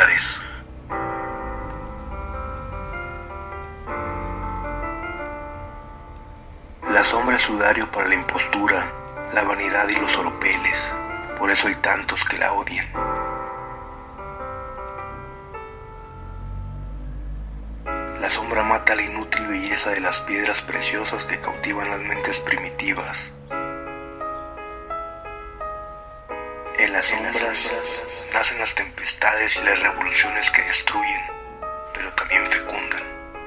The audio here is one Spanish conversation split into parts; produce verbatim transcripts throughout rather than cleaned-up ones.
ciudades. La sombra es sudario para la impostura, la vanidad y los oropeles. Por eso hay tantos que la odian. La sombra mata la inútil belleza de las piedras preciosas que cautivan las mentes primitivas. En las sombras nacen las tempestades y las revoluciones que destruyen, pero también fecundan.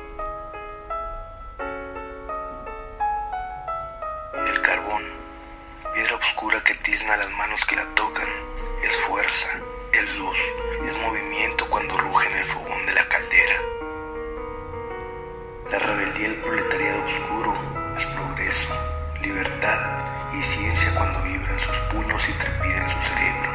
El carbón, piedra oscura que tizna las manos que la tocan, es fuerza, es luz, es movimiento cuando ruge en el fogón de la caldera. La rebeldía del proletariado oscuro es progreso, libertad y ciencia cuando vibra en sus puños y trepida en su cerebro.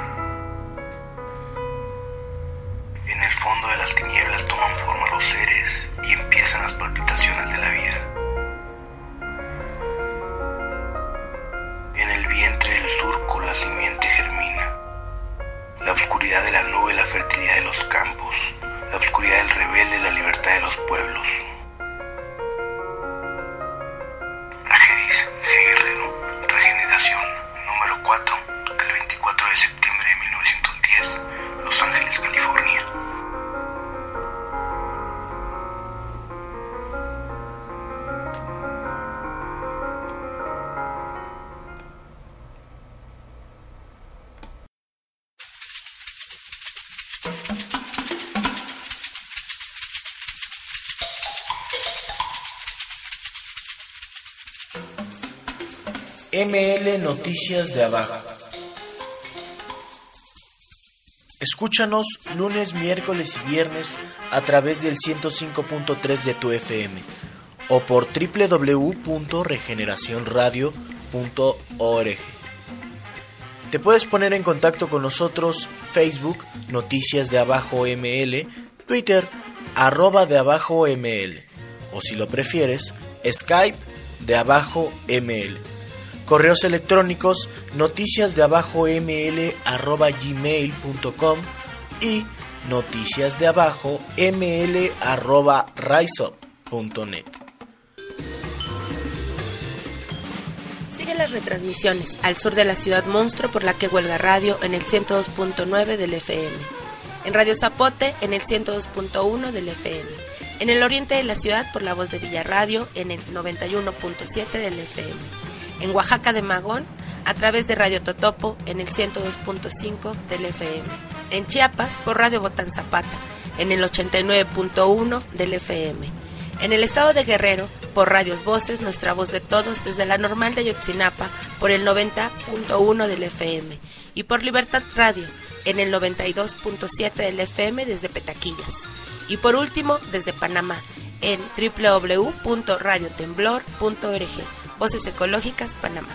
En el fondo de las tinieblas toman forma los seres y empiezan las palpitaciones de la vida. En el vientre del surco la simiente germina. La oscuridad de la nube, la fertilidad de los campos. La oscuridad del rebelde, la libertad de los pueblos. Ragedis G. Guerrero, Regeneración, número cuatro, del veinticuatro de septiembre de mil novecientos diez, Los Ángeles, California. M L Noticias de Abajo. Escúchanos lunes, miércoles y viernes a través del ciento cinco punto tres de tu F M o por doble u doble u doble u punto regeneración radio punto org. Te puedes poner en contacto con nosotros: Facebook, Noticias de Abajo M L, Twitter, arroba de Abajo M L, o si lo prefieres, Skype de Abajo M L. Correos electrónicos noticiasdeabajoml arroba gmail punto com y noticiasdeabajoml arroba riseup punto net. Sigue las retransmisiones al sur de la ciudad monstruo por la que huelga radio en el ciento dos punto nueve del F M, en Radio Zapote en el ciento dos punto uno del F M, en el oriente de la ciudad por la voz de Villaradio en el noventa y uno punto siete del F M, en Oaxaca de Magón a través de Radio Totopo en el ciento dos punto cinco del F M, en Chiapas por Radio Botán Zapata en el ochenta y nueve punto uno del F M, en el estado de Guerrero por Radios Voces, nuestra voz de todos desde la Normal de Ayotzinapa por el noventa punto uno del F M y por Libertad Radio en el noventa y dos punto siete del F M desde Petaquillas, y por último desde Panamá en doble u doble u doble u punto radio temblor punto org. Voces Ecológicas, Panamá.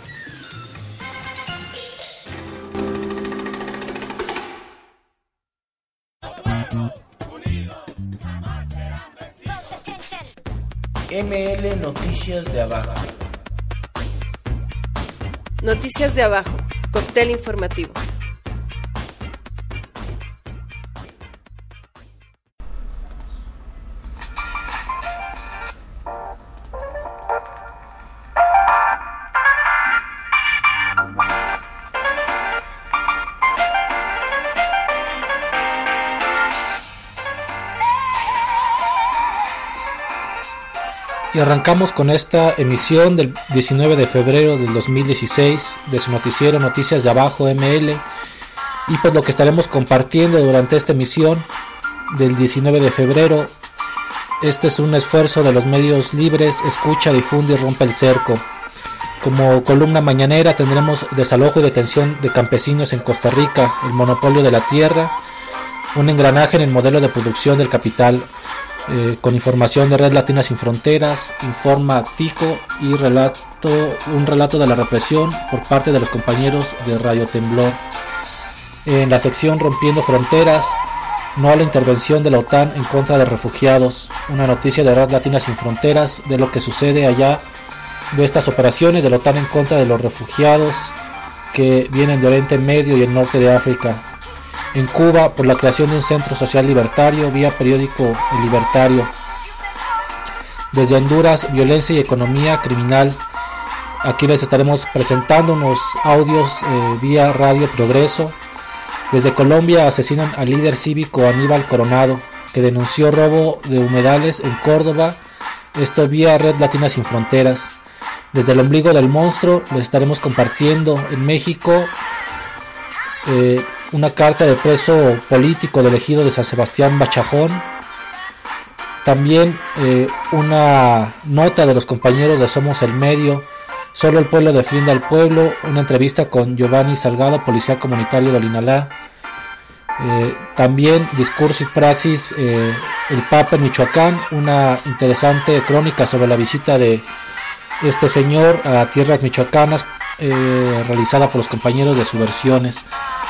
M L Noticias de Abajo. Noticias de Abajo, cóctel informativo. Y arrancamos con esta emisión del diecinueve de febrero del dos mil dieciséis de su noticiero Noticias de Abajo M L, y pues lo que estaremos compartiendo durante esta emisión del diecinueve de febrero. Este es un esfuerzo de los medios libres: escucha, difunde y rompe el cerco. Como columna mañanera tendremos desalojo y detención de campesinos en Costa Rica, el monopolio de la tierra, un engranaje en el modelo de producción del capital. Eh, con información de Red Latina Sin Fronteras, informa Tico, y relato, un relato de la represión por parte de los compañeros de Radio Temblor. En la sección Rompiendo Fronteras, no a la intervención de la OTAN en contra de refugiados, una noticia de Red Latina Sin Fronteras de lo que sucede allá, de estas operaciones de la OTAN en contra de los refugiados que vienen de Oriente Medio y el norte de África. En Cuba, por la creación de un centro social libertario vía periódico El Libertario. Desde Honduras, violencia y economía criminal. Aquí les estaremos presentando unos audios eh, vía Radio Progreso. Desde Colombia, asesinan al líder cívico Aníbal Coronado, que denunció robo de humedales en Córdoba. Esto vía Red Latina Sin Fronteras. Desde el ombligo del monstruo les estaremos compartiendo en México eh, una carta de preso político del ejido de San Sebastián Bachajón. También eh, una nota de los compañeros de Somos el Medio, Solo el pueblo defiende al pueblo, una entrevista con Giovanni Salgado, policía comunitario de Olinalá. Eh, también Discurso y Praxis, eh, el Papa en Michoacán, una interesante crónica sobre la visita de este señor a tierras michoacanas, eh, realizada por los compañeros de Subversiones,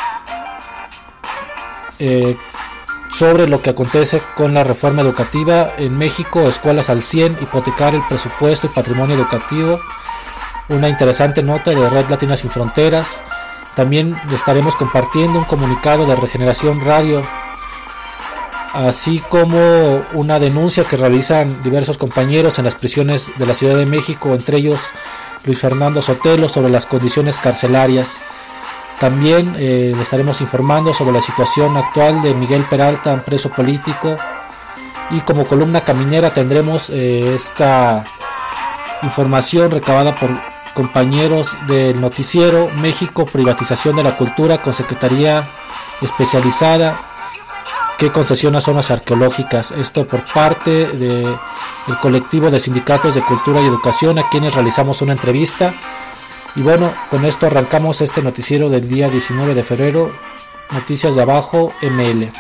eh, sobre lo que acontece con la reforma educativa en México, escuelas al cien, hipotecar el presupuesto y patrimonio educativo, una interesante nota de Red Latina Sin Fronteras. También estaremos compartiendo un comunicado de Regeneración Radio, así como una denuncia que realizan diversos compañeros en las prisiones de la Ciudad de México, entre ellos Luis Fernando Sotelo, sobre las condiciones carcelarias. También eh, le estaremos informando sobre la situación actual de Miguel Peralta, un preso político, y como columna caminera tendremos eh, esta información recabada por compañeros del noticiero México, privatización de la cultura con Secretaría Especializada que concesiona zonas arqueológicas. Esto por parte del colectivo de sindicatos de cultura y educación, a quienes realizamos una entrevista. Y bueno, con esto arrancamos este noticiero del día diecinueve de febrero, Noticias de Abajo M L.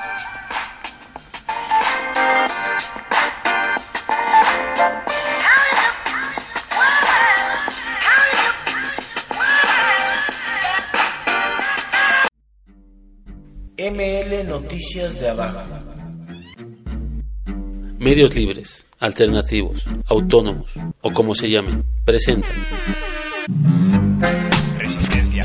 M L Noticias de Abajo. Medios libres, alternativos, autónomos o como se llamen, presentan Resistencia.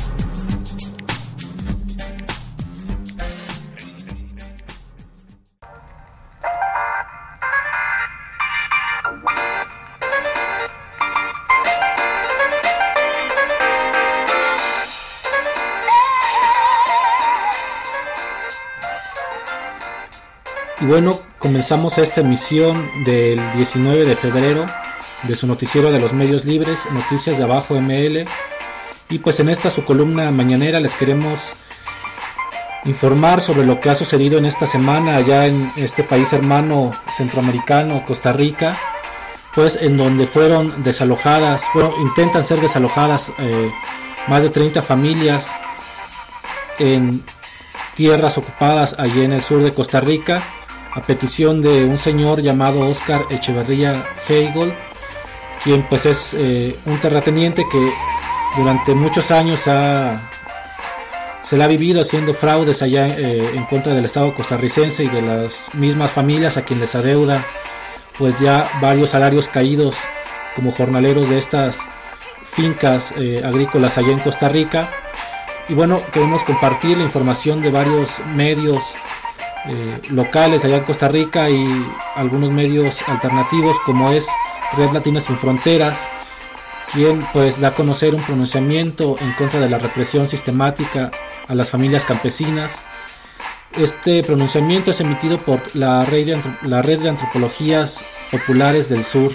Y bueno, comenzamos esta emisión del diecinueve de febrero de su noticiero de los medios libres, Noticias de Abajo M L. Y pues en esta su columna mañanera les queremos informar sobre lo que ha sucedido en esta semana allá en este país hermano centroamericano, Costa Rica, pues en donde fueron desalojadas, bueno, intentan ser desalojadas eh, más de treinta familias en tierras ocupadas allí en el sur de Costa Rica, a petición de un señor llamado Oscar Echeverría Hegel, quien pues es eh, un terrateniente que durante muchos años ha, se le ha vivido haciendo fraudes allá eh, en contra del Estado costarricense y de las mismas familias a quien les adeuda pues ya varios salarios caídos como jornaleros de estas fincas eh, agrícolas allá en Costa Rica. Y bueno, queremos compartir la información de varios medios Eh, locales allá en Costa Rica y algunos medios alternativos, como es Red Latina Sin Fronteras, quien pues da a conocer un pronunciamiento en contra de la represión sistemática a las familias campesinas. Este pronunciamiento es emitido por la red de, la red de antropologías populares del sur.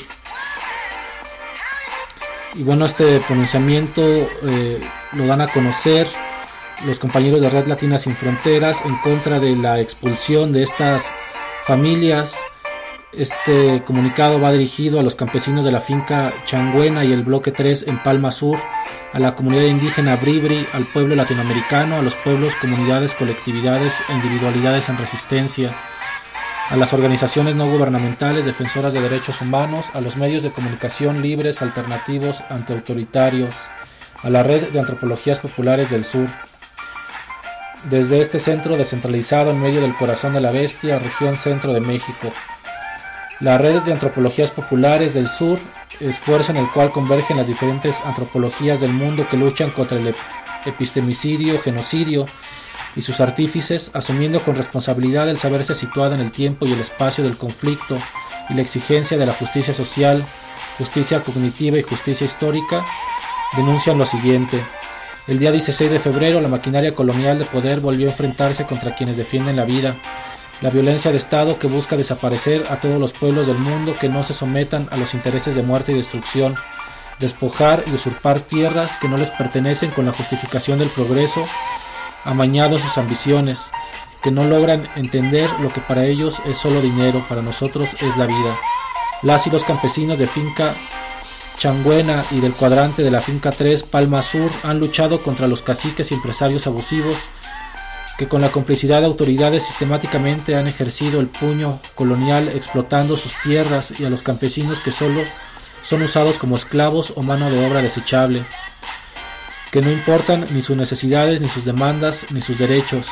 Y bueno, este pronunciamiento eh, lo dan a conocer los compañeros de Red Latina Sin Fronteras en contra de la expulsión de estas familias. Este comunicado va dirigido a los campesinos de la finca Changüena y el bloque tres en Palma Sur, a la comunidad indígena Bribri, al pueblo latinoamericano, a los pueblos, comunidades, colectividades e individualidades en resistencia, a las organizaciones no gubernamentales defensoras de derechos humanos, a los medios de comunicación libres, alternativos, antiautoritarios, a la red de antropologías populares del sur. Desde este centro descentralizado en medio del corazón de la bestia, región centro de México, la red de antropologías populares del sur, esfuerzo en el cual convergen las diferentes antropologías del mundo que luchan contra el epistemicidio, genocidio y sus artífices, asumiendo con responsabilidad el saberse situada en el tiempo y el espacio del conflicto y la exigencia de la justicia social, justicia cognitiva y justicia histórica, denuncian lo siguiente. El día dieciséis de febrero, la maquinaria colonial de poder volvió a enfrentarse contra quienes defienden la vida. La violencia de Estado que busca desaparecer a todos los pueblos del mundo que no se sometan a los intereses de muerte y destrucción, despojar y usurpar tierras que no les pertenecen con la justificación del progreso, amañado sus ambiciones, que no logran entender lo que para ellos es solo dinero, para nosotros es la vida. Las y los campesinos de finca Changuena y del cuadrante de la finca tres Palma Sur han luchado contra los caciques y empresarios abusivos que con la complicidad de autoridades sistemáticamente han ejercido el puño colonial explotando sus tierras y a los campesinos que solo son usados como esclavos o mano de obra desechable, que no importan ni sus necesidades, ni sus demandas, ni sus derechos.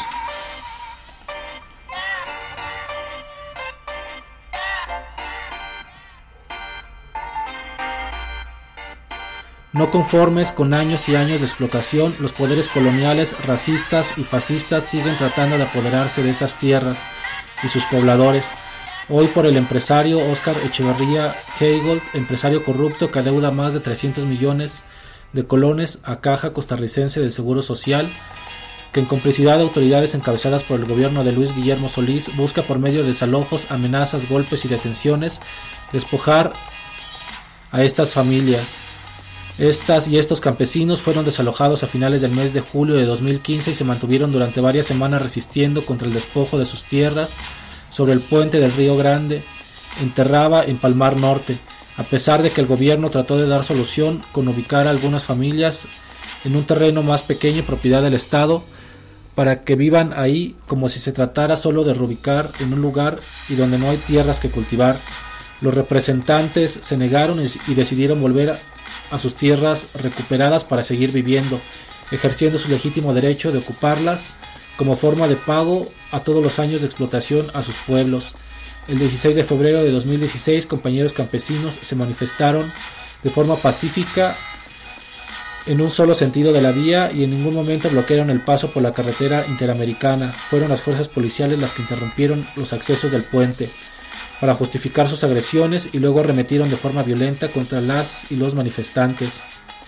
No conformes con años y años de explotación, los poderes coloniales, racistas y fascistas siguen tratando de apoderarse de esas tierras y sus pobladores. Hoy por el empresario Oscar Echeverría Heigold, empresario corrupto que adeuda más de trescientos millones de colones a Caja Costarricense del Seguro Social, que en complicidad de autoridades encabezadas por el gobierno de Luis Guillermo Solís busca por medio de desalojos, amenazas, golpes y detenciones despojar a estas familias. Estas y estos campesinos fueron desalojados a finales del mes de julio de dos mil quince y se mantuvieron durante varias semanas resistiendo contra el despojo de sus tierras sobre el puente del Río Grande, en Terraba, en Palmar Norte, a pesar de que el gobierno trató de dar solución con ubicar a algunas familias en un terreno más pequeño propiedad del Estado para que vivan ahí como si se tratara solo de reubicar en un lugar y donde no hay tierras que cultivar. Los representantes se negaron y decidieron volver a a sus tierras recuperadas para seguir viviendo, ejerciendo su legítimo derecho de ocuparlas como forma de pago a todos los años de explotación a sus pueblos. El dieciséis de febrero de dos mil dieciséis, compañeros campesinos se manifestaron de forma pacífica en un solo sentido de la vía y en ningún momento bloquearon el paso por la carretera interamericana. Fueron las fuerzas policiales las que interrumpieron los accesos del puente para justificar sus agresiones y luego arremetieron de forma violenta contra las y los manifestantes.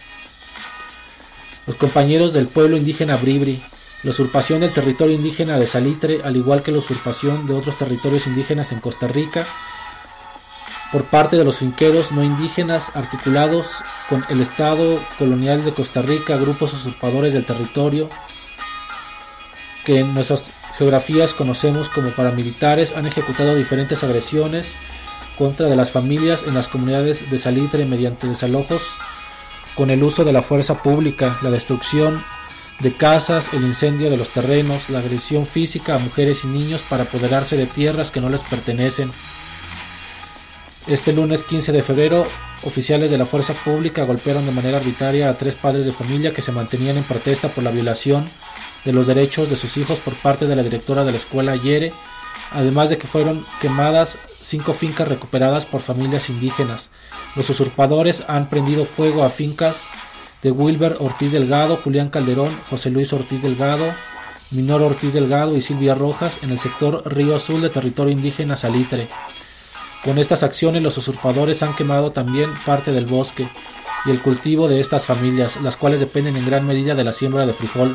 Los compañeros del pueblo indígena Bribri, la usurpación del territorio indígena de Salitre, al igual que la usurpación de otros territorios indígenas en Costa Rica, por parte de los finqueros no indígenas articulados con el Estado colonial de Costa Rica, grupos usurpadores del territorio, que en nuestras geografías conocemos como paramilitares, han ejecutado diferentes agresiones contra de las familias en las comunidades de Salitre mediante desalojos con el uso de la fuerza pública, la destrucción de casas, el incendio de los terrenos, la agresión física a mujeres y niños para apoderarse de tierras que no les pertenecen. Este lunes quince de febrero, oficiales de la fuerza pública golpearon de manera arbitraria a tres padres de familia que se mantenían en protesta por la violación de los derechos de sus hijos por parte de la directora de la escuela Yere, además de que fueron quemadas cinco fincas recuperadas por familias indígenas. Los usurpadores han prendido fuego a fincas de Wilber Ortiz Delgado, Julián Calderón, José Luis Ortiz Delgado, Minor Ortiz Delgado y Silvia Rojas en el sector Río Azul de territorio indígena Salitre. Con estas acciones los usurpadores han quemado también parte del bosque y el cultivo de estas familias, las cuales dependen en gran medida de la siembra de frijol.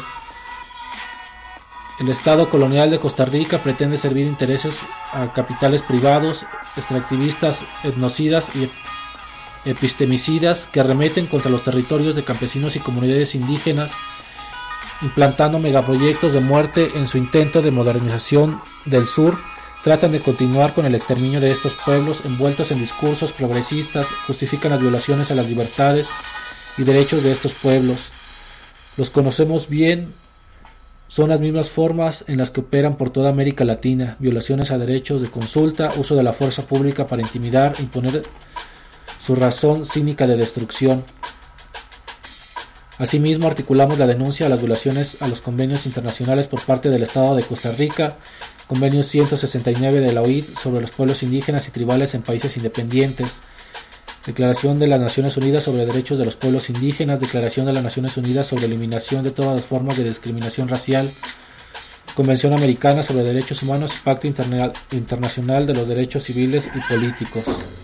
El Estado colonial de Costa Rica pretende servir intereses a capitales privados, extractivistas, etnocidas y epistemicidas que arremeten contra los territorios de campesinos y comunidades indígenas, implantando megaproyectos de muerte en su intento de modernización del sur. Tratan de continuar con el exterminio de estos pueblos envueltos en discursos progresistas, justifican las violaciones a las libertades y derechos de estos pueblos. Los conocemos bien. Son las mismas formas en las que operan por toda América Latina: violaciones a derechos de consulta, uso de la fuerza pública para intimidar e imponer su razón cínica de destrucción. Asimismo, articulamos la denuncia a las violaciones a los convenios internacionales por parte del Estado de Costa Rica, convenio ciento sesenta y nueve de la O I T sobre los pueblos indígenas y tribales en países independientes, Declaración de las Naciones Unidas sobre Derechos de los Pueblos Indígenas, Declaración de las Naciones Unidas sobre Eliminación de todas las formas de discriminación racial, Convención Americana sobre Derechos Humanos y Pacto Interna- Internacional de los Derechos Civiles y Políticos.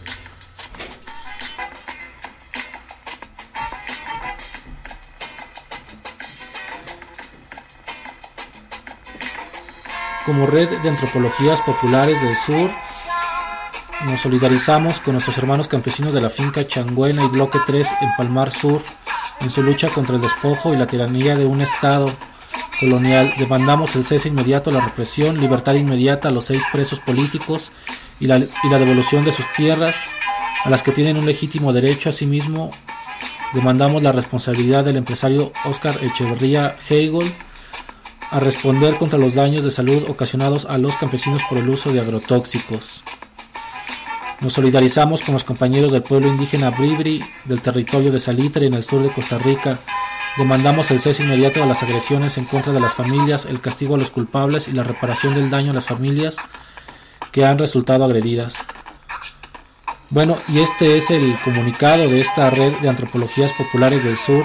Como red de antropologías populares del sur, nos solidarizamos con nuestros hermanos campesinos de la finca Changuena y Bloque tres en Palmar Sur en su lucha contra el despojo y la tiranía de un estado colonial. Demandamos el cese inmediato a la represión, libertad inmediata a los seis presos políticos y la, y la devolución de sus tierras a las que tienen un legítimo derecho. Asimismo, demandamos la responsabilidad del empresario Óscar Echeverría Hegel a responder contra los daños de salud ocasionados a los campesinos por el uso de agrotóxicos. Nos solidarizamos con los compañeros del pueblo indígena Bribri del territorio de Salitre en el sur de Costa Rica. Demandamos el cese inmediato de las agresiones en contra de las familias, el castigo a los culpables y la reparación del daño a las familias que han resultado agredidas. Bueno, y este es el comunicado de esta red de antropologías populares del sur,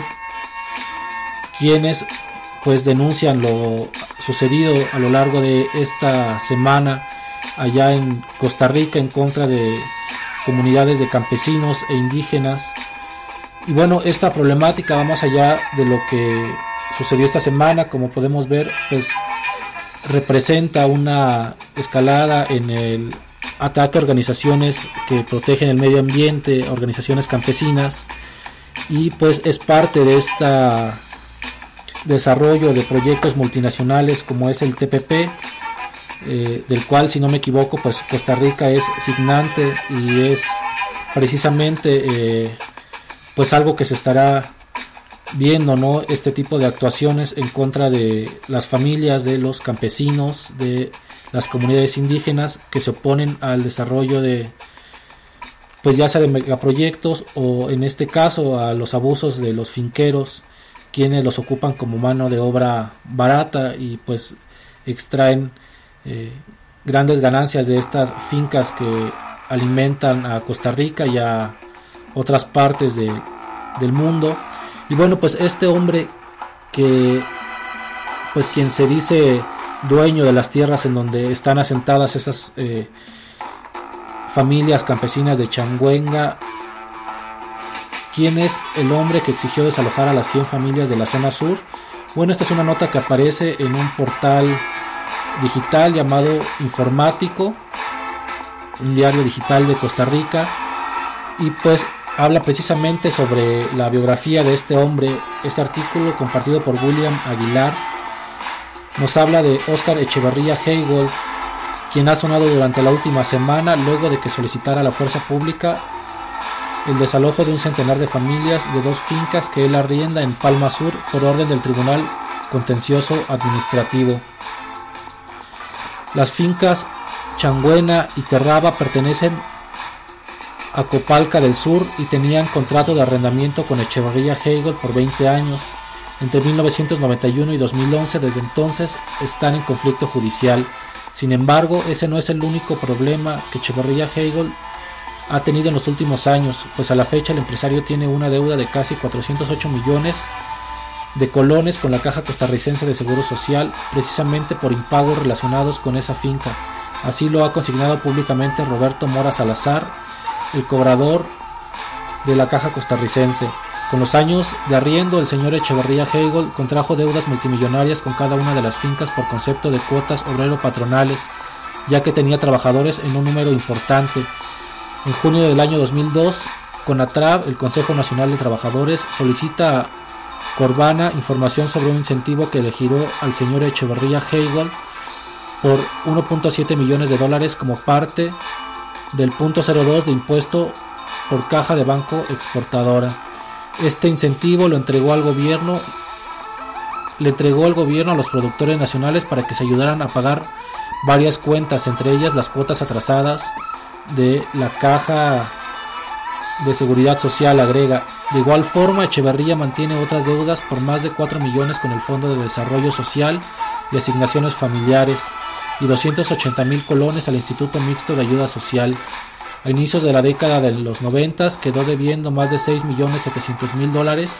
quienes pues denuncian lo sucedido a lo largo de esta semana allá en Costa Rica en contra de comunidades de campesinos e indígenas. Y bueno, esta problemática va más allá de lo que sucedió esta semana. Como podemos ver, pues representa una escalada en el ataque a organizaciones que protegen el medio ambiente, organizaciones campesinas, y pues es parte de este desarrollo de proyectos multinacionales como es el T P P, eh, del cual, si no me equivoco, pues Costa Rica es signante y es precisamente eh, pues algo que se estará viendo, ¿no? Este tipo de actuaciones en contra de las familias, de los campesinos, de las comunidades indígenas que se oponen al desarrollo de, pues ya sea de megaproyectos o en este caso a los abusos de los finqueros, quienes los ocupan como mano de obra barata y pues extraen eh, grandes ganancias de estas fincas que alimentan a Costa Rica y a otras partes de, del mundo. Y bueno, pues este hombre que pues quien se dice dueño de las tierras en donde están asentadas estas eh, familias campesinas de Changuenga, ¿quién es el hombre que exigió desalojar a las cien familias de la zona sur? Bueno, esta es una nota que aparece en un portal digital llamado Informático, un diario digital de Costa Rica, y pues habla precisamente sobre la biografía de este hombre. Este artículo, compartido por William Aguilar, nos habla de Óscar Echeverría Hegel, quien ha sonado durante la última semana luego de que solicitara a la fuerza pública el desalojo de un centenar de familias de dos fincas que él arrienda en Palma Sur por orden del Tribunal Contencioso Administrativo. Las fincas Changuena y Terraba pertenecen a Copalca del Sur y tenían contrato de arrendamiento con Echeverría Hegel por veinte años. Entre mil novecientos noventa y uno y dos mil once, desde entonces, están en conflicto judicial. Sin embargo, ese no es el único problema que Echeverría Hegel ha tenido en los últimos años, pues a la fecha el empresario tiene una deuda de casi cuatrocientos ocho millones de colones con la Caja Costarricense de Seguro Social, precisamente por impagos relacionados con esa finca. Así lo ha consignado públicamente Roberto Mora Salazar, el cobrador de la Caja Costarricense. Con los años de arriendo, el señor Echeverría Hegel contrajo deudas multimillonarias con cada una de las fincas por concepto de cuotas obrero-patronales, ya que tenía trabajadores en un número importante. En junio del año dos mil dos, CONATRAB, el Consejo Nacional de Trabajadores, solicita a Corbana información sobre un incentivo que le giró al señor Echeverría Hegel por uno punto siete millones de dólares como parte del punto cero dos de impuesto por caja de banco exportadora. Este incentivo lo entregó al gobierno, le entregó el gobierno a los productores nacionales para que se ayudaran a pagar varias cuentas, entre ellas las cuotas atrasadas de la Caja de Seguridad Social, agrega. De igual forma, Echeverría mantiene otras deudas por más de cuatro millones con el Fondo de Desarrollo Social y Asignaciones Familiares y doscientos ochenta mil colones al Instituto Mixto de Ayuda Social. A inicios de la década de los noventas quedó debiendo más de seis millones setecientos mil dólares,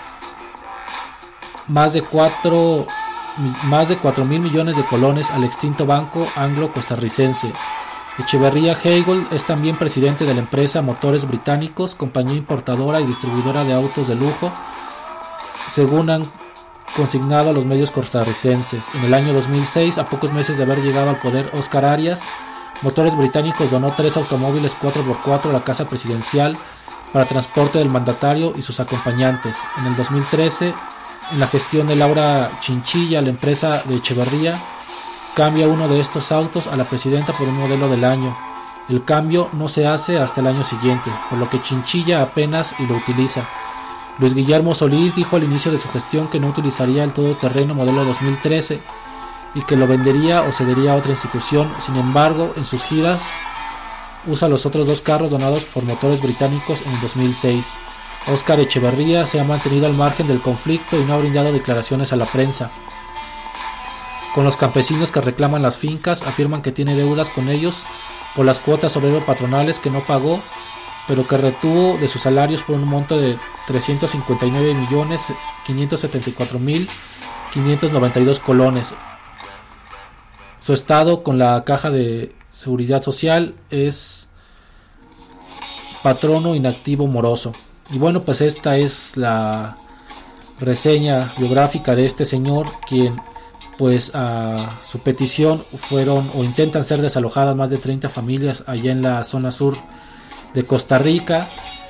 más de cuatro más de cuatro mil millones de colones al extinto Banco Anglo-Costarricense. Echeverría Hegel es también presidente de la empresa Motores Británicos, compañía importadora y distribuidora de autos de lujo, según han consignado a los medios costarricenses. En el año dos mil seis, a pocos meses de haber llegado al poder Óscar Arias, Motores Británicos donó tres automóviles cuatro por cuatro a la Casa Presidencial para transporte del mandatario y sus acompañantes. En el dos mil trece, en la gestión de Laura Chinchilla, la empresa de Echeverría cambia uno de estos autos a la presidenta por un modelo del año. El cambio no se hace hasta el año siguiente, por lo que Chinchilla apenas y lo utiliza. Luis Guillermo Solís dijo al inicio de su gestión que no utilizaría el todoterreno modelo dos mil trece y que lo vendería o cedería a otra institución. Sin embargo, en sus giras usa los otros dos carros donados por Motores Británicos en el dos mil seis. Óscar Echeverría se ha mantenido al margen del conflicto y no ha brindado declaraciones a la prensa. Con los campesinos que reclaman las fincas, afirman que tiene deudas con ellos por las cuotas obrero-patronales que no pagó, pero que retuvo de sus salarios por un monto de trescientos cincuenta y nueve millones quinientos setenta y cuatro mil quinientos noventa y dos colones. Su estado con la Caja de Seguridad Social es patrono inactivo moroso. Y bueno, pues esta es la reseña biográfica de este señor, quien pues a su petición fueron o intentan ser desalojadas más de treinta familias allá en la zona sur de Costa Rica.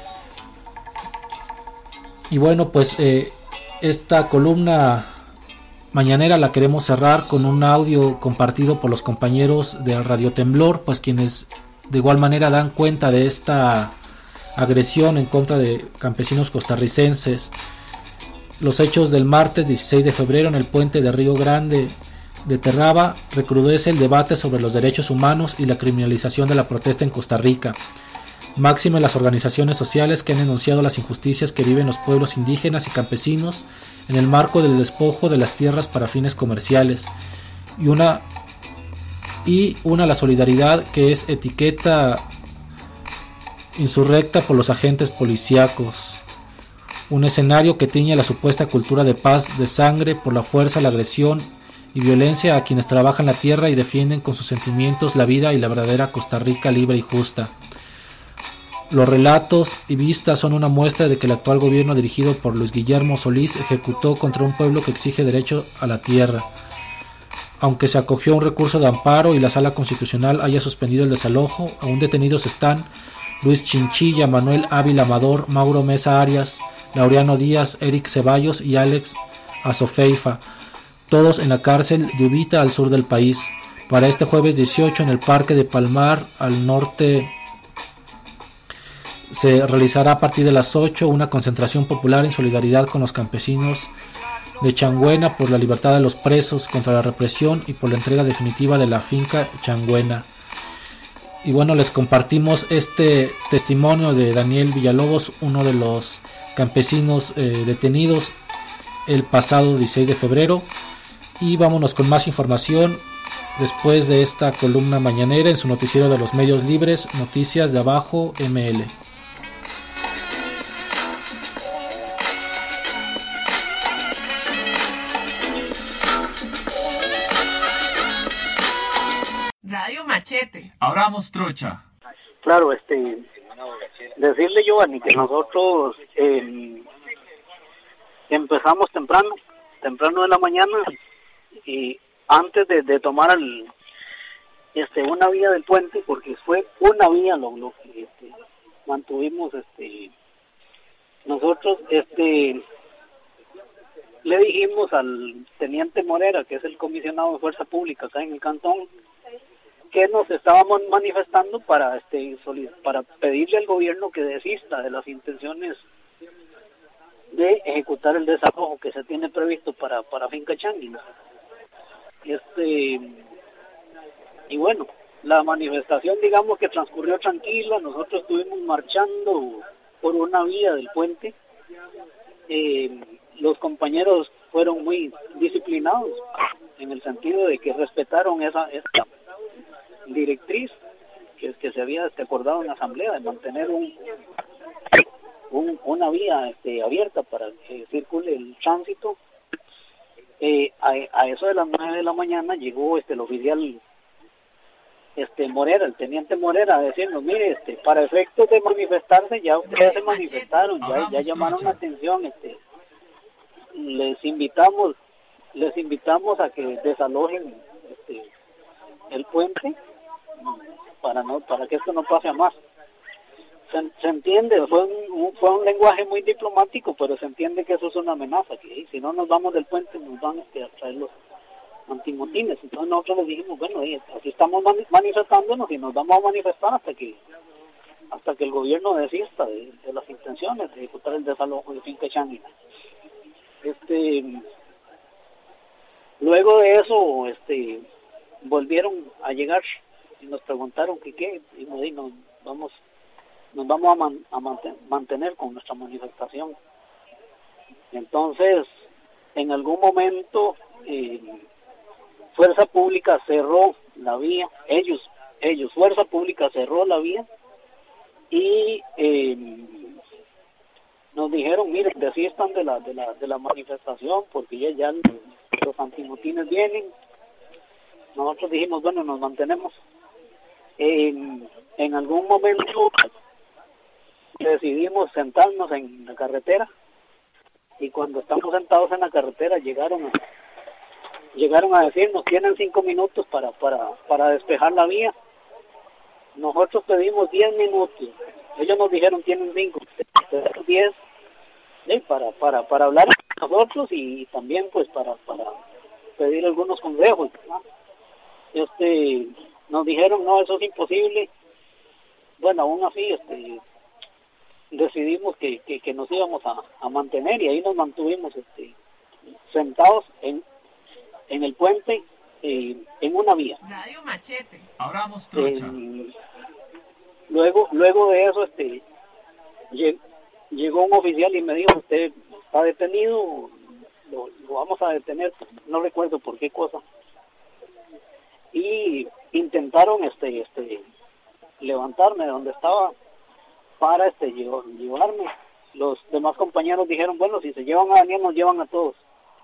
Y bueno, pues eh, esta columna mañanera la queremos cerrar con un audio compartido por los compañeros de Radio Temblor, pues quienes de igual manera dan cuenta de esta agresión en contra de campesinos costarricenses. Los hechos del martes dieciséis de febrero en el puente de Río Grande de Terraba recrudece el debate sobre los derechos humanos y la criminalización de la protesta en Costa Rica. Máxime las organizaciones sociales que han denunciado las injusticias que viven los pueblos indígenas y campesinos en el marco del despojo de las tierras para fines comerciales, y una y una la solidaridad que es etiqueta insurrecta por los agentes policíacos. Un escenario que tiñe la supuesta cultura de paz, de sangre, por la fuerza, la agresión y violencia a quienes trabajan la tierra y defienden con sus sentimientos la vida y la verdadera Costa Rica libre y justa. Los relatos y vistas son una muestra de que el actual gobierno dirigido por Luis Guillermo Solís ejecutó contra un pueblo que exige derecho a la tierra. Aunque se acogió a un recurso de amparo y la Sala Constitucional haya suspendido el desalojo, aún detenidos están Luis Chinchilla, Manuel Ávila Amador, Mauro Mesa Arias, Laureano Díaz, Eric Ceballos y Alex Azofeifa, todos en la cárcel de Uvita al sur del país. Para este jueves dieciocho en el Parque de Palmar al norte se realizará a partir de las ocho una concentración popular en solidaridad con los campesinos de Changuena por la libertad de los presos, contra la represión y por la entrega definitiva de la finca Changuena. Y bueno, les compartimos este testimonio de Daniel Villalobos, uno de los campesinos eh, detenidos el pasado dieciséis de febrero. Y vámonos con más información después de esta columna mañanera en su noticiero de los medios libres, Noticias de Abajo M L. Radio Machete. Abramos trocha. Claro, este, decirle, Giovanni, que nosotros eh, empezamos temprano, temprano de la mañana, y antes de, de tomar el, este, una vía del puente, porque fue una vía lo, lo que este, mantuvimos, este, nosotros, este, le dijimos al teniente Morera, que es el comisionado de Fuerza Pública acá en el cantón, que nos estábamos manifestando para este para pedirle al gobierno que desista de las intenciones de ejecutar el desalojo que se tiene previsto para para Finca Changuina. Este y bueno, la manifestación, digamos que transcurrió tranquila. Nosotros estuvimos marchando por una vía del puente. Eh, los compañeros fueron muy disciplinados en el sentido de que respetaron esa esa directriz que, que se había este, acordado en la asamblea de mantener un, un una vía este, abierta para que circule el tránsito. Eh, a, a eso de las nueve de la mañana llegó este el oficial este Morera, el teniente Morera, a decirnos, mire, este, para efectos de manifestarse, ya ustedes se manifestaron, ya, ya llamaron la atención, este, les invitamos, les invitamos a que desalojen este, el puente para no, para que esto no pase a más. Se, se entiende, fue un, fue un lenguaje muy diplomático, pero se entiende que eso es una amenaza, que si no nos vamos del puente nos van este, a traer los antimotines. Entonces nosotros les dijimos, bueno, aquí estamos manifestándonos y nos vamos a manifestar hasta que hasta que el gobierno desista de, de las intenciones de ejecutar el desalojo de Finca Changuina. Este, luego de eso, este, volvieron a llegar y nos preguntaron que qué, y nos, y nos vamos, nos vamos a, man, a manten, mantener con nuestra manifestación. Entonces, en algún momento, eh, Fuerza Pública cerró la vía, ellos, ellos, Fuerza Pública cerró la vía y eh, nos dijeron, miren, desistan de la, de la, de la manifestación porque ya, ya los antimotines vienen. Nosotros dijimos, bueno, nos mantenemos. En, en algún momento decidimos sentarnos en la carretera y cuando estamos sentados en la carretera llegaron a llegaron a decirnos, tienen cinco minutos para, para, para despejar la vía. Nosotros pedimos diez minutos, ellos nos dijeron tienen cinco, diez, ¿sí? para, para, para hablar con nosotros y también pues para, para pedir algunos consejos, ¿no? Este, nos dijeron, no, eso es imposible. Bueno, aún así, este, decidimos que, que, que nos íbamos a, a mantener y ahí nos mantuvimos este, sentados en en el puente, eh, en una vía. Radio Machete. Abramos trocha. Eh, luego, luego de eso, este, llegó un oficial y me dijo, usted está detenido, lo, lo vamos a detener, no recuerdo por qué cosa. Y intentaron, este, este, levantarme de donde estaba para, este, llevarme. Los demás compañeros dijeron, bueno, si se llevan a Daniel, nos llevan a todos.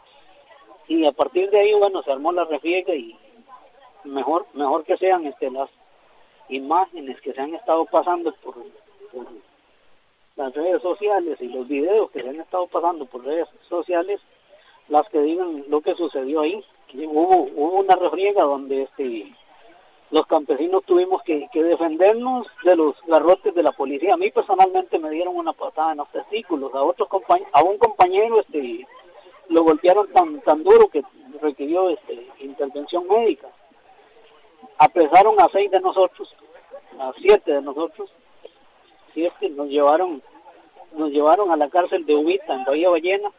Y a partir de ahí, bueno, se armó la refriega y mejor mejor que sean este las imágenes que se han estado pasando por, por las redes sociales y los videos que se han estado pasando por redes sociales, las que digan lo que sucedió ahí. Que hubo, hubo una refriega donde este los campesinos tuvimos que, que defendernos de los garrotes de la policía. A mí personalmente me dieron una patada en los testículos, a otros compañeros, a un compañero este lo golpearon tan tan duro que requirió este intervención médica. Apresaron a seis de nosotros, a siete de nosotros, siete nos llevaron, nos llevaron a la cárcel de Ubita en Bahía Ballena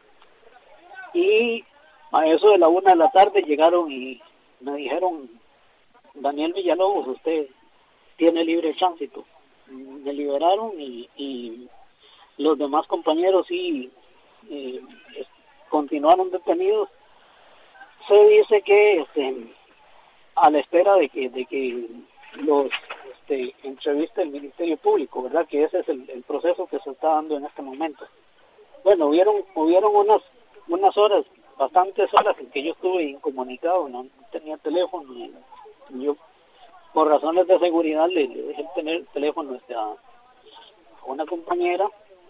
y a eso de la una de la tarde llegaron y me dijeron, Daniel Villalobos, usted tiene libre tránsito. Me liberaron y, y los demás compañeros sí eh, continuaron detenidos. Se dice que este, a la espera de que de que los este, entreviste el Ministerio Público, ¿verdad? Que ese es el, el proceso que se está dando en este momento. Bueno, hubieron hubieron unas unas horas, bastantes horas en que yo estuve incomunicado, no tenía teléfono. Y yo, por razones de seguridad, le, le dejé tener el teléfono este, a, a una compañera.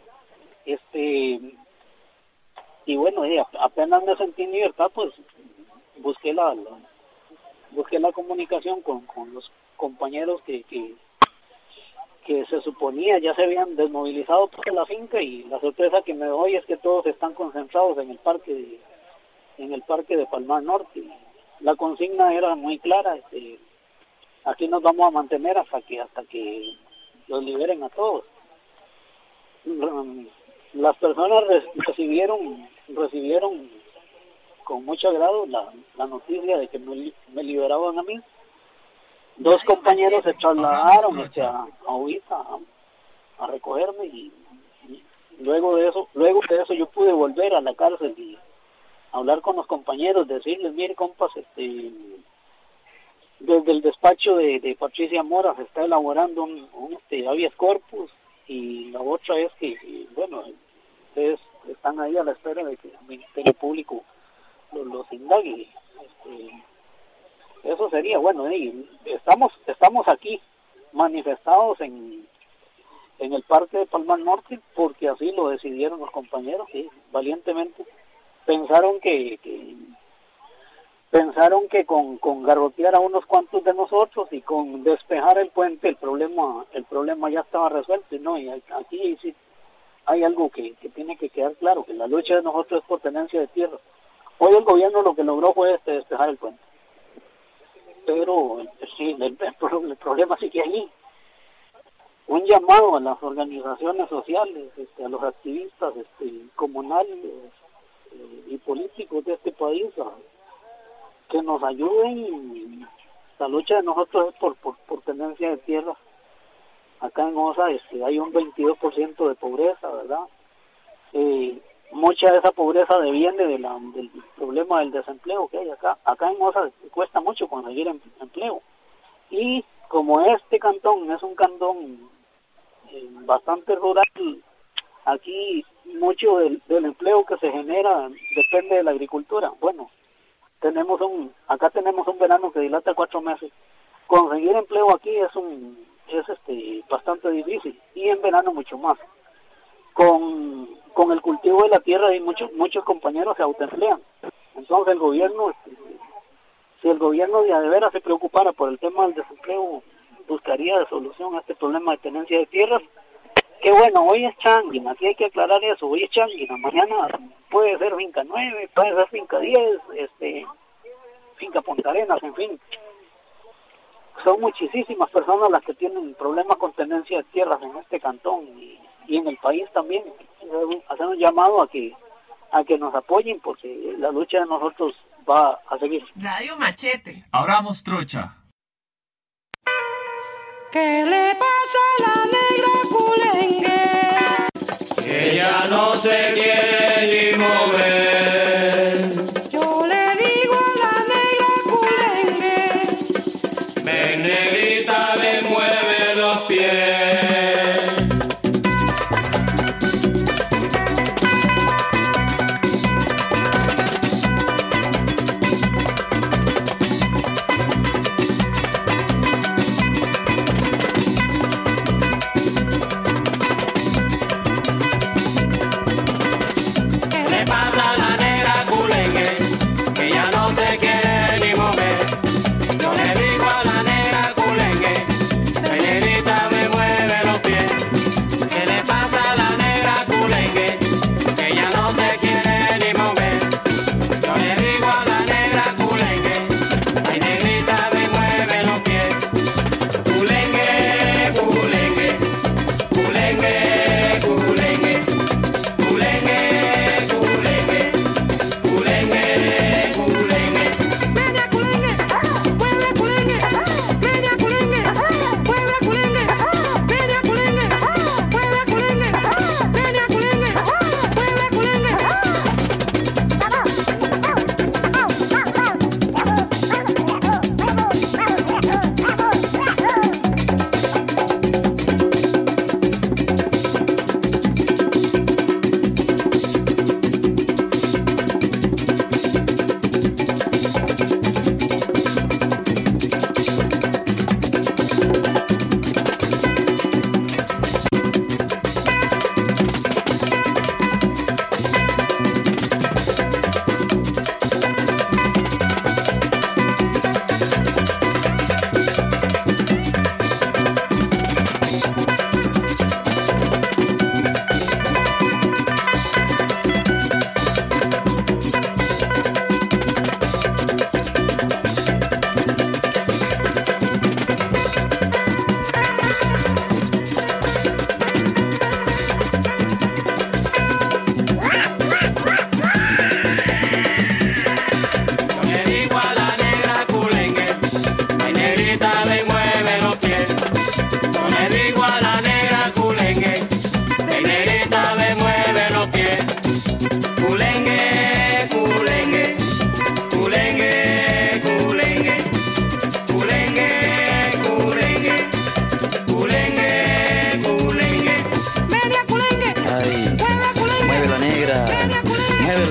Este y bueno, eh, apenas me sentí en libertad, pues busqué la, la busqué la comunicación con, con los compañeros que, que que se suponía ya se habían desmovilizado por la finca, y la sorpresa que me doy es que todos están concentrados en el parque de, en el parque de Palmar Norte. La consigna era muy clara, este, aquí nos vamos a mantener hasta que hasta que los liberen a todos. Las personas recibieron recibieron con mucho agrado la, la noticia de que me, me liberaban a mí. Dos compañeros se trasladaron este, a, a Ubita a, a recogerme y, y luego de eso luego de eso yo pude volver a la cárcel y hablar con los compañeros, decirles, mire compas, este desde el despacho de, de Patricia Mora se está elaborando un, un este, habeas corpus, y la otra es que, bueno, ustedes están ahí a la espera de que el Ministerio Público los, los indague. Este, eso sería, bueno, eh, estamos estamos aquí manifestados en, en el Parque de Palmar Norte porque así lo decidieron los compañeros, sí, valientemente. Pensaron que... que pensaron que con, con garrotear a unos cuantos de nosotros y con despejar el puente el problema el problema ya estaba resuelto, y no, y aquí sí hay algo que, que tiene que quedar claro, que la lucha de nosotros es por tenencia de tierra. Hoy el gobierno lo que logró fue este, despejar el puente, pero sí, el, el, el problema sigue allí. Un llamado a las organizaciones sociales, este, a los activistas este, comunales eh, y políticos de este país, a, que nos ayuden. La lucha de nosotros es por, por, por tenencia de tierra. Acá en Osa este, hay un veintidós por ciento de pobreza, ¿verdad? Eh, mucha de esa pobreza deviene de la, del problema del desempleo que hay acá. Acá en Osa cuesta mucho conseguir em, empleo. Y como este cantón es un cantón eh, bastante rural, aquí mucho del, del empleo que se genera depende de la agricultura. Bueno, tenemos un acá tenemos un verano que dilata cuatro meses. Conseguir empleo aquí es un es este bastante difícil, y en verano mucho más. Con con el cultivo de la tierra y muchos muchos compañeros se autoemplean. Entonces el gobierno, este, si el gobierno de de veras se preocupara por el tema del desempleo, buscaría de solución a este problema de tenencia de tierras. Que bueno, hoy es Changuina, aquí hay que aclarar eso, hoy es Changuina, mañana puede ser Finca nueve, puede ser Finca diez, este, Finca Punta Arenas, en fin. Son muchísimas personas las que tienen problemas con tenencia de tierras en este cantón y, y en el país también. Hacen un llamado a que, a que nos apoyen, porque la lucha de nosotros va a seguir. Radio Machete. Abramos trocha. ¿Qué le pasa a la negra culengue? Que ya no se quiere ni mover. Yo le digo a la negra culengue, ven negrita, le mueve los pies.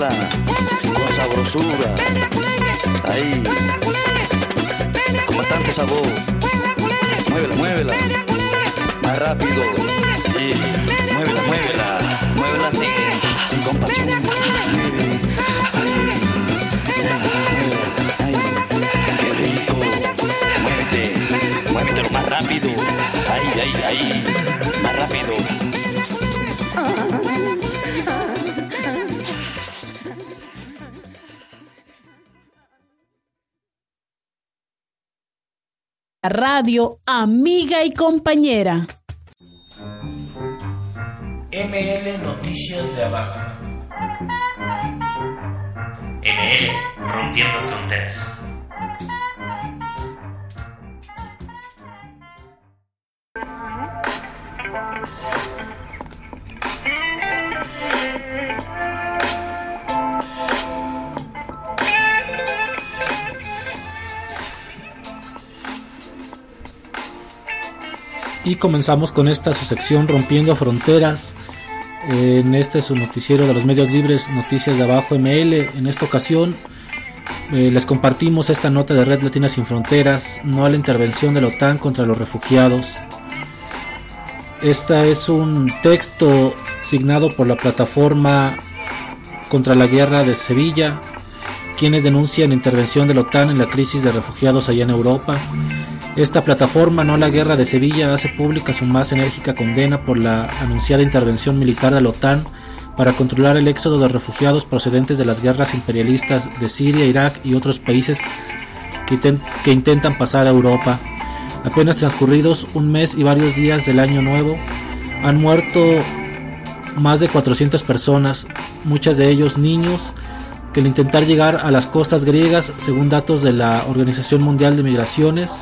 muévela con sabrosura. Ahí, con bastante sabor. Muévela, muévela, más rápido. Sí, muévela, muévela, muévela sin, sin compasión. Mueve. Ay, qué rico. Muévete, muévetelo más rápido. Ahí, ahí, ahí, más rápido. Radio amiga y compañera. M L Noticias de Abajo. M L Rompiendo Fronteras. Y comenzamos con esta su sección Rompiendo Fronteras. En este su noticiero de los medios libres, Noticias de Abajo M L. En esta ocasión eh, les compartimos esta nota de Red Latina Sin Fronteras, no a la intervención de la OTAN contra los refugiados. Esta es un texto signado por la plataforma contra la guerra de Sevilla, quienes denuncian la intervención de la OTAN en la crisis de refugiados allá en Europa. Esta plataforma, No a la Guerra de Sevilla, hace pública su más enérgica condena por la anunciada intervención militar de la OTAN para controlar el éxodo de refugiados procedentes de las guerras imperialistas de Siria, Irak y otros países que, intent- que intentan pasar a Europa. Apenas transcurridos un mes y varios días del año nuevo, han muerto más de cuatrocientas personas, muchas de ellos niños, que al intentar llegar a las costas griegas, según datos de la Organización Mundial de Migraciones,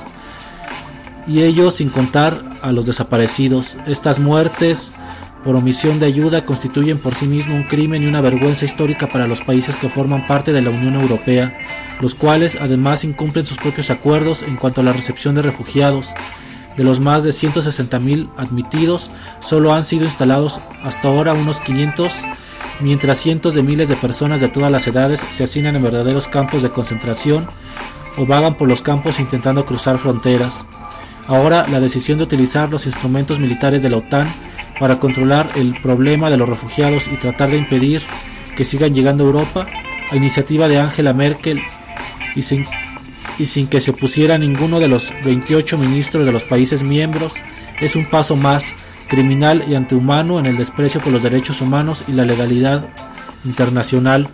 y ellos sin contar a los desaparecidos. Estas muertes por omisión de ayuda constituyen por sí mismo un crimen y una vergüenza histórica para los países que forman parte de la Unión Europea, los cuales además incumplen sus propios acuerdos en cuanto a la recepción de refugiados. De los más de ciento sesenta mil admitidos, solo han sido instalados hasta ahora unos quinientos, mientras cientos de miles de personas de todas las edades se hacinan en verdaderos campos de concentración o vagan por los campos intentando cruzar fronteras. Ahora, la decisión de utilizar los instrumentos militares de la OTAN para controlar el problema de los refugiados y tratar de impedir que sigan llegando a Europa, a iniciativa de Angela Merkel y sin, y sin que se opusiera ninguno de los veintiocho ministros de los países miembros, es un paso más criminal y antihumano en el desprecio por los derechos humanos y la legalidad internacional.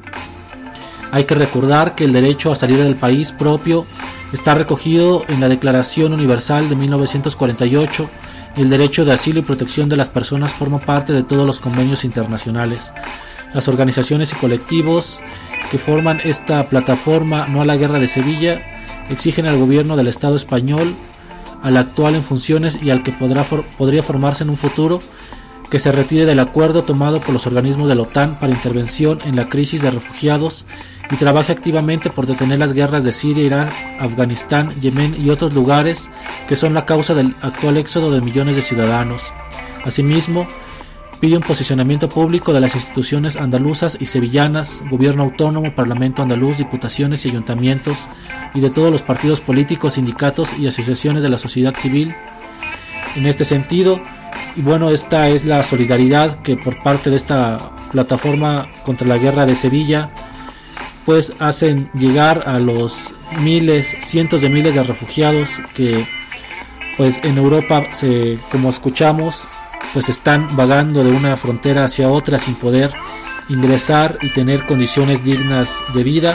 Hay que recordar que el derecho a salir del país propio está recogido en la Declaración Universal de mil novecientos cuarenta y ocho y el derecho de asilo y protección de las personas forma parte de todos los convenios internacionales. Las organizaciones y colectivos que forman esta plataforma No a la Guerra de Sevilla exigen al gobierno del Estado español, al actual en funciones y al que podrá for- podría formarse en un futuro, que se retire del acuerdo tomado por los organismos de la OTAN para intervención en la crisis de refugiados y trabaje activamente por detener las guerras de Siria, Irak, Afganistán, Yemen y otros lugares que son la causa del actual éxodo de millones de ciudadanos. Asimismo, pide un posicionamiento público de las instituciones andaluzas y sevillanas, gobierno autónomo, parlamento andaluz, diputaciones y ayuntamientos, y de todos los partidos políticos, sindicatos y asociaciones de la sociedad civil. En este sentido, y bueno, esta es la solidaridad que por parte de esta plataforma contra la guerra de Sevilla, pues hacen llegar a los miles, cientos de miles de refugiados que pues en Europa, se, como escuchamos, pues están vagando de una frontera hacia otra sin poder ingresar y tener condiciones dignas de vida.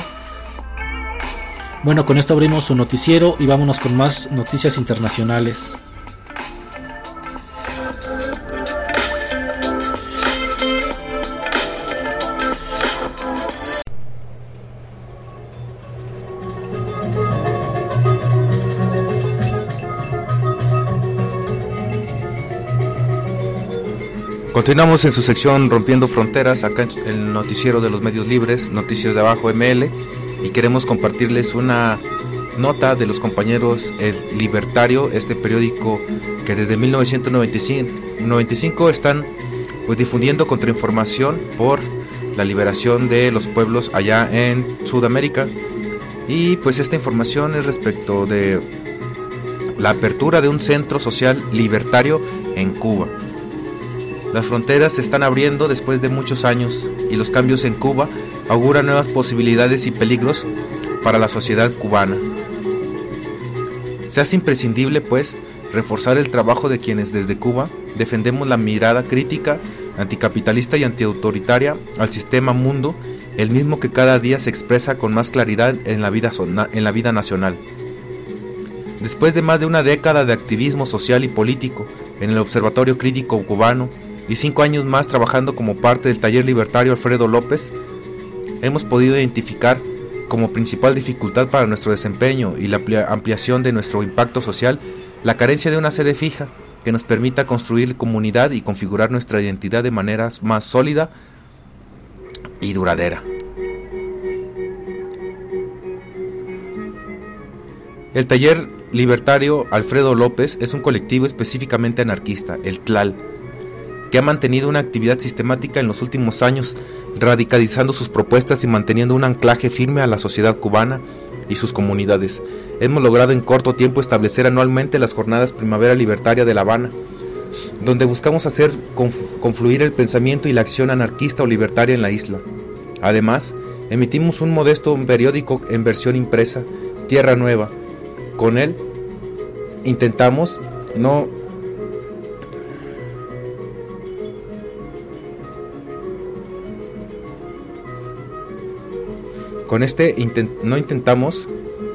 Bueno, con esto abrimos su noticiero y vámonos con más noticias internacionales. Continuamos en su sección Rompiendo Fronteras, acá en el noticiero de los medios libres, Noticias de Abajo M L, y queremos compartirles una nota de los compañeros El Libertario, este periódico que desde mil novecientos noventa y cinco están pues difundiendo contrainformación por la liberación de los pueblos allá en Sudamérica. Y pues esta información es respecto de la apertura de un centro social libertario en Cuba. Las fronteras se están abriendo después de muchos años y los cambios en Cuba auguran nuevas posibilidades y peligros para la sociedad cubana. Se hace imprescindible, pues, reforzar el trabajo de quienes desde Cuba defendemos la mirada crítica, anticapitalista y antiautoritaria al sistema mundo, el mismo que cada día se expresa con más claridad en la vida, en la vida nacional. Después de más de una década de activismo social y político en el Observatorio Crítico Cubano y cinco años más trabajando como parte del taller libertario Alfredo López, hemos podido identificar como principal dificultad para nuestro desempeño y la ampliación de nuestro impacto social la carencia de una sede fija que nos permita construir comunidad y configurar nuestra identidad de manera más sólida y duradera. El taller libertario Alfredo López es un colectivo específicamente anarquista, el T L A L, que ha mantenido una actividad sistemática en los últimos años, radicalizando sus propuestas y manteniendo un anclaje firme a la sociedad cubana y sus comunidades. Hemos logrado en corto tiempo establecer anualmente las jornadas Primavera Libertaria de La Habana, donde buscamos hacer confluir el pensamiento y la acción anarquista o libertaria en la isla. Además, emitimos un modesto periódico en versión impresa, Tierra Nueva. Con él intentamos no con este intent, no intentamos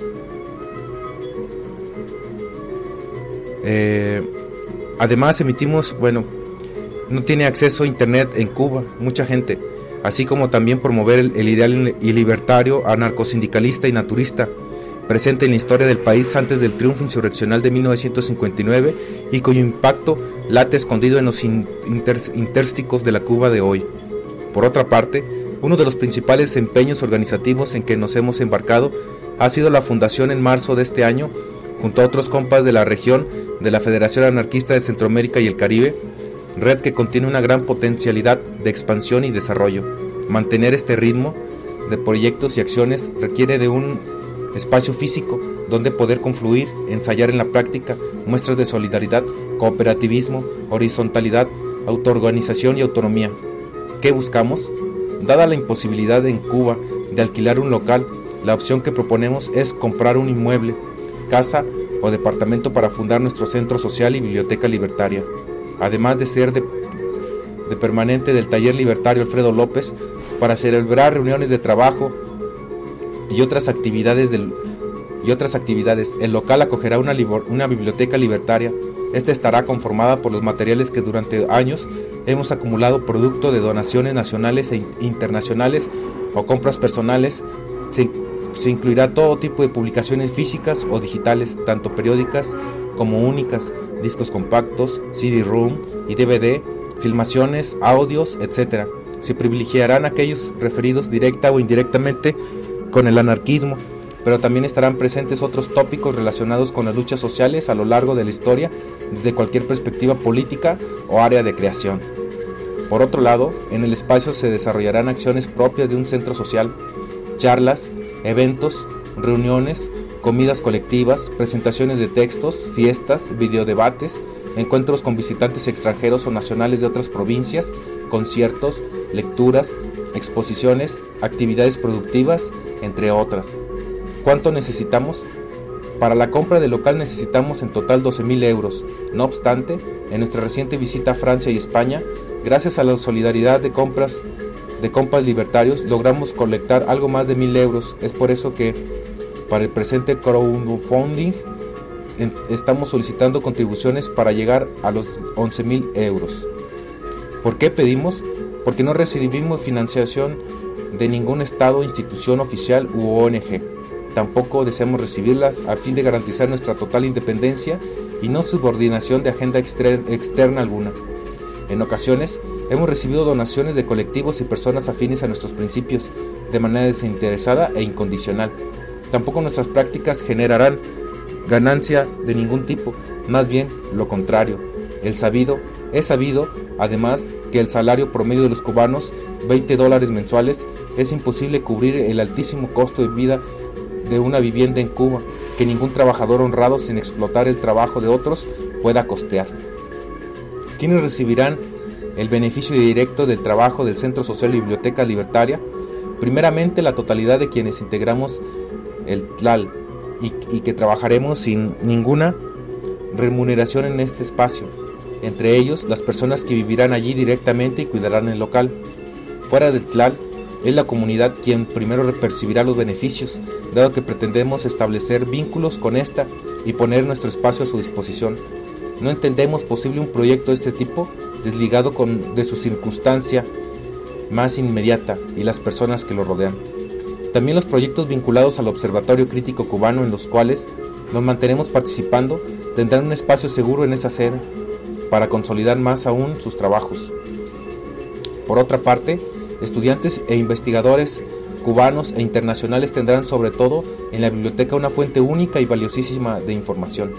eh, además emitimos, bueno, no tiene acceso a internet en Cuba mucha gente, así como también promover el, el ideal y libertario anarcosindicalista y naturista presente en la historia del país antes del triunfo insurreccional de mil novecientos cincuenta y nueve y cuyo impacto late escondido en los inter, intersticos de la Cuba de hoy. Por otra parte, uno de los principales empeños organizativos en que nos hemos embarcado ha sido la fundación en marzo de este año, junto a otros compas de la región, de la Federación Anarquista de Centroamérica y el Caribe, red que contiene una gran potencialidad de expansión y desarrollo. Mantener este ritmo de proyectos y acciones requiere de un espacio físico donde poder confluir, ensayar en la práctica muestras de solidaridad, cooperativismo, horizontalidad, autoorganización y autonomía. ¿Qué buscamos? Dada la imposibilidad en Cuba de alquilar un local, la opción que proponemos es comprar un inmueble, casa o departamento para fundar nuestro centro social y biblioteca libertaria. Además de ser de, de permanente del taller libertario Alfredo López, para celebrar reuniones de trabajo y otras actividades del, y otras actividades, el local acogerá una, libor, una biblioteca libertaria. Esta estará conformada por los materiales que durante años hemos acumulado producto de donaciones nacionales e internacionales o compras personales. Se, se incluirá todo tipo de publicaciones físicas o digitales, tanto periódicas como únicas, discos compactos, C D-ROOM y D V D, filmaciones, audios, etcétera. Se privilegiarán aquellos referidos directa o indirectamente con el anarquismo, pero también estarán presentes otros tópicos relacionados con las luchas sociales a lo largo de la historia, desde cualquier perspectiva política o área de creación. Por otro lado, en el espacio se desarrollarán acciones propias de un centro social, charlas, eventos, reuniones, comidas colectivas, presentaciones de textos, fiestas, videodebates, encuentros con visitantes extranjeros o nacionales de otras provincias, conciertos, lecturas, exposiciones, actividades productivas, entre otras. ¿Cuánto necesitamos? Para la compra del local necesitamos en total doce mil euros. No obstante, en nuestra reciente visita a Francia y España, gracias a la solidaridad de compras de compas libertarios, logramos colectar algo más de mil euros. Es por eso que para el presente crowdfunding estamos solicitando contribuciones para llegar a los once mil euros. ¿Por qué pedimos? Porque no recibimos financiación de ningún estado, institución oficial u O N G. Tampoco deseamos recibirlas a fin de garantizar nuestra total independencia y no subordinación de agenda externa alguna. En ocasiones hemos recibido donaciones de colectivos y personas afines a nuestros principios de manera desinteresada e incondicional. Tampoco nuestras prácticas generarán ganancia de ningún tipo, más bien lo contrario. El sabido es sabido, además que el salario promedio de los cubanos, veinte dólares mensuales, es imposible cubrir el altísimo costo de vida de una vivienda en Cuba, que ningún trabajador honrado sin explotar el trabajo de otros pueda costear. ¿Quiénes recibirán el beneficio directo del trabajo del Centro Social y Biblioteca Libertaria? Primeramente, la totalidad de quienes integramos el T L A L y, y que trabajaremos sin ninguna remuneración en este espacio, entre ellos las personas que vivirán allí directamente y cuidarán el local. Fuera del T L A L, es la comunidad quien primero percibirá los beneficios, dado que pretendemos establecer vínculos con esta y poner nuestro espacio a su disposición. No entendemos posible un proyecto de este tipo desligado con, de su circunstancia más inmediata y las personas que lo rodean. También los proyectos vinculados al Observatorio Crítico Cubano, en los cuales nos mantenemos participando, tendrán un espacio seguro en esa sede para consolidar más aún sus trabajos. Por otra parte, estudiantes e investigadores cubanos e internacionales tendrán sobre todo en la biblioteca una fuente única y valiosísima de información.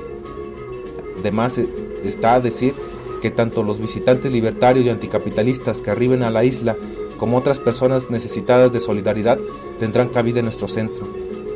Además, está a decir que tanto los visitantes libertarios y anticapitalistas que arriben a la isla como otras personas necesitadas de solidaridad tendrán cabida en nuestro centro.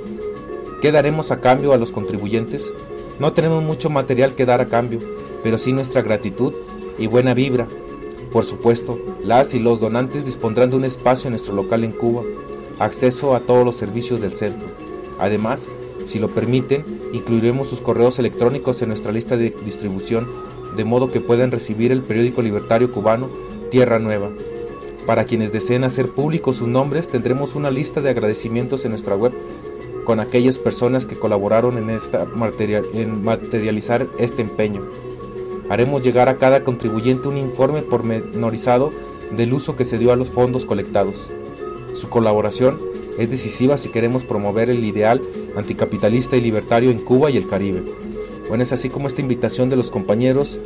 ¿Qué daremos a cambio a los contribuyentes? No tenemos mucho material que dar a cambio, pero sí nuestra gratitud y buena vibra. Por supuesto, las y los donantes dispondrán de un espacio en nuestro local en Cuba, acceso a todos los servicios del centro. Además, si lo permiten, incluiremos sus correos electrónicos en nuestra lista de distribución, de modo que puedan recibir el periódico libertario cubano Tierra Nueva. Para quienes deseen hacer públicos sus nombres, tendremos una lista de agradecimientos en nuestra web con aquellas personas que colaboraron en, esta material, en materializar este empeño. Haremos llegar a cada contribuyente un informe pormenorizado del uso que se dio a los fondos colectados. Su colaboración es decisiva si queremos promover el ideal anticapitalista y libertario en Cuba y el Caribe. Bueno, es así como esta invitación de los compañeros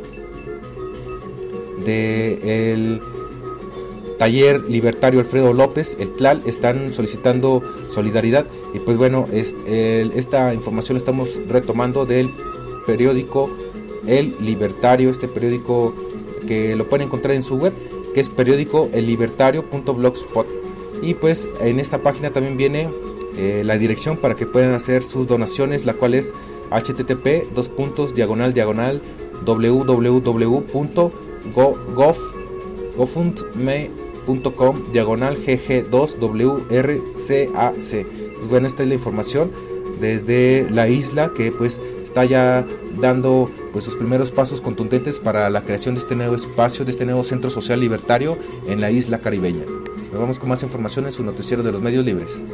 del Taller Libertario Alfredo López, el T L A L, están solicitando solidaridad. Y pues bueno, es, el, esta información la estamos retomando del periódico El Libertario, este periódico que lo pueden encontrar en su web, que es periódico el libertario punto blogspot. Y pues en esta página también viene eh, la dirección para que puedan hacer sus donaciones, la cual es http dos puntos diagonal diagonal www.gofundme.com diagonal gg dos wrcac. Pues bueno, esta es la información desde la isla, que pues está ya dando pues sus primeros pasos contundentes para la creación de este nuevo espacio, de este nuevo centro social libertario en la isla caribeña. Nos vamos con más información en su noticiero de los medios libres.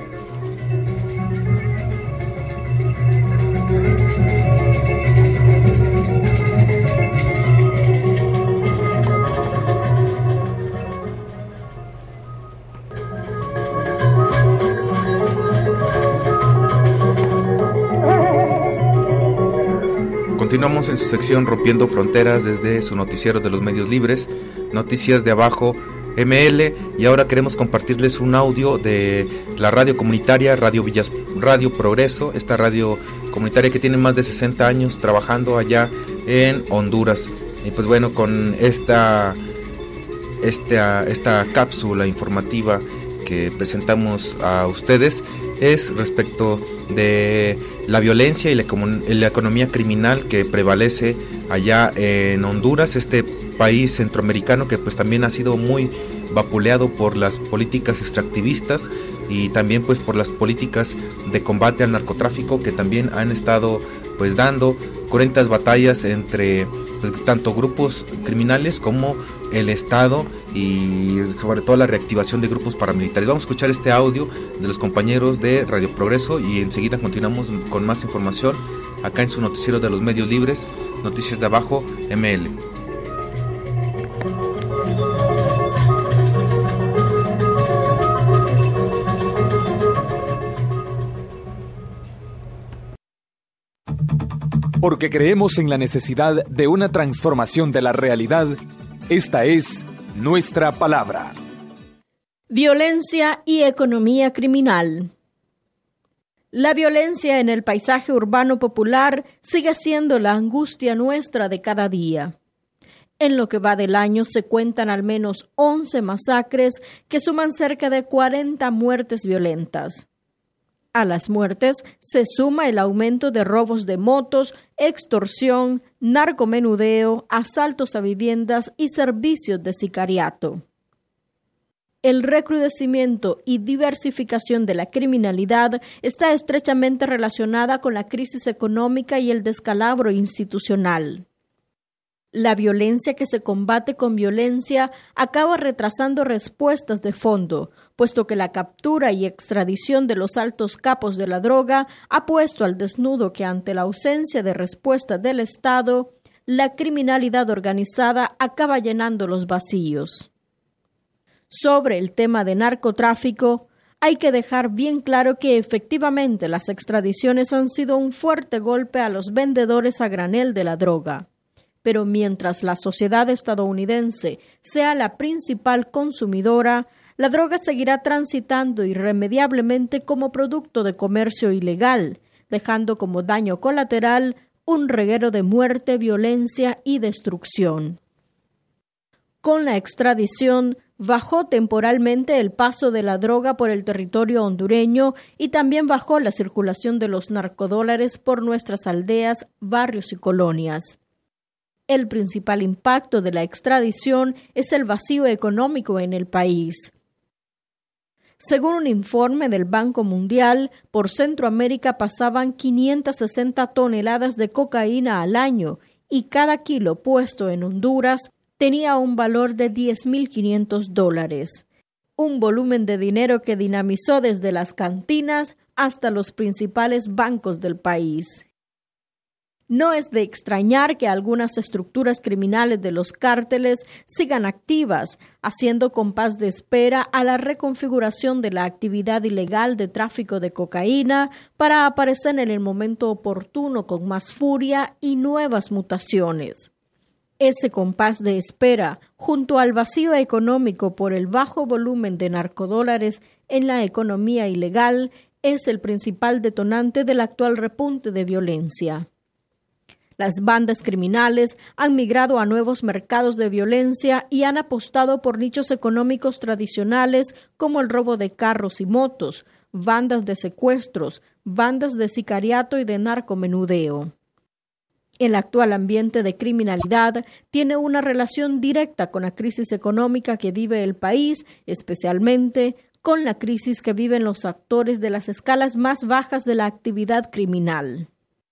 Continuamos en su sección Rompiendo Fronteras desde su noticiero de los medios libres, Noticias de Abajo M L, y ahora queremos compartirles un audio de la radio comunitaria Radio Villas, Radio Progreso, esta radio comunitaria que tiene más de sesenta años trabajando allá en Honduras. Y pues bueno, con esta esta, esta cápsula informativa que presentamos a ustedes es respecto de la violencia y la, la economía criminal que prevalece allá en Honduras, este país centroamericano que pues también ha sido muy vapuleado por las políticas extractivistas y también pues por las políticas de combate al narcotráfico, que también han estado pues dando cruentas batallas entre pues, tanto grupos criminales como el Estado, y sobre todo la reactivación de grupos paramilitares. Vamos a escuchar este audio de los compañeros de Radio Progreso y enseguida continuamos con más información acá en su noticiero de los medios libres, Noticias de Abajo M L. Porque creemos en la necesidad de una transformación de la realidad, esta es nuestra palabra. Violencia y economía criminal. La violencia en el paisaje urbano popular sigue siendo la angustia nuestra de cada día. En lo que va del año se cuentan al menos once masacres que suman cerca de cuarenta muertes violentas. A las muertes se suma el aumento de robos de motos, extorsión, narcomenudeo, asaltos a viviendas y servicios de sicariato. El recrudecimiento y diversificación de la criminalidad está estrechamente relacionada con la crisis económica y el descalabro institucional. La violencia que se combate con violencia acaba retrasando respuestas de fondo, puesto que la captura y extradición de los altos capos de la droga ha puesto al desnudo que ante la ausencia de respuesta del Estado, la criminalidad organizada acaba llenando los vacíos. Sobre el tema de narcotráfico, hay que dejar bien claro que efectivamente las extradiciones han sido un fuerte golpe a los vendedores a granel de la droga. Pero mientras la sociedad estadounidense sea la principal consumidora, la droga seguirá transitando irremediablemente como producto de comercio ilegal, dejando como daño colateral un reguero de muerte, violencia y destrucción. Con la extradición, bajó temporalmente el paso de la droga por el territorio hondureño y también bajó la circulación de los narcodólares por nuestras aldeas, barrios y colonias. El principal impacto de la extradición es el vacío económico en el país. Según un informe del Banco Mundial, por Centroamérica pasaban quinientas sesenta toneladas de cocaína al año y cada kilo puesto en Honduras tenía un valor de diez mil quinientos dólares, un volumen de dinero que dinamizó desde las cantinas hasta los principales bancos del país. No es de extrañar que algunas estructuras criminales de los cárteles sigan activas, haciendo compás de espera a la reconfiguración de la actividad ilegal de tráfico de cocaína para aparecer en el momento oportuno con más furia y nuevas mutaciones. Ese compás de espera, junto al vacío económico por el bajo volumen de narcodólares en la economía ilegal, es el principal detonante del actual repunte de violencia. Las bandas criminales han migrado a nuevos mercados de violencia y han apostado por nichos económicos tradicionales como el robo de carros y motos, bandas de secuestros, bandas de sicariato y de narcomenudeo. El actual ambiente de criminalidad tiene una relación directa con la crisis económica que vive el país, especialmente con la crisis que viven los actores de las escalas más bajas de la actividad criminal.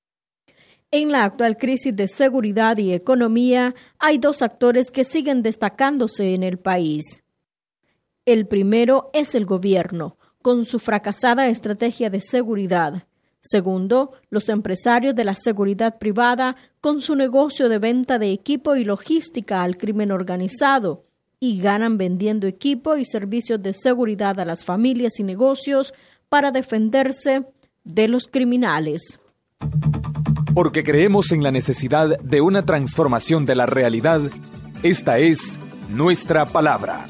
En la actual crisis de seguridad y economía, hay dos actores que siguen destacándose en el país. El primero es el gobierno, con su fracasada estrategia de seguridad. Segundo, los empresarios de la seguridad privada, con su negocio de venta de equipo y logística al crimen organizado, y ganan vendiendo equipo y servicios de seguridad a las familias y negocios para defenderse de los criminales. Porque creemos en la necesidad de una transformación de la realidad, esta es nuestra palabra.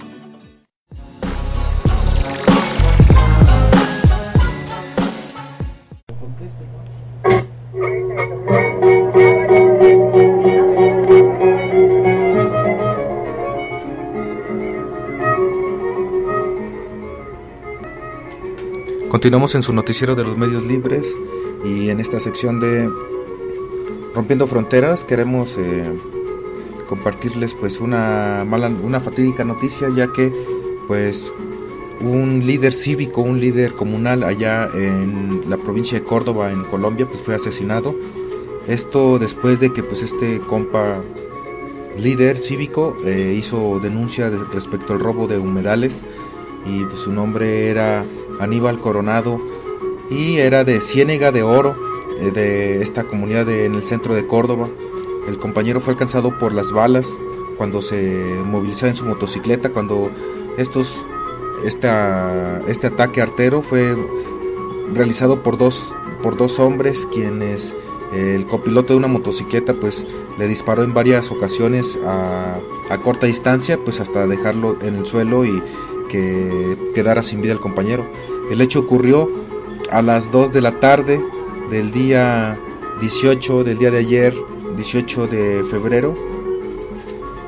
Continuamos en su noticiero de los medios libres y en esta sección de Rompiendo Fronteras queremos eh, compartirles pues una mala, una fatídica noticia, ya que pues un líder cívico, un líder comunal allá en la provincia de Córdoba, en Colombia, pues fue asesinado. Esto después de que pues este compa líder cívico eh, hizo denuncia de, respecto al robo de humedales, y pues su nombre era Aníbal Coronado y era de Ciénega de Oro, eh, de esta comunidad de, en el centro de Córdoba. El compañero fue alcanzado por las balas cuando se movilizaba en su motocicleta, cuando estos esta, este ataque artero fue realizado por dos, por dos hombres, quienes eh, el copiloto de una motocicleta pues le disparó en varias ocasiones a, a corta distancia, pues hasta dejarlo en el suelo y que quedara sin vida el compañero. El hecho ocurrió a las dos de la tarde del día dieciocho, del día de ayer, dieciocho de febrero,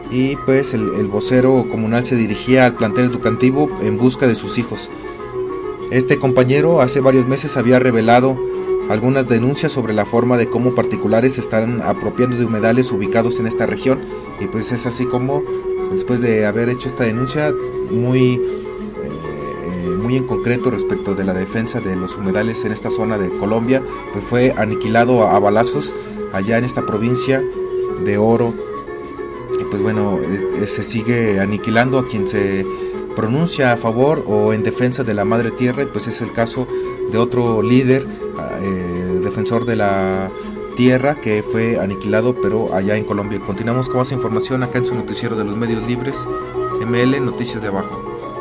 y pues el, el vocero comunal se dirigía al plantel educativo en busca de sus hijos. Este compañero hace varios meses había revelado algunas denuncias sobre la forma de cómo particulares se están apropiando de humedales ubicados en esta región, y pues es así como después de haber hecho esta denuncia muy, eh, muy en concreto respecto de la defensa de los humedales en esta zona de Colombia, pues fue aniquilado a, a balazos allá en esta provincia de Oro. Y pues bueno, es, es, se sigue aniquilando a quien se pronuncia a favor o en defensa de la madre tierra, y pues es el caso de otro líder eh, defensor de la tierra que fue aniquilado pero allá en Colombia. Continuamos con más información acá en su noticiero de los medios libres, M L Noticias de Abajo.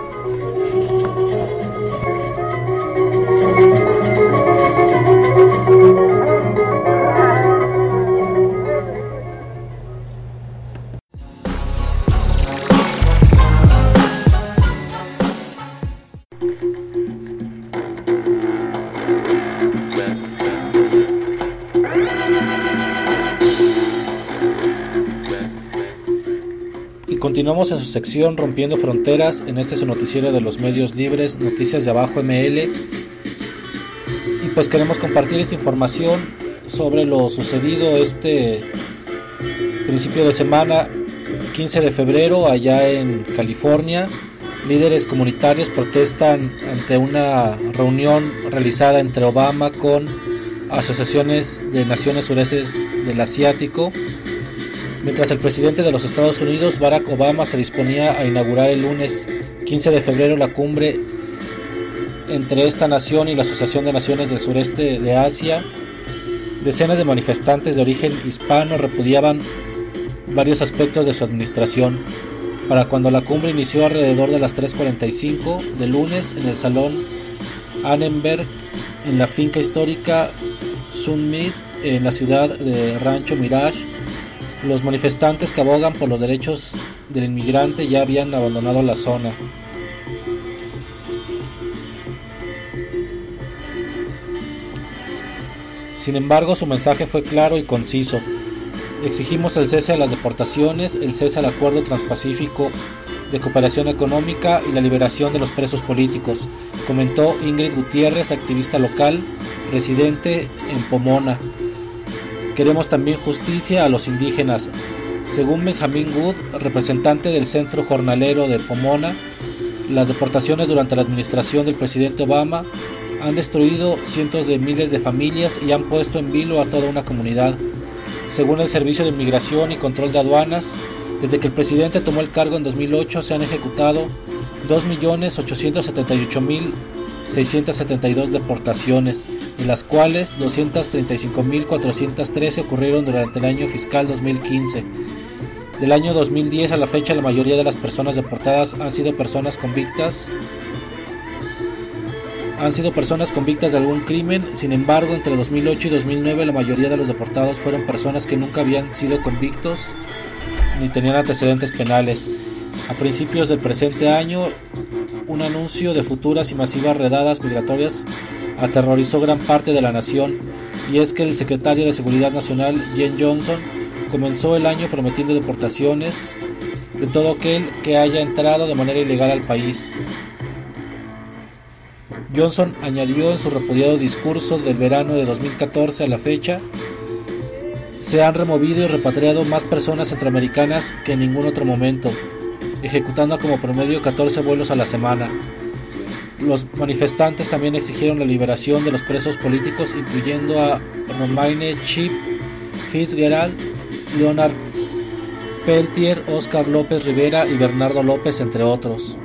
Continuamos en su sección Rompiendo Fronteras, en este su noticiero de los medios libres, Noticias de Abajo M L, y pues queremos compartir esta información sobre lo sucedido este principio de semana, quince de febrero, allá en California. Líderes comunitarios protestan ante una reunión realizada entre Obama con asociaciones de naciones sureses del Asiático, mientras el presidente de los Estados Unidos, Barack Obama, se disponía a inaugurar el lunes quince de febrero la cumbre entre esta nación y la Asociación de Naciones del Sureste de Asia. Decenas de manifestantes de origen hispano repudiaban varios aspectos de su administración. Para cuando la cumbre inició alrededor de las tres cuarenta y cinco del lunes en el Salón Annenberg, en la finca histórica Summit, en la ciudad de Rancho Mirage, los manifestantes que abogan por los derechos del inmigrante ya habían abandonado la zona. Sin embargo, su mensaje fue claro y conciso. Exigimos el cese de las deportaciones, el cese al Acuerdo Transpacífico de Cooperación Económica y la liberación de los presos políticos, comentó Ingrid Gutiérrez, activista local, residente en Pomona. Queremos también justicia a los indígenas. Según Benjamin Wood, representante del Centro Jornalero de Pomona, las deportaciones durante la administración del presidente Obama han destruido cientos de miles de familias y han puesto en vilo a toda una comunidad. Según el Servicio de Inmigración y Control de Aduanas, desde que el presidente tomó el cargo en dos mil ocho se han ejecutado dos millones ochocientos setenta y ocho mil seiscientos setenta y dos deportaciones, de las cuales doscientos treinta y cinco mil cuatrocientos trece ocurrieron durante el año fiscal dos mil quince. Del año dos mil diez a la fecha, la mayoría de las personas deportadas han sido personas convictas han sido personas convictas de algún crimen. Sin embargo, entre dos mil ocho y dos mil nueve la mayoría de los deportados fueron personas que nunca habían sido convictos ni tenían antecedentes penales. A principios del presente año, un anuncio de futuras y masivas redadas migratorias aterrorizó gran parte de la nación, y es que el secretario de Seguridad Nacional, Jen Johnson, comenzó el año prometiendo deportaciones de todo aquel que haya entrado de manera ilegal al país. Johnson añadió en su repudiado discurso del verano de dos mil catorce a la fecha: se han removido y repatriado más personas centroamericanas que en ningún otro momento, ejecutando como promedio catorce vuelos a la semana. Los manifestantes también exigieron la liberación de los presos políticos, incluyendo a Romaine Chip Fitzgerald, Leonard Peltier, Oscar López Rivera y Bernardo López, entre otros.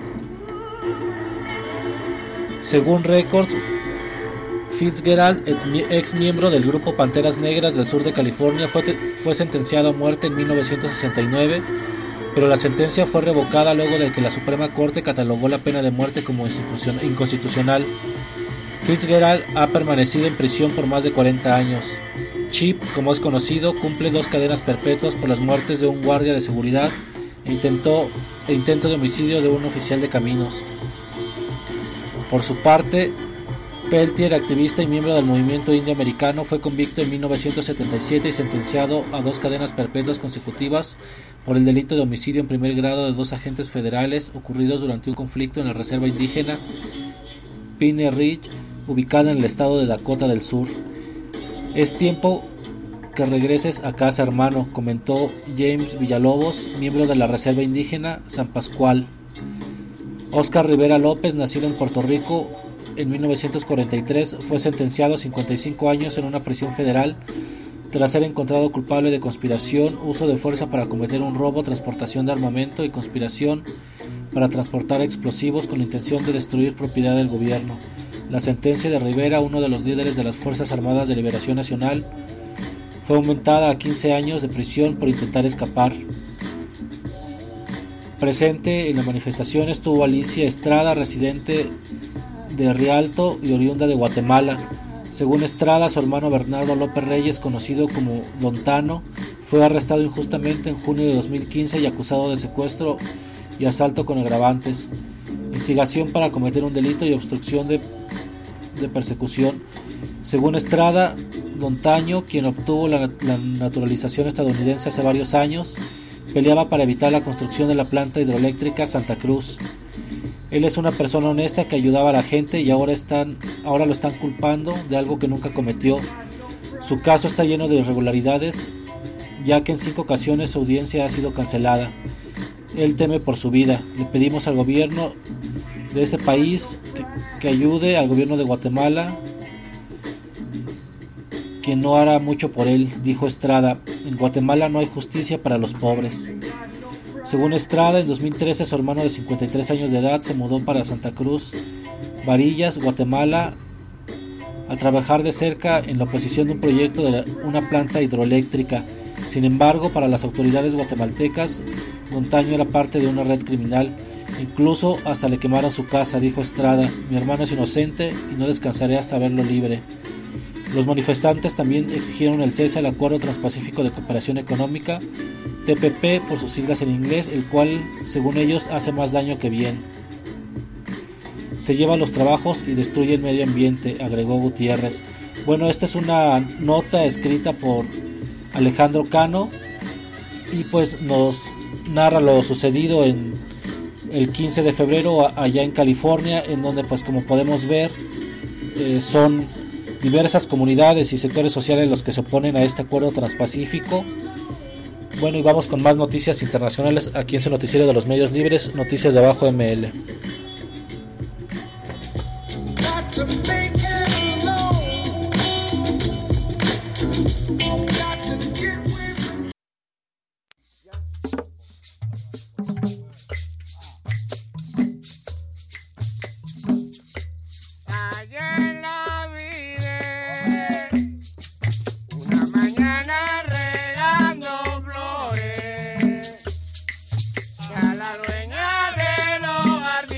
Según Records, Fitzgerald, ex miembro del grupo Panteras Negras del sur de California, fue, fue sentenciado a muerte en mil novecientos sesenta y nueve, pero la sentencia fue revocada luego de que la Suprema Corte catalogó la pena de muerte como inconstitucional. Fitzgerald ha permanecido en prisión por más de cuarenta años. Chip, como es conocido, cumple dos cadenas perpetuas por las muertes de un guardia de seguridad e, intentó, e intento de homicidio de un oficial de caminos. Por su parte, Peltier, activista y miembro del movimiento indio americano, fue convicto en mil novecientos setenta y siete y sentenciado a dos cadenas perpetuas consecutivas por el delito de homicidio en primer grado de dos agentes federales ocurridos durante un conflicto en la reserva indígena Pine Ridge, ubicada en el estado de Dakota del Sur. Es tiempo que regreses a casa, hermano, comentó James Villalobos, miembro de la reserva indígena San Pascual. Oscar Rivera López, nacido en Puerto Rico en mil novecientos cuarenta y tres, fue sentenciado a cincuenta y cinco años en una prisión federal tras ser encontrado culpable de conspiración, uso de fuerza para cometer un robo, transportación de armamento y conspiración para transportar explosivos con la intención de destruir propiedad del gobierno. La sentencia de Rivera, uno de los líderes de las Fuerzas Armadas de Liberación Nacional, fue aumentada a quince años de prisión por intentar escapar. Presente en la manifestación estuvo Alicia Estrada, residente de Rialto y oriunda de Guatemala. Según Estrada, su hermano Bernardo López Reyes, conocido como Don Tano, fue arrestado injustamente en junio de dos mil quince y acusado de secuestro y asalto con agravantes, instigación para cometer un delito y obstrucción de, de persecución. Según Estrada, Don Taño, quien obtuvo la, la naturalización estadounidense hace varios años, peleaba para evitar la construcción de la planta hidroeléctrica Santa Cruz. Él es una persona honesta que ayudaba a la gente y ahora, están, ahora lo están culpando de algo que nunca cometió. Su caso está lleno de irregularidades, ya que en cinco ocasiones su audiencia ha sido cancelada. Él teme por su vida. Le pedimos al gobierno de ese país que, que ayude al gobierno de Guatemala, que no hará mucho por él, dijo Estrada. En Guatemala no hay justicia para los pobres. Según Estrada, en dos mil trece su hermano de cincuenta y tres años de edad se mudó para Santa Cruz, Varillas, Guatemala, a trabajar de cerca en la oposición de un proyecto de una planta hidroeléctrica. Sin embargo, para las autoridades guatemaltecas, Don Taño era parte de una red criminal. Incluso hasta le quemaron su casa, dijo Estrada. Mi hermano es inocente y no descansaré hasta verlo libre. Los manifestantes también exigieron el cese al Acuerdo Transpacífico de Cooperación Económica, T P P por sus siglas en inglés, el cual, según ellos, hace más daño que bien. Se lleva los trabajos y destruye el medio ambiente, agregó Gutiérrez. Bueno, esta es una nota escrita por Alejandro Cano y pues nos narra lo sucedido en el quince de febrero allá en California, en donde pues como podemos ver eh, son diversas comunidades y sectores sociales los que se oponen a este acuerdo transpacífico. Bueno, y vamos con más noticias internacionales aquí en su noticiero de los medios libres, Noticias de Abajo M L. La dueña de los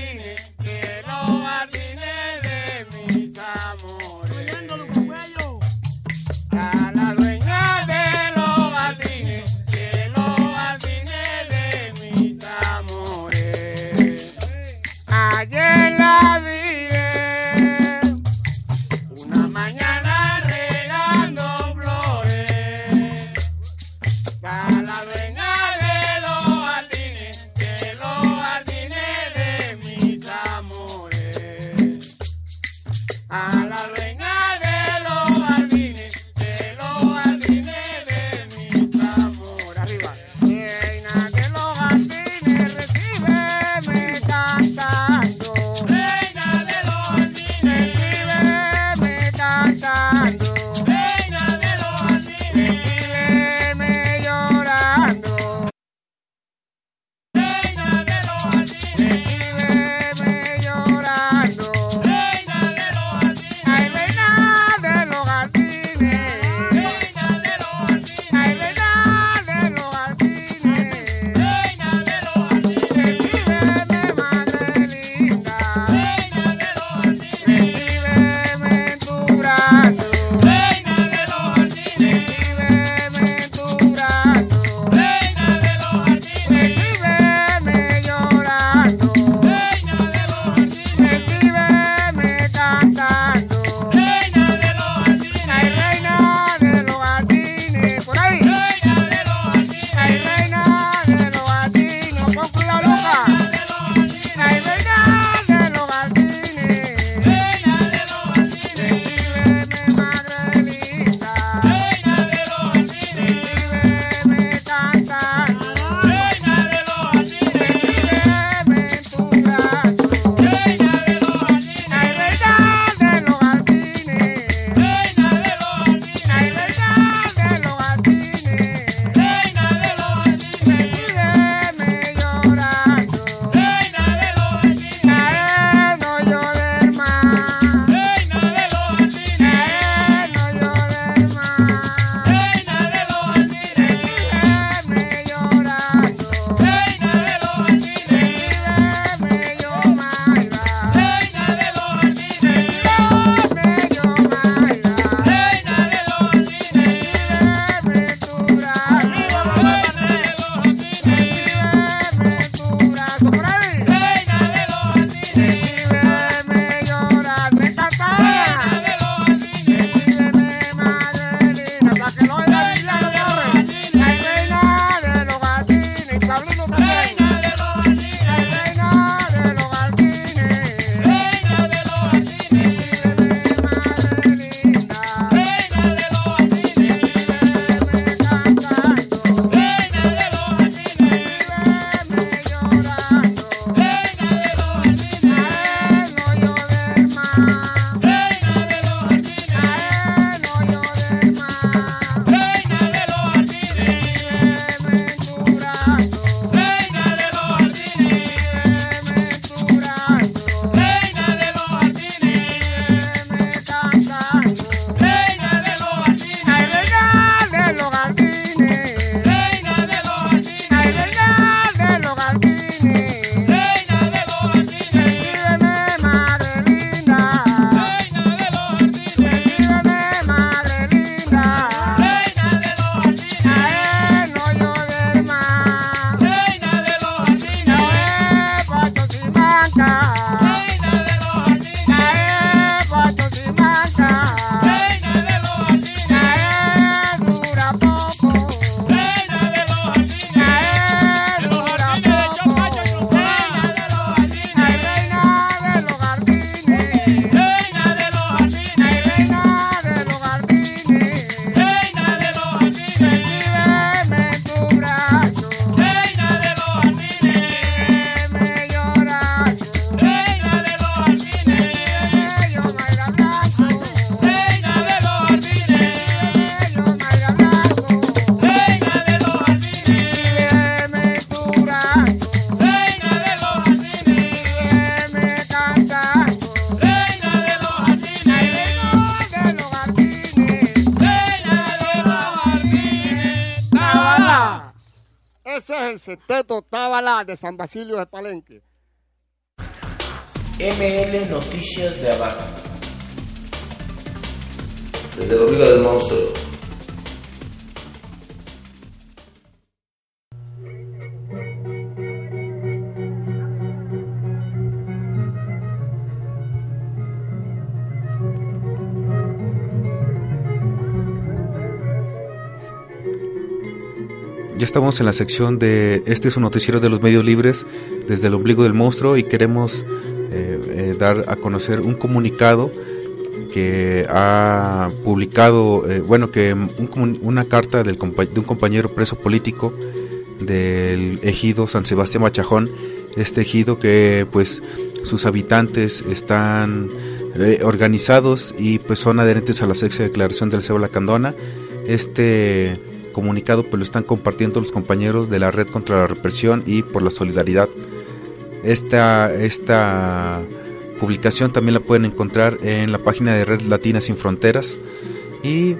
El Seteto Tábala de San Basilio de Palenque. M L Noticias de Abajo. Desde el ombligo del monstruo. Ya estamos en la sección de este es un noticiero de los medios libres desde el ombligo del monstruo y queremos eh, eh, dar a conocer un comunicado que ha publicado, eh, bueno, que un, una carta del, de un compañero preso político del ejido San Sebastián Bachajón, este ejido que pues sus habitantes están eh, organizados y pues son adherentes a la sexta declaración del Cebo Lacandona. Este comunicado pues lo están compartiendo los compañeros de la Red contra la Represión y por la Solidaridad. Esta, esta publicación también la pueden encontrar en la página de Red Latina Sin Fronteras y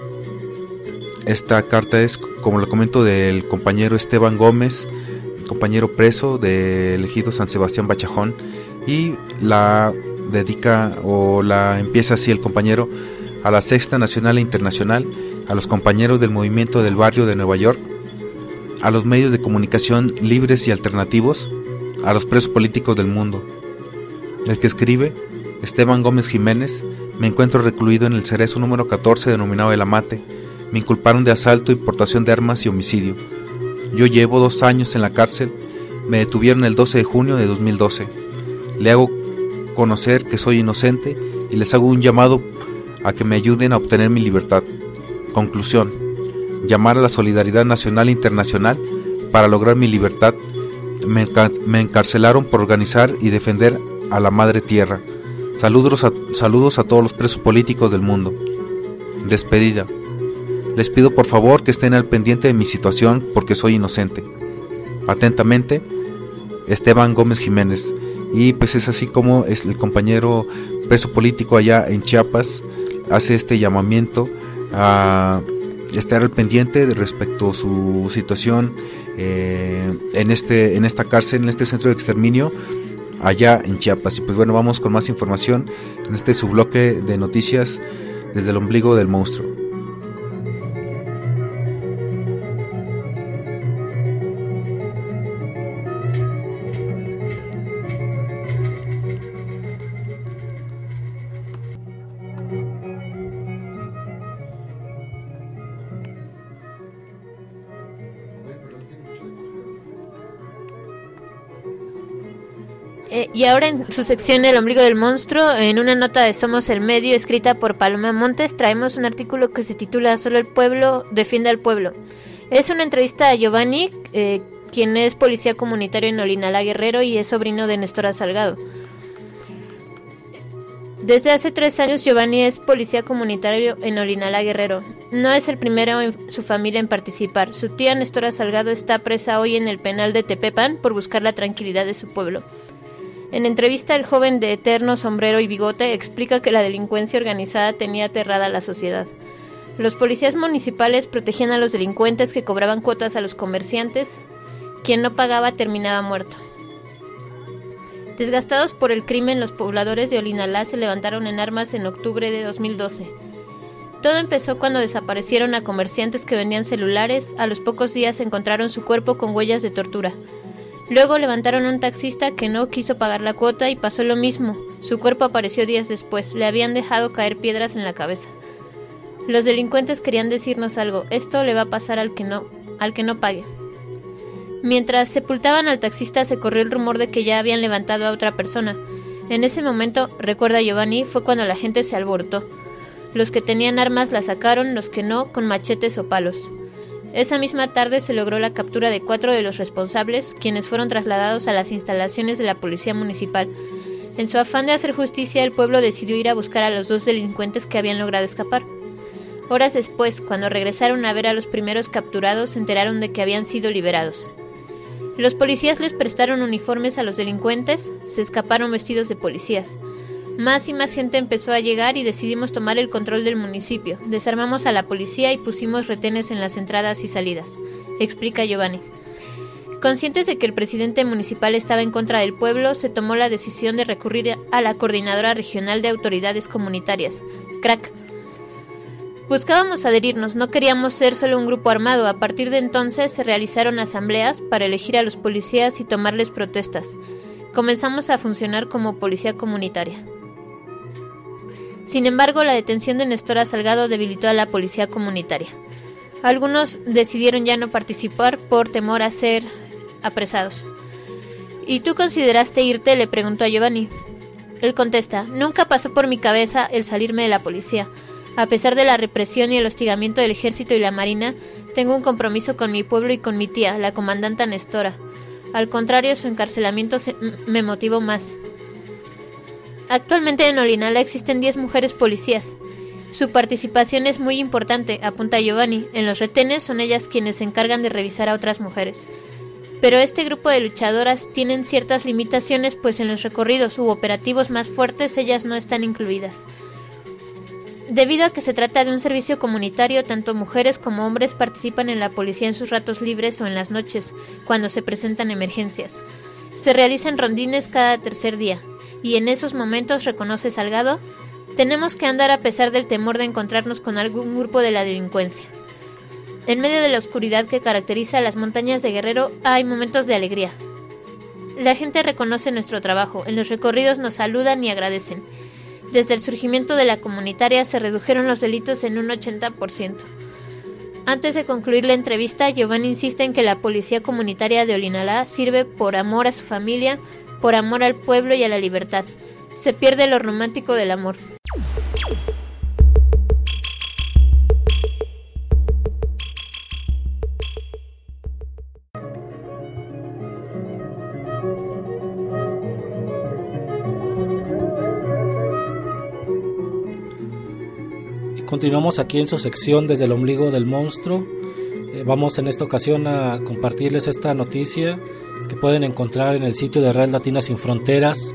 esta carta es, como lo comento, del compañero Esteban Gómez, compañero preso del ejido San Sebastián Bachajón, y la dedica o la empieza así el compañero: a la Sexta Nacional e Internacional, a los compañeros del movimiento del barrio de Nueva York, a los medios de comunicación libres y alternativos, a los presos políticos del mundo. El que escribe, Esteban Gómez Jiménez: me encuentro recluido en el cerezo número catorce denominado El Amate. Me inculparon de asalto, importación de armas y homicidio. Yo llevo dos años en la cárcel. Me detuvieron el doce de junio de dos mil doce. Le hago conocer que soy inocente y les hago un llamado a que me ayuden a obtener mi libertad. Conclusión: llamar a la solidaridad nacional e internacional para lograr mi libertad. Me, encar me encarcelaron por organizar y defender a la madre tierra. Saludos a, saludos a todos los presos políticos del mundo. Despedida: les pido por favor que estén al pendiente de mi situación porque soy inocente. Atentamente, Esteban Gómez Jiménez. Y pues es así como es el compañero preso político allá en Chiapas hace este llamamiento a estar al pendiente de respecto a su situación eh, en este en esta cárcel, en este centro de exterminio allá en Chiapas. Y pues bueno, vamos con más información en este subbloque de noticias desde el ombligo del monstruo. Eh, y ahora en su sección El ombligo del monstruo, en una nota de Somos el Medio escrita por Paloma Montes, traemos un artículo que se titula Solo el pueblo defiende al pueblo. Es una entrevista a Giovanni, eh, quien es policía comunitario en Olinalá Guerrero y es sobrino de Nestora Salgado. Desde hace tres años Giovanni es policía comunitario en Olinalá Guerrero. No es el primero en su familia en participar. Su tía Nestora Salgado está presa hoy en el penal de Tepepan por buscar la tranquilidad de su pueblo. En entrevista, el joven de eterno sombrero y bigote explica que la delincuencia organizada tenía aterrada a la sociedad. Los policías municipales protegían a los delincuentes que cobraban cuotas a los comerciantes. Quien no pagaba terminaba muerto. Desgastados por el crimen, los pobladores de Olinalá se levantaron en armas en octubre de dos mil doce. Todo empezó cuando desaparecieron a comerciantes que vendían celulares. A los pocos días encontraron su cuerpo con huellas de tortura. Luego levantaron a un taxista que no quiso pagar la cuota y pasó lo mismo. Su cuerpo apareció días después. Le habían dejado caer piedras en la cabeza. Los delincuentes querían decirnos algo. Esto le va a pasar al que no, al que no pague. Mientras sepultaban al taxista se corrió el rumor de que ya habían levantado a otra persona. En ese momento, recuerda Giovanni, fue cuando la gente se alborotó. Los que tenían armas las sacaron, los que no, con machetes o palos. Esa misma tarde se logró la captura de cuatro de los responsables, quienes fueron trasladados a las instalaciones de la policía municipal. En su afán de hacer justicia, el pueblo decidió ir a buscar a los dos delincuentes que habían logrado escapar. Horas después, cuando regresaron a ver a los primeros capturados, se enteraron de que habían sido liberados. Los policías les prestaron uniformes a los delincuentes, se escaparon vestidos de policías. Más y más gente empezó a llegar y decidimos tomar el control del municipio. Desarmamos a la policía y pusimos retenes en las entradas y salidas, explica Giovanni. Conscientes de que el presidente municipal estaba en contra del pueblo, se tomó la decisión de recurrir a la Coordinadora Regional de Autoridades Comunitarias, C R A C. Buscábamos adherirnos, no queríamos ser solo un grupo armado. A partir de entonces se realizaron asambleas para elegir a los policías y tomarles protestas. Comenzamos a funcionar como policía comunitaria. Sin embargo, la detención de Nestora Salgado debilitó a la policía comunitaria. Algunos decidieron ya no participar por temor a ser apresados. ¿Y tú consideraste irte?, le preguntó a Giovanni. Él contesta: nunca pasó por mi cabeza el salirme de la policía. A pesar de la represión y el hostigamiento del ejército y la marina, tengo un compromiso con mi pueblo y con mi tía, la comandanta Nestora. Al contrario, su encarcelamiento se, me motivó más. Actualmente en Olinala existen diez mujeres policías. Su participación es muy importante, apunta Giovanni. En los retenes son ellas quienes se encargan de revisar a otras mujeres. Pero este grupo de luchadoras tienen ciertas limitaciones, pues en los recorridos u operativos más fuertes ellas no están incluidas. Debido a que se trata de un servicio comunitario, tanto mujeres como hombres participan en la policía en sus ratos libres o en las noches, cuando se presentan emergencias. Se realizan rondines cada tercer día, y en esos momentos, reconoce Salgado, tenemos que andar a pesar del temor de encontrarnos con algún grupo de la delincuencia. En medio de la oscuridad que caracteriza las montañas de Guerrero, hay momentos de alegría. La gente reconoce nuestro trabajo, en los recorridos nos saludan y agradecen. Desde el surgimiento de la comunitaria se redujeron los delitos en un ochenta por ciento. Antes de concluir la entrevista, Giovanni insiste en que la policía comunitaria de Olinala sirve por amor a su familia, por amor al pueblo y a la libertad. Se pierde lo romántico del amor. Continuamos aquí en su sección Desde el ombligo del monstruo. Eh, vamos en esta ocasión a compartirles esta noticia que pueden encontrar en el sitio de Red Latina Sin Fronteras.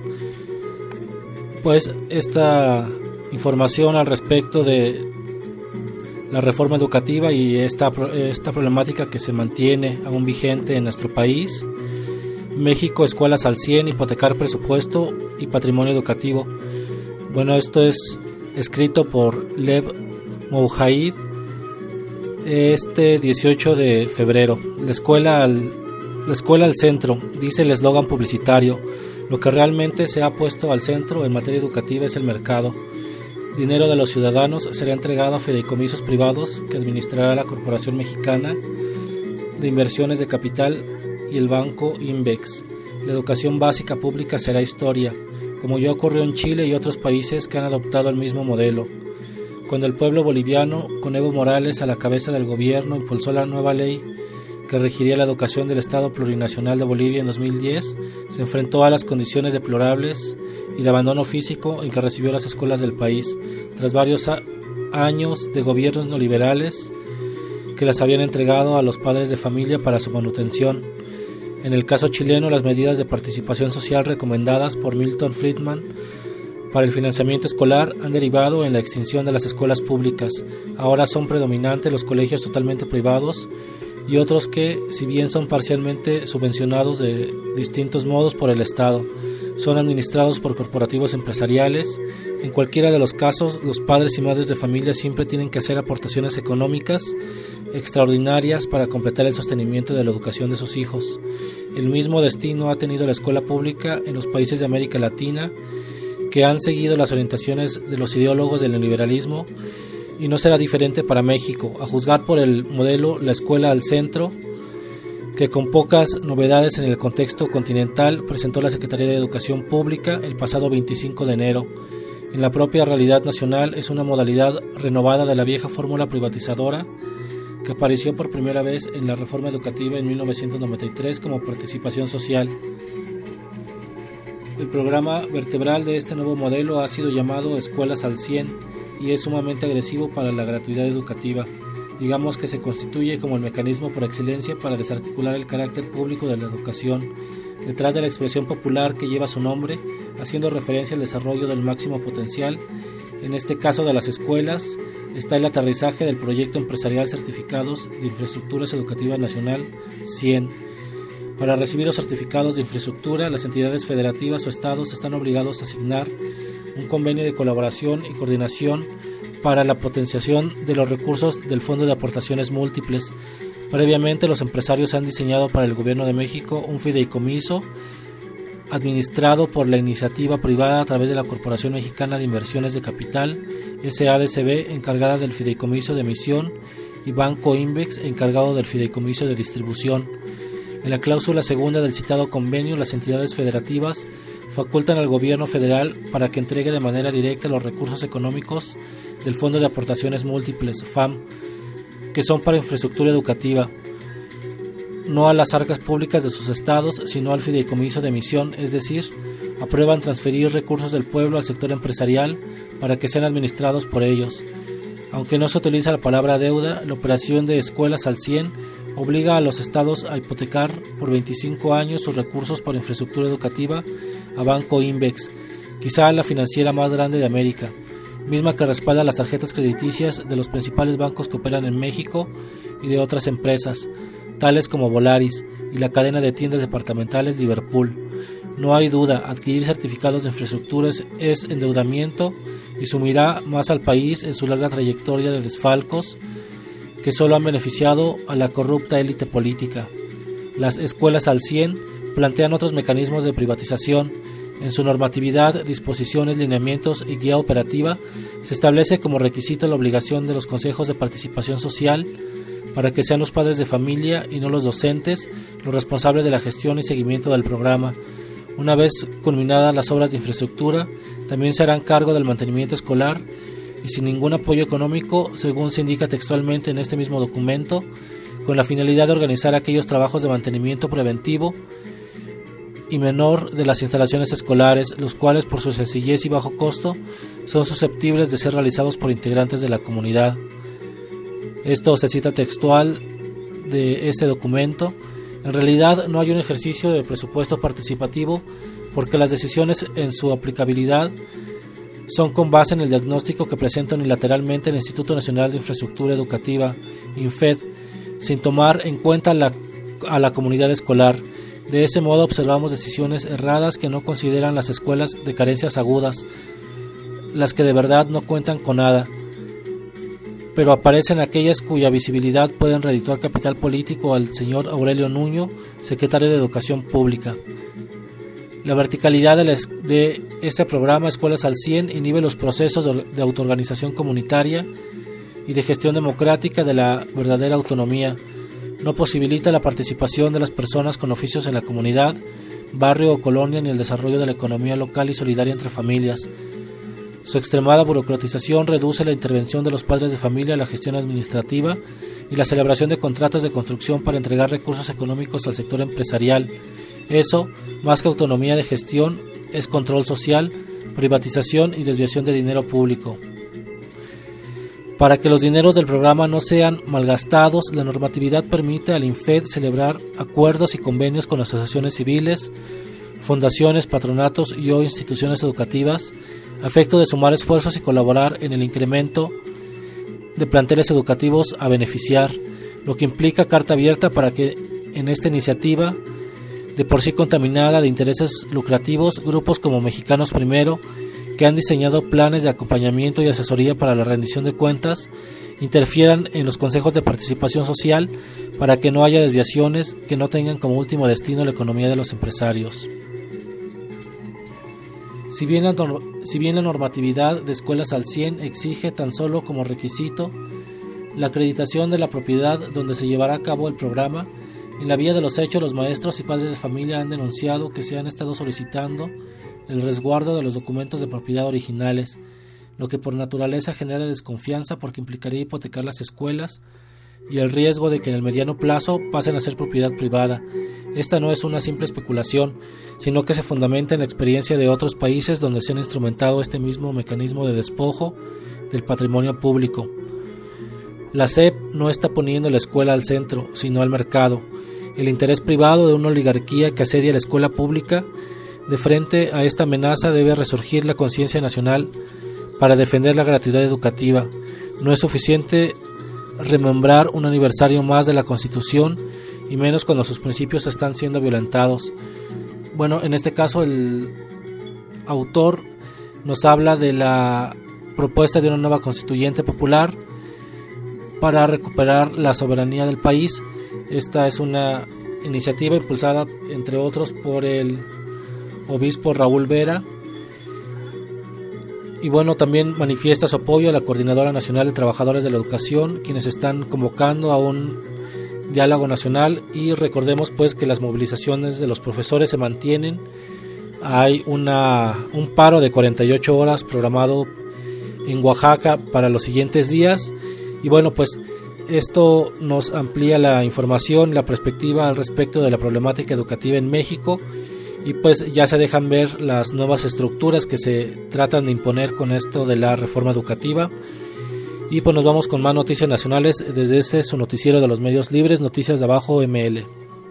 Pues esta información al respecto de la reforma educativa y esta, esta problemática que se mantiene aún vigente en nuestro país. México, escuelas al cien, hipotecar presupuesto y patrimonio educativo. Bueno, esto es escrito por Lev Moujahid este dieciocho de febrero. La escuela al, la escuela al centro, dice el eslogan publicitario. Lo que realmente se ha puesto al centro en materia educativa es el mercado. Dinero de los ciudadanos será entregado a fideicomisos privados que administrará la Corporación Mexicana de Inversiones de Capital y el banco Invex. La educación básica pública será historia, como ya ocurrió en Chile y otros países que han adoptado el mismo modelo. Cuando el pueblo boliviano, con Evo Morales a la cabeza del gobierno, impulsó la nueva ley que regiría la educación del Estado Plurinacional de Bolivia en dos mil diez, se enfrentó a las condiciones deplorables y de abandono físico en que recibió las escuelas del país, tras varios a- años de gobiernos neoliberales que las habían entregado a los padres de familia para su manutención. En el caso chileno, las medidas de participación social recomendadas por Milton Friedman para el financiamiento escolar han derivado en la extinción de las escuelas públicas. Ahora son predominantes los colegios totalmente privados y otros que, si bien son parcialmente subvencionados de distintos modos por el Estado, son administrados por corporativos empresariales. En cualquiera de los casos, los padres y madres de familia siempre tienen que hacer aportaciones económicas extraordinarias para completar el sostenimiento de la educación de sus hijos. El mismo destino ha tenido la escuela pública en los países de América Latina, que han seguido las orientaciones de los ideólogos del neoliberalismo, y no será diferente para México, a juzgar por el modelo La Escuela al Centro, que con pocas novedades en el contexto continental presentó la Secretaría de Educación Pública el pasado veinticinco de enero. En la propia realidad nacional es una modalidad renovada de la vieja fórmula privatizadora que apareció por primera vez en la reforma educativa en mil novecientos noventa y tres como participación social. El programa vertebral de este nuevo modelo ha sido llamado Escuelas al cien y es sumamente agresivo para la gratuidad educativa. Digamos que se constituye como el mecanismo por excelencia para desarticular el carácter público de la educación, detrás de la expresión popular que lleva su nombre, haciendo referencia al desarrollo del máximo potencial. En este caso de las escuelas, está el aterrizaje del proyecto empresarial Certificados de Infraestructuras Educativas Nacional cien. Para recibir los certificados de infraestructura, las entidades federativas o estados están obligados a asignar un convenio de colaboración y coordinación para la potenciación de los recursos del Fondo de Aportaciones Múltiples. Previamente, los empresarios han diseñado para el Gobierno de México un fideicomiso administrado por la iniciativa privada a través de la Corporación Mexicana de Inversiones de Capital, S A D C B, encargada del fideicomiso de emisión, y Banco Invex, encargado del fideicomiso de distribución. En la cláusula segunda del citado convenio, las entidades federativas facultan al gobierno federal para que entregue de manera directa los recursos económicos del Fondo de Aportaciones Múltiples, F A M, que son para infraestructura educativa, no a las arcas públicas de sus estados, sino al fideicomiso de emisión, es decir, aprueban transferir recursos del pueblo al sector empresarial para que sean administrados por ellos. Aunque no se utiliza la palabra deuda, la operación de Escuelas al cien obliga a los estados a hipotecar por veinticinco años sus recursos para infraestructura educativa a Banco Invex, quizá la financiera más grande de América, misma que respalda las tarjetas crediticias de los principales bancos que operan en México y de otras empresas, tales como Volaris y la cadena de tiendas departamentales Liverpool. No hay duda, adquirir certificados de infraestructuras es endeudamiento y sumirá más al país en su larga trayectoria de desfalcos que solo han beneficiado a la corrupta élite política. Las escuelas al cien plantean otros mecanismos de privatización. En su normatividad, disposiciones, lineamientos y guía operativa se establece como requisito la obligación de los consejos de participación social para que sean los padres de familia y no los docentes los responsables de la gestión y seguimiento del programa. Una vez culminadas las obras de infraestructura, también se harán cargo del mantenimiento escolar y sin ningún apoyo económico, según se indica textualmente en este mismo documento, con la finalidad de organizar aquellos trabajos de mantenimiento preventivo y menor de las instalaciones escolares, los cuales por su sencillez y bajo costo son susceptibles de ser realizados por integrantes de la comunidad. Esto se cita textual de este documento. En realidad no hay un ejercicio de presupuesto participativo porque las decisiones en su aplicabilidad son con base en el diagnóstico que presenta unilateralmente el Instituto Nacional de Infraestructura Educativa, INFED, sin tomar en cuenta la, a la comunidad escolar. De ese modo observamos decisiones erradas que no consideran las escuelas de carencias agudas, las que de verdad no cuentan con nada, pero aparecen aquellas cuya visibilidad pueden redituar capital político al señor Aurelio Nuño, secretario de Educación Pública. La verticalidad de, la, de este programa Escuelas al cien inhibe los procesos de, de autoorganización comunitaria y de gestión democrática de la verdadera autonomía. No posibilita la participación de las personas con oficios en la comunidad, barrio o colonia ni el desarrollo de la economía local y solidaria entre familias. Su extremada burocratización reduce la intervención de los padres de familia a la gestión administrativa y la celebración de contratos de construcción para entregar recursos económicos al sector empresarial. Eso, más que autonomía de gestión, es control social, privatización y desviación de dinero público. Para que los dineros del programa no sean malgastados, la normatividad permite al INFED celebrar acuerdos y convenios con asociaciones civiles, fundaciones, patronatos y o instituciones educativas, a efecto de sumar esfuerzos y colaborar en el incremento de planteles educativos a beneficiar, lo que implica carta abierta para que en esta iniciativa, de por sí contaminada de intereses lucrativos, grupos como Mexicanos Primero, que han diseñado planes de acompañamiento y asesoría para la rendición de cuentas, interfieran en los consejos de participación social para que no haya desviaciones que no tengan como último destino la economía de los empresarios. Si bien, la, si bien la normatividad de escuelas al cien exige tan solo como requisito la acreditación de la propiedad donde se llevará a cabo el programa, en la vía de los hechos los maestros y padres de familia han denunciado que se han estado solicitando el resguardo de los documentos de propiedad originales, lo que por naturaleza genera desconfianza porque implicaría hipotecar las escuelas y el riesgo de que en el mediano plazo pasen a ser propiedad privada. Esta no es una simple especulación, sino que se fundamenta en la experiencia de otros países donde se han instrumentado este mismo mecanismo de despojo del patrimonio público. La S E P no está poniendo la escuela al centro, sino al mercado. El interés privado de una oligarquía que asedia la escuela pública. De frente a esta amenaza debe resurgir la conciencia nacional para defender la gratuidad educativa. No es suficiente remembrar un aniversario más de la Constitución, y menos cuando sus principios están siendo violentados. Bueno, en este caso el autor nos habla de la propuesta de una nueva constituyente popular para recuperar la soberanía del país. Esta es una iniciativa impulsada, entre otros, por el obispo Raúl Vera. Y bueno, también manifiesta su apoyo a la Coordinadora Nacional de Trabajadores de la Educación, quienes están convocando a un diálogo nacional. Y recordemos pues que las movilizaciones de los profesores se mantienen. Hay una un paro de cuarenta y ocho horas programado en Oaxaca para los siguientes días. Y bueno, pues esto nos amplía la información, la perspectiva al respecto de la problemática educativa en México. Y pues ya se dejan ver las nuevas estructuras que se tratan de imponer con esto de la reforma educativa. Y pues nos vamos con más noticias nacionales desde este su noticiero de los medios libres, Noticias de Abajo M L.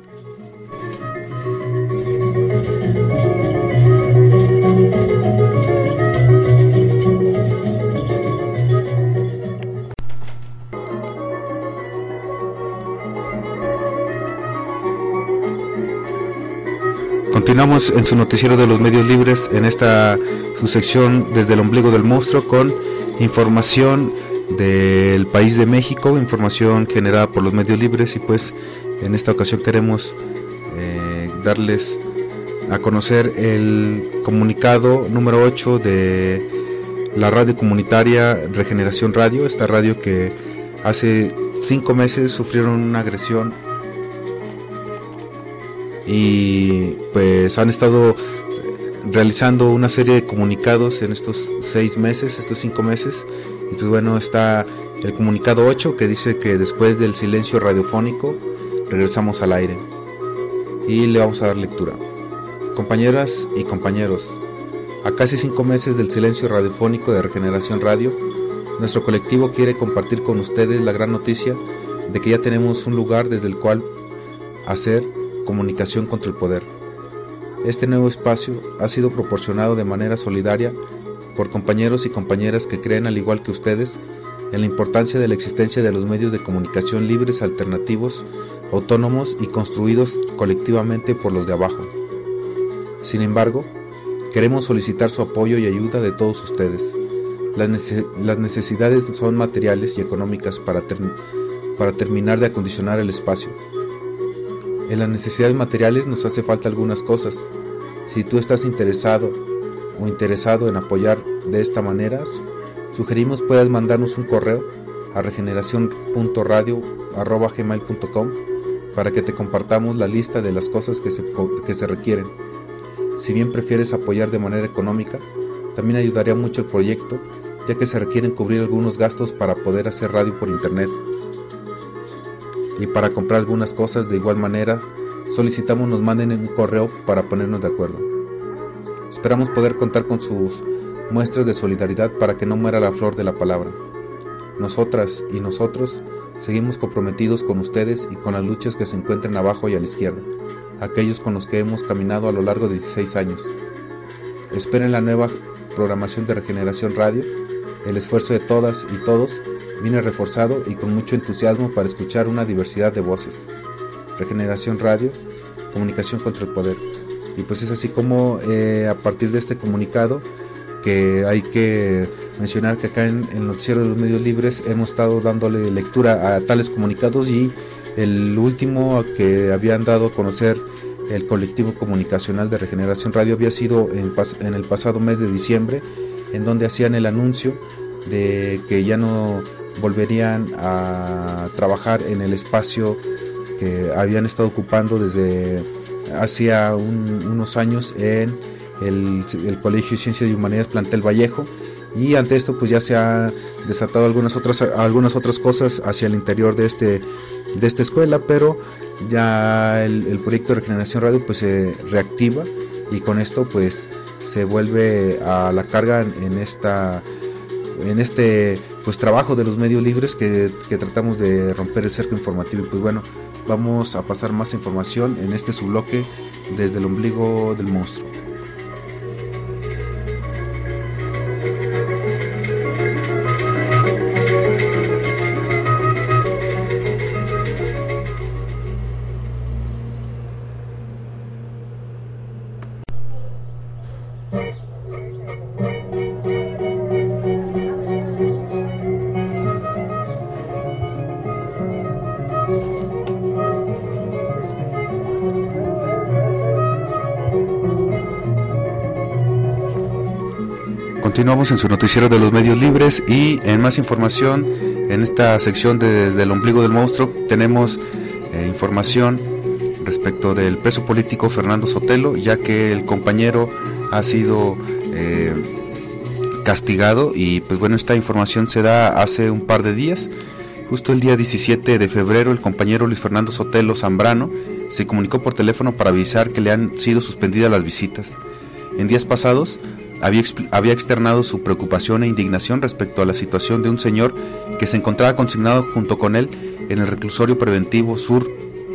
Continuamos en su noticiero de los medios libres, en esta su sección Desde el ombligo del monstruo, con información del país de México, información generada por los medios libres. Y pues en esta ocasión queremos eh, darles a conocer el comunicado número ocho de la radio comunitaria Regeneración Radio, esta radio que hace cinco meses sufrieron una agresión y pues han estado realizando una serie de comunicados en estos seis meses, estos cinco meses. Y pues bueno, está el comunicado ocho que dice que después del silencio radiofónico regresamos al aire, y le vamos a dar lectura. Compañeras y compañeros, a casi cinco meses del silencio radiofónico de Regeneración Radio, nuestro colectivo quiere compartir con ustedes la gran noticia de que ya tenemos un lugar desde el cual hacer comunicación contra el poder. Este nuevo espacio ha sido proporcionado de manera solidaria por compañeros y compañeras que creen, al igual que ustedes, en la importancia de la existencia de los medios de comunicación libres, alternativos, autónomos y construidos colectivamente por los de abajo. Sin embargo, queremos solicitar su apoyo y ayuda de todos ustedes. Las, nece- las necesidades son materiales y económicas para, ter- para terminar de acondicionar el espacio. En las necesidades materiales nos hace falta algunas cosas. Si tú estás interesado o interesado en apoyar de esta manera, sugerimos puedas mandarnos un correo a regeneración punto radio arroba gmail punto com para que te compartamos la lista de las cosas que se, que se requieren. Si bien prefieres apoyar de manera económica, también ayudaría mucho el proyecto, ya que se requieren cubrir algunos gastos para poder hacer radio por internet. Y para comprar algunas cosas de igual manera, solicitamos nos manden un correo para ponernos de acuerdo. Esperamos poder contar con sus muestras de solidaridad para que no muera la flor de la palabra. Nosotras y nosotros seguimos comprometidos con ustedes y con las luchas que se encuentran abajo y a la izquierda, aquellos con los que hemos caminado a lo largo de dieciséis años. Esperen la nueva programación de Regeneración Radio. El esfuerzo de todas y todos viene reforzado y con mucho entusiasmo para escuchar una diversidad de voces. Regeneración Radio, comunicación contra el poder. Y pues es así como eh, a partir de este comunicado que hay que mencionar que acá en el noticiero de los medios libres hemos estado dándole lectura a tales comunicados, y el último que habían dado a conocer el colectivo comunicacional de Regeneración Radio había sido en, en el pasado mes de diciembre, en donde hacían el anuncio de que ya no volverían a trabajar en el espacio que habían estado ocupando desde hacía un, unos años en el, el Colegio de Ciencias y Humanidades Plantel Vallejo, y ante esto pues ya se ha desatado algunas otras algunas otras cosas hacia el interior de este de esta escuela, pero ya el, el proyecto de Regeneración Radio pues se reactiva, y con esto pues se vuelve a la carga en esta en este pues trabajo de los medios libres que, que tratamos de romper el cerco informativo. Y pues bueno, vamos a pasar más información en este subbloque desde el ombligo del monstruo. Continuamos en su noticiero de los medios libres, y en más información en esta sección de Desde el ombligo del monstruo tenemos eh, información respecto del preso político Fernando Sotelo, ya que el compañero ha sido eh, castigado, y pues bueno, esta información se da hace un par de días. Justo el día diecisiete de febrero, el compañero Luis Fernando Sotelo Zambrano se comunicó por teléfono para avisar que le han sido suspendidas las visitas. En días pasados Había, había externado su preocupación e indignación respecto a la situación de un señor que se encontraba consignado junto con él en el reclusorio preventivo sur.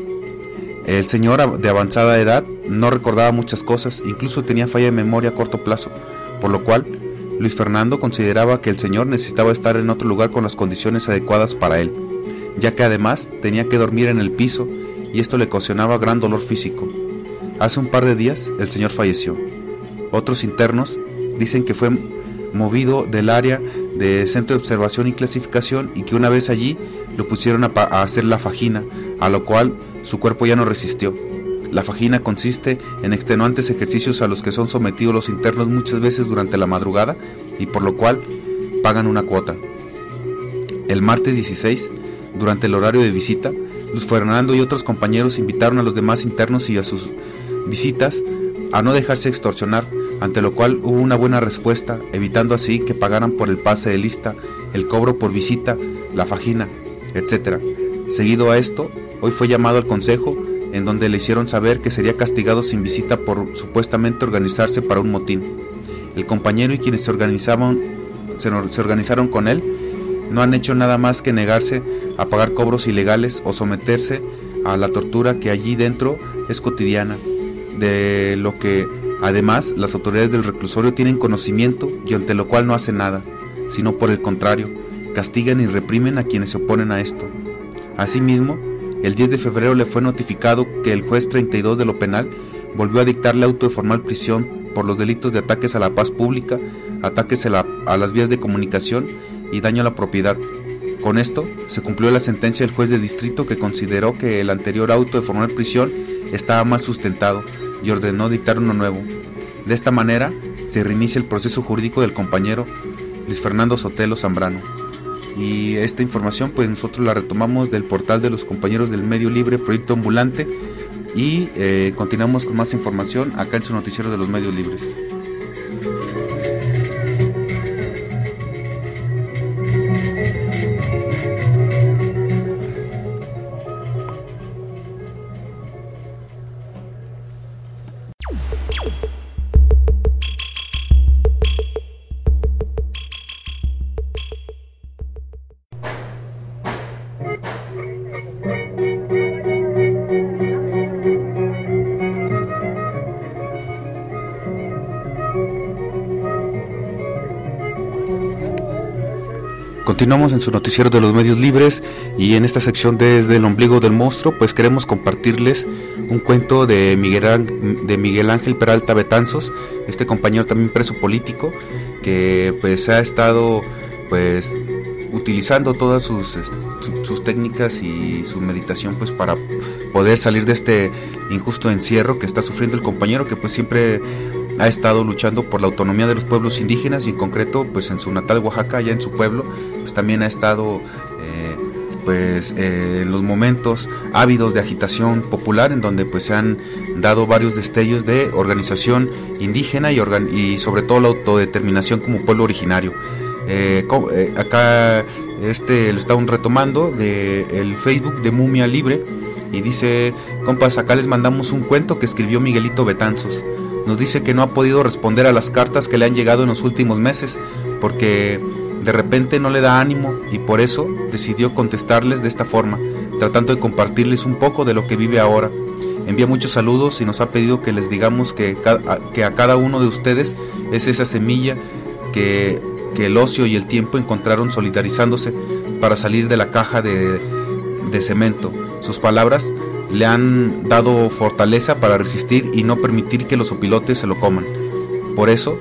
El señor, de avanzada edad, no recordaba muchas cosas, incluso tenía falla de memoria a corto plazo, por lo cual Luis Fernando consideraba que el señor necesitaba estar en otro lugar con las condiciones adecuadas para él, ya que además tenía que dormir en el piso, y esto le ocasionaba gran dolor físico. Hace un par de días el señor falleció. Otros internos dicen que fue movido del área de Centro de Observación y Clasificación, y que una vez allí lo pusieron a, a hacer la fajina, a lo cual su cuerpo ya no resistió. La fajina consiste en extenuantes ejercicios a los que son sometidos los internos muchas veces durante la madrugada, y por lo cual pagan una cuota. El martes dieciséis, durante el horario de visita, Luis Fernando y otros compañeros invitaron a los demás internos y a sus visitas a no dejarse extorsionar, ante lo cual hubo una buena respuesta, evitando así que pagaran por el pase de lista, el cobro por visita, la fajina, etcétera. Seguido a esto, hoy fue llamado al consejo, en donde le hicieron saber que sería castigado sin visita por supuestamente organizarse para un motín. El compañero y quienes se organizaban, se, se organizaron con él no han hecho nada más que negarse a pagar cobros ilegales o someterse a la tortura que allí dentro es cotidiana, de lo que además las autoridades del reclusorio tienen conocimiento, y ante lo cual no hacen nada, sino por el contrario, castigan y reprimen a quienes se oponen a esto. Asimismo, el diez de febrero le fue notificado que el juez treinta y dos de lo penal volvió a dictarle auto de formal prisión por los delitos de ataques a la paz pública, ataques a, la, a las vías de comunicación y daño a la propiedad. Con esto se cumplió la sentencia del juez de distrito, que consideró que el anterior auto de formal prisión estaba mal sustentado y ordenó dictar uno nuevo. De esta manera se reinicia el proceso jurídico del compañero Luis Fernando Sotelo Zambrano. Y esta información pues nosotros la retomamos del portal de los compañeros del Medio Libre, Proyecto Ambulante, y eh, continuamos con más información acá en su noticiero de los Medios Libres. Continuamos en su noticiero de los medios libres y en esta sección Desde el ombligo del monstruo, pues queremos compartirles un cuento de Miguel, de Miguel Ángel Peralta Betanzos, este compañero también preso político que pues ha estado pues utilizando todas sus, sus técnicas y su meditación pues para poder salir de este injusto encierro que está sufriendo el compañero, que pues siempre ha estado luchando por la autonomía de los pueblos indígenas y en concreto pues en su natal Oaxaca, allá en su pueblo, pues también ha estado eh, pues eh, en los momentos ávidos de agitación popular en donde pues se han dado varios destellos de organización indígena y, organ y sobre todo la autodeterminación como pueblo originario. Eh, eh, acá este lo estamos retomando de el Facebook de Mumia Libre y dice: compas, acá les mandamos un cuento que escribió Miguelito Betanzos. Nos dice que no ha podido responder a las cartas que le han llegado en los últimos meses porque de repente no le da ánimo y por eso decidió contestarles de esta forma, tratando de compartirles un poco de lo que vive ahora. Envía muchos saludos y nos ha pedido que les digamos que, que a cada uno de ustedes es esa semilla que, que el ocio y el tiempo encontraron solidarizándose para salir de la caja de, de cemento. Sus palabras le han dado fortaleza para resistir y no permitir que los opilotes se lo coman. Por eso,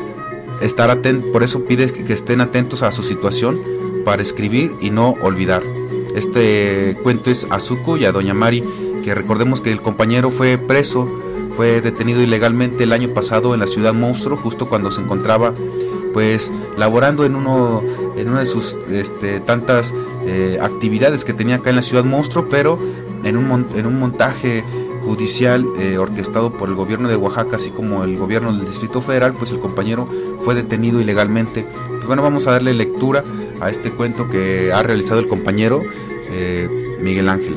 estar atent por eso pide que estén atentos a su situación para escribir y no olvidar. Este cuento es a Zuko y a Doña Mari, que recordemos que el compañero fue preso, fue detenido ilegalmente el año pasado en la ciudad monstruo, justo cuando se encontraba pues laborando en uno en una de sus este, tantas eh, actividades que tenía acá en la ciudad monstruo, pero en un, en un montaje judicial eh, orquestado por el gobierno de Oaxaca, así como el gobierno del Distrito Federal, pues el compañero fue detenido ilegalmente. Pues bueno, vamos a darle lectura a este cuento que ha realizado el compañero eh, Miguel Ángel.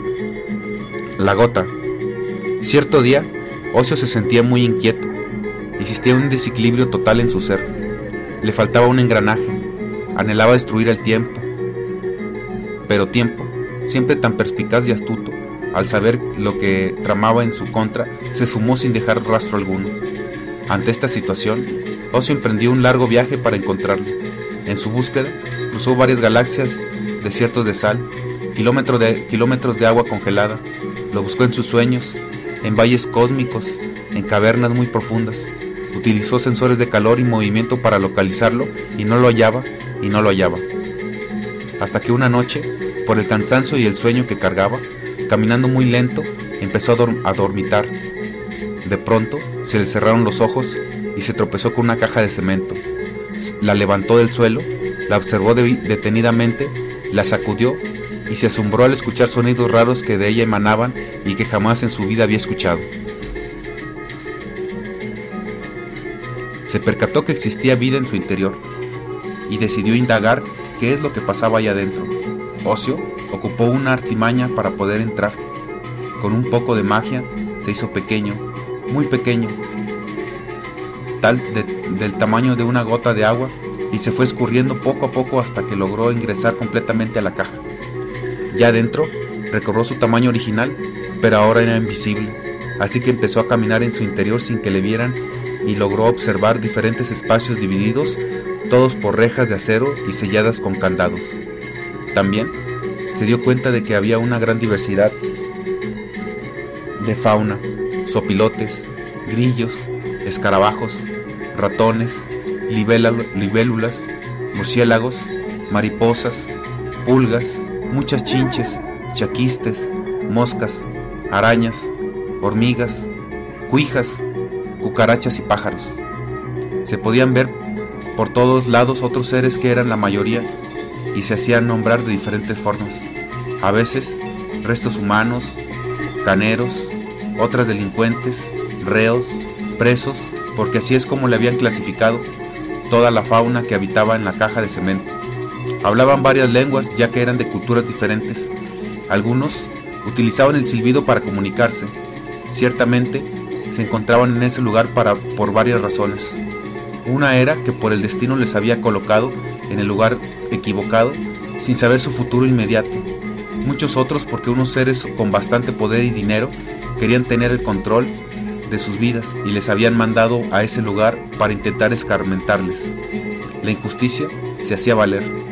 La gota. Cierto día, Ocio se sentía muy inquieto. Existía un desequilibrio total en su ser. Le faltaba un engranaje. Anhelaba destruir el tiempo. Pero tiempo, siempre tan perspicaz y astuto, al saber lo que tramaba en su contra, se esfumó sin dejar rastro alguno. Ante esta situación, Ocio emprendió un largo viaje para encontrarlo. En su búsqueda, cruzó varias galaxias, desiertos de sal, kilómetros de, kilómetros de agua congelada. Lo buscó en sus sueños, en valles cósmicos, en cavernas muy profundas. Utilizó sensores de calor y movimiento para localizarlo y no lo hallaba y no lo hallaba. Hasta que una noche, por el cansancio y el sueño que cargaba, caminando muy lento, empezó a, dorm a dormitar. De pronto, se le cerraron los ojos y se tropezó con una caja de cemento. La levantó del suelo, la observó de detenidamente, la sacudió y se asombró al escuchar sonidos raros que de ella emanaban y que jamás en su vida había escuchado. Se percató que existía vida en su interior y decidió indagar qué es lo que pasaba allá adentro. Ocio ocupó una artimaña para poder entrar. Con un poco de magia se hizo pequeño, muy pequeño, tal de, del tamaño de una gota de agua, y se fue escurriendo poco a poco hasta que logró ingresar completamente a la caja. Ya adentro recobró su tamaño original, pero ahora era invisible, así que empezó a caminar en su interior sin que le vieran y logró observar diferentes espacios divididos, todos por rejas de acero y selladas con candados. También se dio cuenta de que había una gran diversidad de fauna: zopilotes, grillos, escarabajos, ratones, libélulas, murciélagos, mariposas, pulgas, muchas chinches, chaquistes, moscas, arañas, hormigas, cuijas, cucarachas y pájaros. Se podían ver por todos lados otros seres que eran la mayoría y se hacían nombrar de diferentes formas. A veces restos humanos, caneros, otras delincuentes, reos, presos, porque así es como le habían clasificado toda la fauna que habitaba en la caja de cemento. Hablaban varias lenguas ya que eran de culturas diferentes. Algunos utilizaban el silbido para comunicarse. Ciertamente se encontraban en ese lugar para, por varias razones. Una era que por el destino les había colocado en el lugar equivocado sin saber su futuro inmediato. Muchos otros porque unos seres con bastante poder y dinero querían tener el control de sus vidas y les habían mandado a ese lugar para intentar escarmentarles. La injusticia se hacía valer.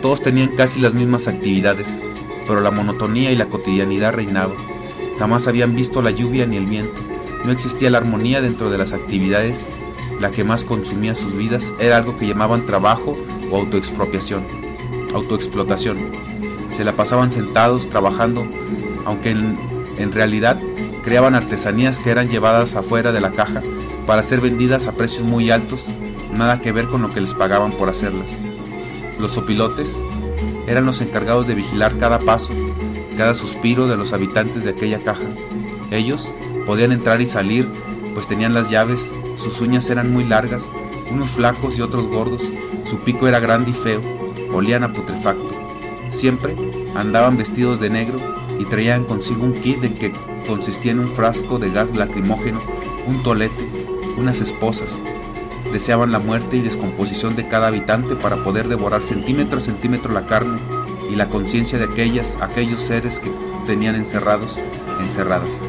Todos tenían casi las mismas actividades, pero la monotonía y la cotidianidad reinaban. Jamás habían visto la lluvia ni el viento. No existía la armonía dentro de las actividades. La que más consumía sus vidas era algo que llamaban trabajo o autoexpropiación, autoexplotación. Se la pasaban sentados trabajando, aunque en, en realidad creaban artesanías que eran llevadas afuera de la caja para ser vendidas a precios muy altos, nada que ver con lo que les pagaban por hacerlas. Los opilotes eran los encargados de vigilar cada paso, cada suspiro de los habitantes de aquella caja. Ellos podían entrar y salir, pues tenían las llaves. Sus uñas eran muy largas, unos flacos y otros gordos. Su pico era grande y feo, olían a putrefacto. Siempre andaban vestidos de negro y traían consigo un kit de que consistía en un frasco de gas lacrimógeno, un tolete, unas esposas. Deseaban la muerte y descomposición de cada habitante para poder devorar centímetro a centímetro la carne y la conciencia de aquellas, aquellos seres que tenían encerrados, encerradas.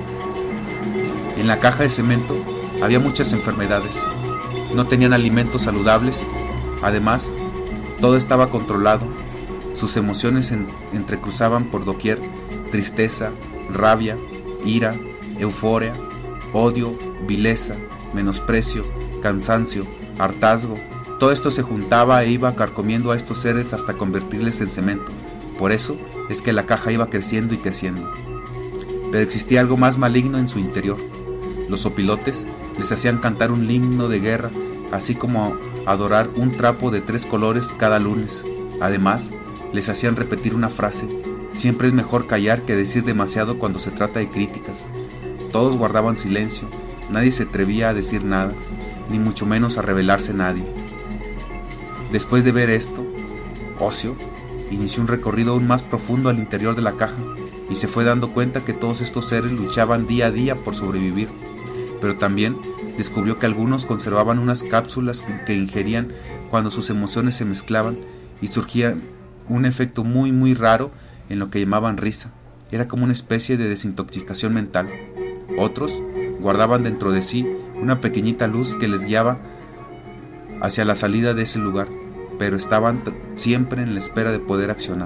En la caja de cemento había muchas enfermedades. No tenían alimentos saludables. Además, todo estaba controlado. Sus emociones en, entrecruzaban por doquier: tristeza, rabia, ira, euforia, odio, vileza, menosprecio, cansancio, hartazgo. Todo esto se juntaba e iba carcomiendo a estos seres hasta convertirles en cemento. Por eso es que la caja iba creciendo y creciendo. Pero existía algo más maligno en su interior. Los opilotes les hacían cantar un himno de guerra, así como adorar un trapo de tres colores cada lunes. Además, les hacían repetir una frase: siempre es mejor callar que decir demasiado cuando se trata de críticas. Todos guardaban silencio, nadie se atrevía a decir nada, ni mucho menos a revelarse nadie. Después de ver esto, Ocio inició un recorrido aún más profundo al interior de la caja y se fue dando cuenta que todos estos seres luchaban día a día por sobrevivir, pero también descubrió que algunos conservaban unas cápsulas que, que ingerían cuando sus emociones se mezclaban y surgía un efecto muy muy raro en lo que llamaban risa. Era como una especie de desintoxicación mental. Otros guardaban dentro de sí una pequeñita luz que les guiaba hacia la salida de ese lugar, pero estaban t- siempre en la espera de poder accionar.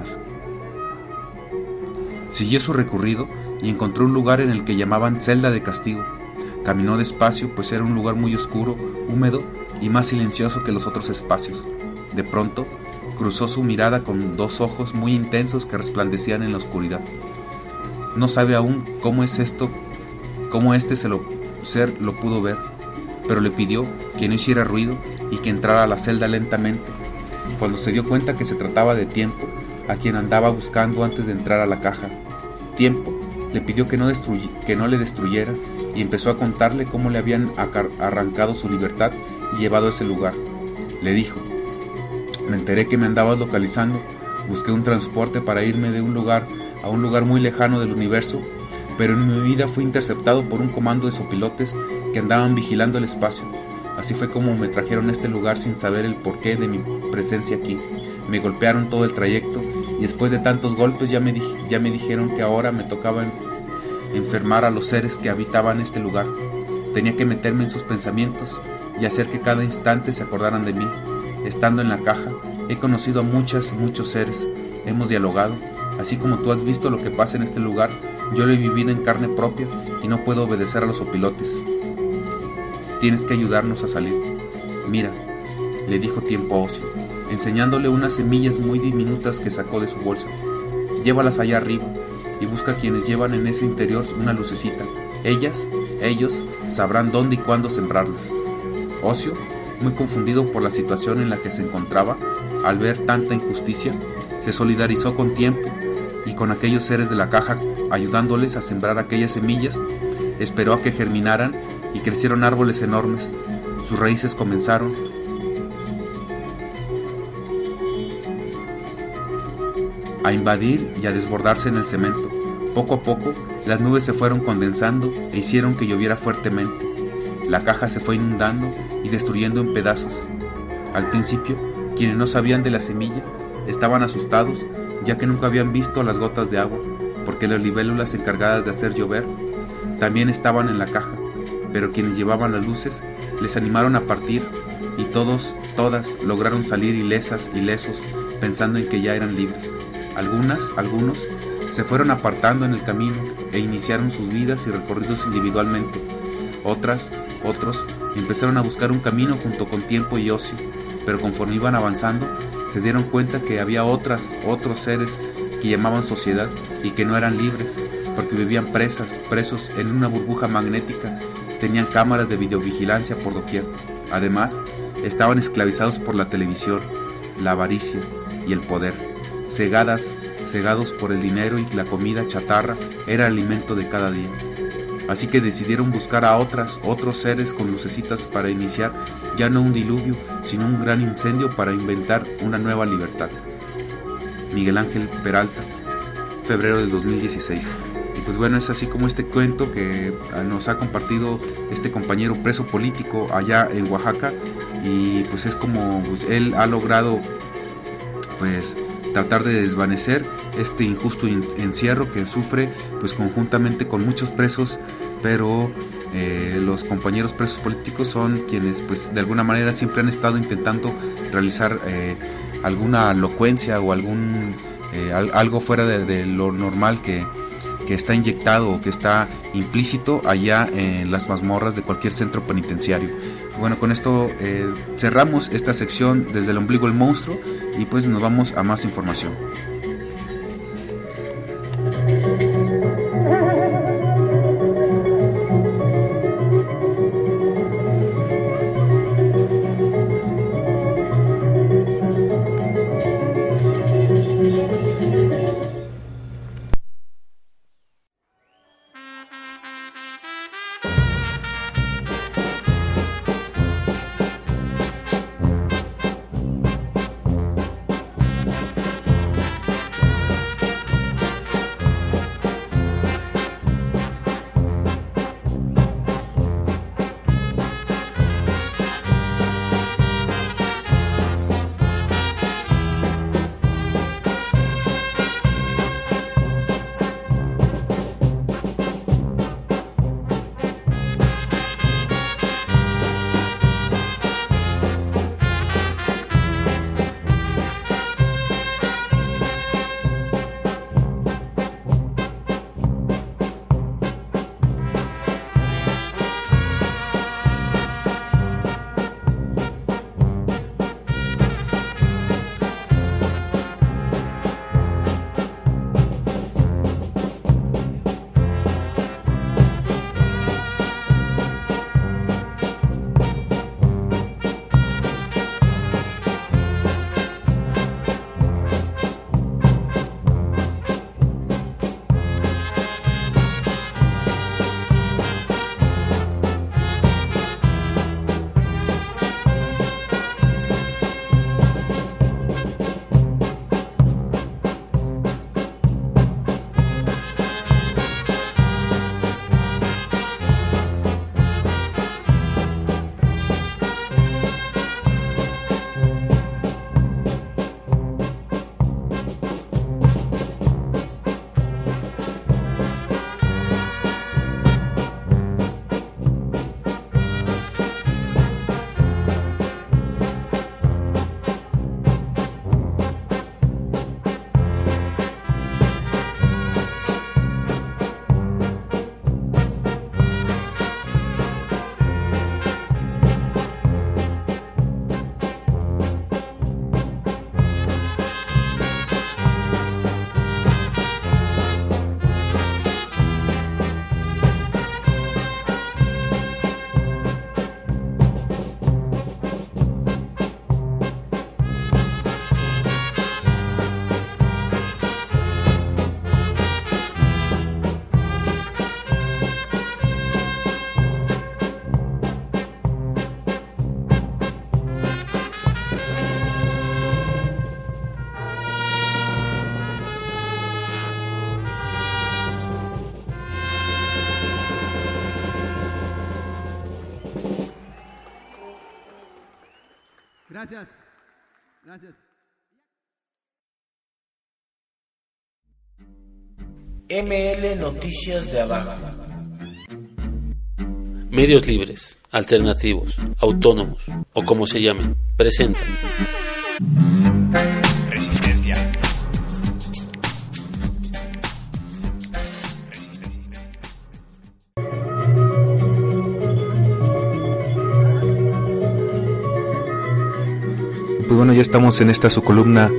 Siguió su recorrido y encontró un lugar en el que llamaban celda de castigo. Caminó despacio, pues era un lugar muy oscuro, húmedo y más silencioso que los otros espacios. De pronto, cruzó su mirada con dos ojos muy intensos que resplandecían en la oscuridad. No sabe aún cómo es esto, cómo este se lo, ser lo pudo ver, pero le pidió que no hiciera ruido y que entrara a la celda lentamente. Cuando se dio cuenta que se trataba de Tiempo, a quien andaba buscando antes de entrar a la caja, Tiempo le pidió que no, destruy- que no le destruyera y empezó a contarle cómo le habían acar- arrancado su libertad y llevado a ese lugar. Le dijo: me enteré que me andabas localizando, busqué un transporte para irme de un lugar a un lugar muy lejano del universo, pero en mi vida fui interceptado por un comando de sopilotes que andaban vigilando el espacio. Así fue como me trajeron a este lugar sin saber el porqué de mi presencia aquí. Me golpearon todo el trayecto y después de tantos golpes ya me, di- ya me dijeron que ahora me tocaba en- enfermar a los seres que habitaban este lugar. Tenía que meterme en sus pensamientos y hacer que cada instante se acordaran de mí. Estando en la caja, he conocido a muchas y muchos seres, hemos dialogado. Así como tú has visto lo que pasa en este lugar, yo lo he vivido en carne propia y no puedo obedecer a los opilotes. Tienes que ayudarnos a salir. Mira, le dijo Tiempo a Ocio, enseñándole unas semillas muy diminutas que sacó de su bolsa. Llévalas allá arriba y busca a quienes llevan en ese interior una lucecita. Ellas, ellos, sabrán dónde y cuándo sembrarlas. Ocio, muy confundido por la situación en la que se encontraba, al ver tanta injusticia, se solidarizó con Tiempo y con aquellos seres de la caja, ayudándoles a sembrar aquellas semillas. Esperó a que germinaran y crecieron árboles enormes. Sus raíces comenzaron a invadir y a desbordarse en el cemento. Poco a poco, las nubes se fueron condensando e hicieron que lloviera fuertemente. La caja se fue inundando y destruyendo en pedazos. Al principio, quienes no sabían de la semilla estaban asustados, ya que nunca habían visto las gotas de agua, porque las libélulas encargadas de hacer llover también estaban en la caja, pero quienes llevaban las luces les animaron a partir y todos, todas lograron salir ilesas, ilesos, pensando en que ya eran libres. Algunas, algunos, se fueron apartando en el camino e iniciaron sus vidas y recorridos individualmente. Otras, otros, empezaron a buscar un camino junto con tiempo y ocio, pero conforme iban avanzando, se dieron cuenta que había otras, otros seres que llamaban sociedad y que no eran libres, porque vivían presas, presos en una burbuja magnética, tenían cámaras de videovigilancia por doquier. Además, estaban esclavizados por la televisión, la avaricia y el poder. Cegadas, cegados por el dinero y la comida chatarra era el alimento de cada día. Así que decidieron buscar a otras, otros seres con lucecitas para iniciar ya no un diluvio, sino un gran incendio para inventar una nueva libertad. Miguel Ángel Peralta, febrero de dos mil dieciséis. Y pues bueno, es así como este cuento que nos ha compartido este compañero preso político allá en Oaxaca, y pues es como pues, él ha logrado pues tratar de desvanecer este injusto encierro que sufre pues conjuntamente con muchos presos, pero eh, los compañeros presos políticos son quienes pues de alguna manera siempre han estado intentando realizar eh, alguna elocuencia o algún eh, algo fuera de, de lo normal que, que está inyectado o que está implícito allá en las mazmorras de cualquier centro penitenciario. Bueno, con esto eh, cerramos esta sección desde el ombligo del monstruo y pues nos vamos a más información. Gracias. Gracias. M L Noticias de Abajo. Medios libres, alternativos, autónomos o como se llamen, presentan Resistencia. Pues bueno, ya estamos en esta su columna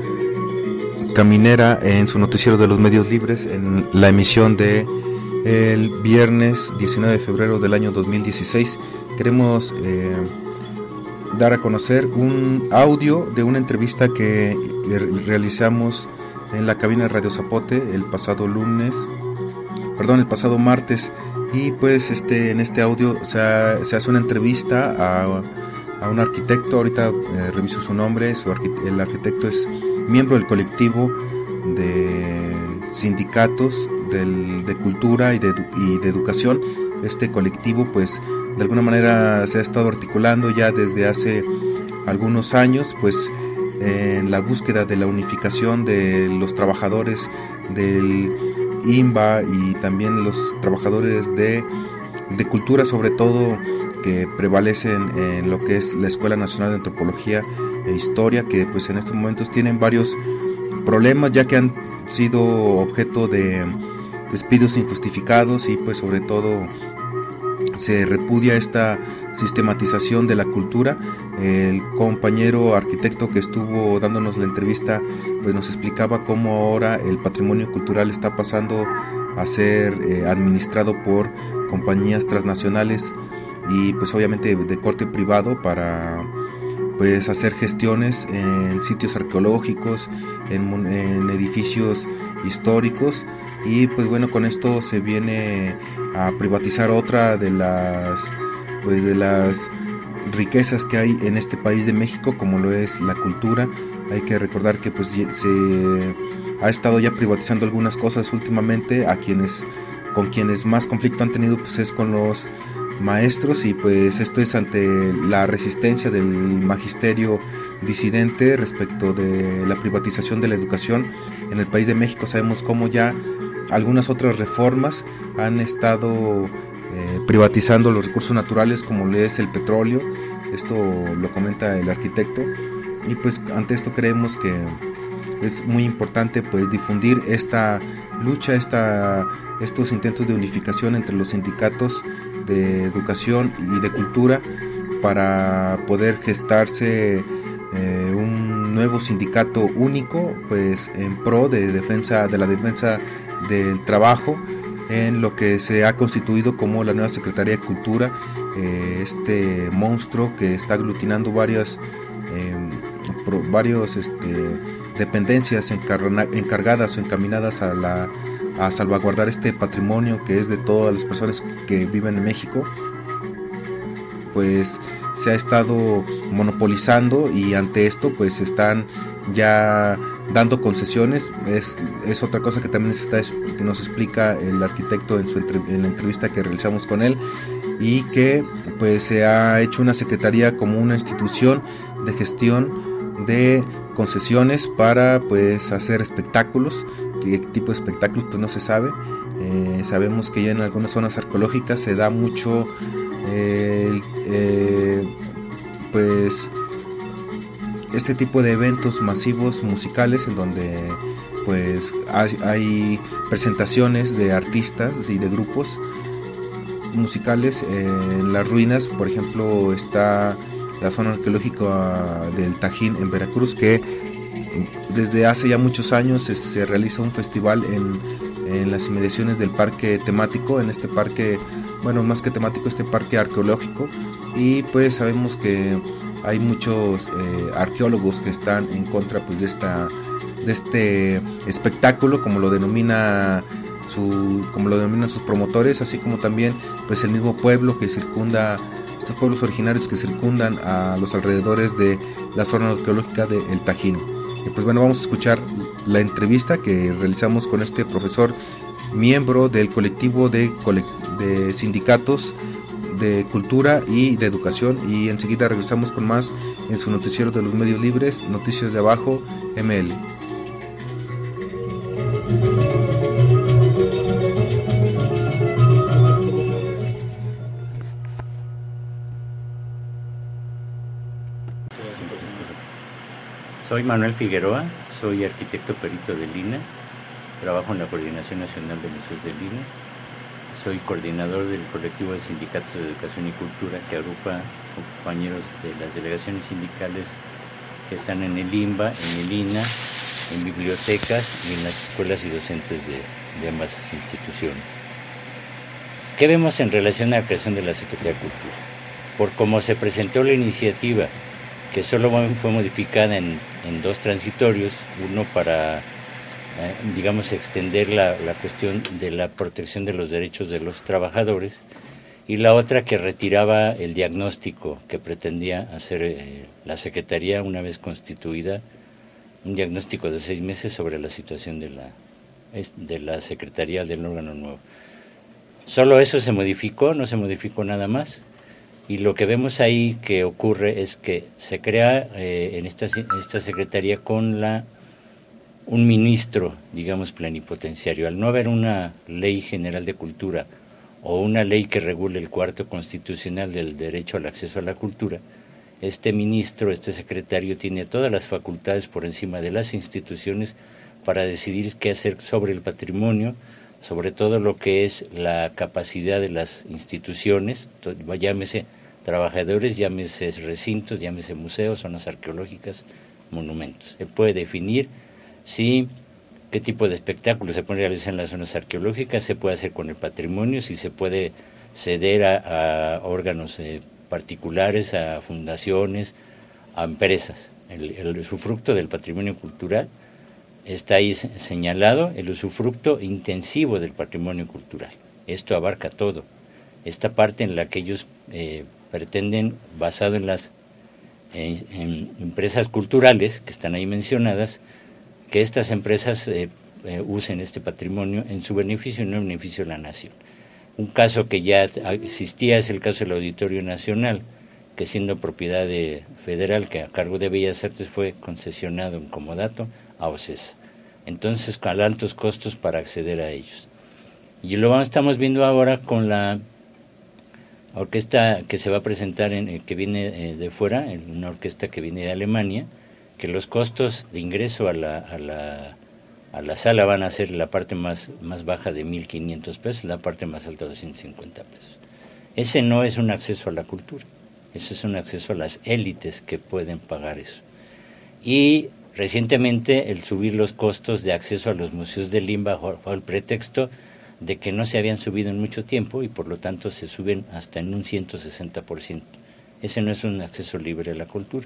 caminera en su noticiero de los medios libres, en la emisión de el viernes diecinueve de febrero del año dos mil dieciséis. Queremos eh, dar a conocer un audio de una entrevista que realizamos en la cabina de Radio Zapote el pasado lunes, perdón, el pasado martes, y pues este en este audio se, ha, se hace una entrevista a, a un arquitecto. Ahorita eh, reviso su nombre. Su arquit- el arquitecto es miembro del colectivo de sindicatos del, de cultura y de, y de educación. Este colectivo pues de alguna manera se ha estado articulando ya desde hace algunos años, pues en la búsqueda de la unificación de los trabajadores del I M B A y también los trabajadores de, de cultura, sobre todo que prevalecen en lo que es la Escuela Nacional de Antropología e Historia, que pues en estos momentos tienen varios problemas ya que han sido objeto de despidos injustificados, y pues sobre todo se repudia esta sistematización de la cultura. El compañero arquitecto que estuvo dándonos la entrevista pues nos explicaba cómo ahora el patrimonio cultural está pasando a ser eh, administrado por compañías transnacionales y pues obviamente de corte privado para pues hacer gestiones en sitios arqueológicos, en, en edificios históricos, y pues bueno, con esto se viene a privatizar otra de las pues de las riquezas que hay en este país de México, como lo es la cultura. Hay que recordar que pues se ha estado ya privatizando algunas cosas últimamente. A quienes con quienes más conflicto han tenido pues es con los maestros, y pues esto es ante la resistencia del magisterio disidente respecto de la privatización de la educación en el país de México. Sabemos cómo ya algunas otras reformas han estado eh, privatizando los recursos naturales, como lo es el petróleo. Esto lo comenta el arquitecto, y pues ante esto creemos que es muy importante pues difundir esta lucha, esta, estos intentos de unificación entre los sindicatos de educación y de cultura para poder gestarse eh, un nuevo sindicato único pues en pro de defensa de la defensa del trabajo, en lo que se ha constituido como la nueva Secretaría de Cultura, eh, este monstruo que está aglutinando varias eh, pro, varios este, dependencias encarna, encargadas o encaminadas a la a salvaguardar este patrimonio que es de todas las personas que viven en México. Pues se ha estado monopolizando, y ante esto pues están ya dando concesiones. Es, es otra cosa que también se está, que nos explica el arquitecto en, su entre, en la entrevista que realizamos con él, y que pues se ha hecho una secretaría como una institución de gestión de concesiones para pues hacer espectáculos. ¿Qué tipo de espectáculos? Pues no se sabe. Eh, sabemos que ya en algunas zonas arqueológicas se da mucho eh, eh, pues este tipo de eventos masivos musicales, en donde pues hay, hay presentaciones de artistas y de grupos musicales en las ruinas. Por ejemplo, está la zona arqueológica del Tajín en Veracruz, que desde hace ya muchos años se, se realiza un festival en, en las inmediaciones del parque temático, en este parque, bueno, más que temático, este parque arqueológico, y pues sabemos que hay muchos eh, arqueólogos que están en contra pues de esta de este espectáculo, como lo denomina su como lo denominan sus promotores, así como también pues el mismo pueblo que circunda, estos pueblos originarios que circundan a los alrededores de la zona arqueológica de El Tajín. Y pues bueno, vamos a escuchar la entrevista que realizamos con este profesor, miembro del colectivo de, de sindicatos de cultura y de educación, y enseguida regresamos con más en su noticiero de los medios libres, Noticias de Abajo M L. Soy Manuel Figueroa, soy arquitecto perito del I N A, trabajo en la Coordinación Nacional de Museos del I N A, soy coordinador del colectivo de sindicatos de educación y cultura que agrupa compañeros de las delegaciones sindicales que están en el I M B A, en el I N A, en bibliotecas y en las escuelas y docentes de, de ambas instituciones. ¿Qué vemos en relación a la creación de la Secretaría de Cultura? Por cómo se presentó la iniciativa, que solo fue modificada en, en dos transitorios, uno para, eh, digamos, extender la, la cuestión de la protección de los derechos de los trabajadores, y la otra que retiraba el diagnóstico que pretendía hacer eh, la Secretaría una vez constituida, un diagnóstico de seis meses sobre la situación de la, de la Secretaría del órgano nuevo. Solo eso se modificó, no se modificó nada más. Y lo que vemos ahí que ocurre es que se crea eh, en esta, esta secretaría con la un ministro, digamos, plenipotenciario. Al no haber una ley general de cultura o una ley que regule el cuarto constitucional del derecho al acceso a la cultura, este ministro, este secretario, tiene todas las facultades por encima de las instituciones para decidir qué hacer sobre el patrimonio, sobre todo lo que es la capacidad de las instituciones, llámese trabajadores, llámese recintos, llámese museos, zonas arqueológicas, monumentos. Él puede definir si qué tipo de espectáculos se puede realizar en las zonas arqueológicas, se puede hacer con el patrimonio, si se puede ceder a, a órganos eh, particulares, a fundaciones, a empresas. El, el usufructo del patrimonio cultural está ahí señalado, el usufructo intensivo del patrimonio cultural. Esto abarca todo. Esta parte en la que ellos eh, pretenden, basado en las en, en empresas culturales que están ahí mencionadas, que estas empresas eh, eh, usen este patrimonio en su beneficio y no en beneficio de la nación. Un caso que ya existía es el caso del Auditorio Nacional, que siendo propiedad de federal, que a cargo de Bellas Artes, fue concesionado en comodato a OCESA. Entonces, con altos costos para acceder a ellos. Y lo estamos viendo ahora con la orquesta que se va a presentar, en, eh, que viene eh, de fuera, en una orquesta que viene de Alemania, que los costos de ingreso a la, a la, a la sala van a ser la parte más, más baja de mil quinientos pesos, la parte más alta de doscientos cincuenta pesos. Ese no es un acceso a la cultura, ese es un acceso a las élites que pueden pagar eso. Y recientemente el subir los costos de acceso a los museos del I M B A bajo el pretexto de que no se habían subido en mucho tiempo y por lo tanto se suben hasta en un ciento sesenta por ciento. Ese no es un acceso libre a la cultura.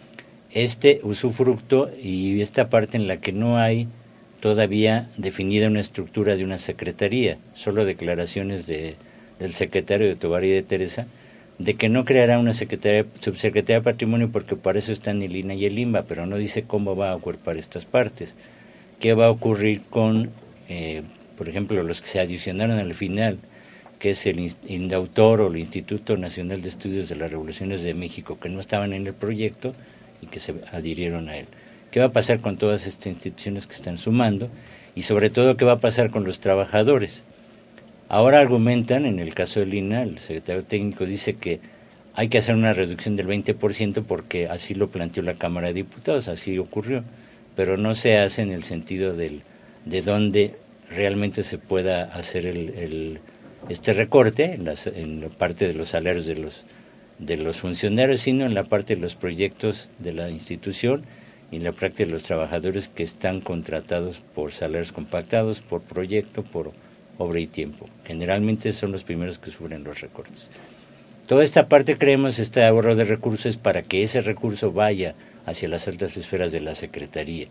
Este usufructo y esta parte en la que no hay todavía definida una estructura de una secretaría, solo declaraciones de, del secretario de Tovar y de Teresa, de que no creará una secretaría, subsecretaría de Patrimonio porque para eso están el I N A y el I M B A, pero no dice cómo va a acuerpar estas partes. ¿Qué va a ocurrir con, eh, por ejemplo, los que se adicionaron al final, que es el INDAUTOR o el Instituto Nacional de Estudios de las Revoluciones de México, que no estaban en el proyecto y que se adhirieron a él? ¿Qué va a pasar con todas estas instituciones que están sumando? Y sobre todo, ¿qué va a pasar con los trabajadores? Ahora argumentan, en el caso del I N A, el secretario técnico dice que hay que hacer una reducción del veinte por ciento porque así lo planteó la Cámara de Diputados, así ocurrió, pero no se hace en el sentido del, de dónde realmente se pueda hacer el, el, este recorte en, las, en la parte de los salarios de los, de los funcionarios, sino en la parte de los proyectos de la institución y en la práctica de los trabajadores que están contratados por salarios compactados, por proyecto, por obra y tiempo. Generalmente son los primeros que sufren los recortes. Toda esta parte, creemos, este ahorro de recursos para que ese recurso vaya hacia las altas esferas de la Secretaría.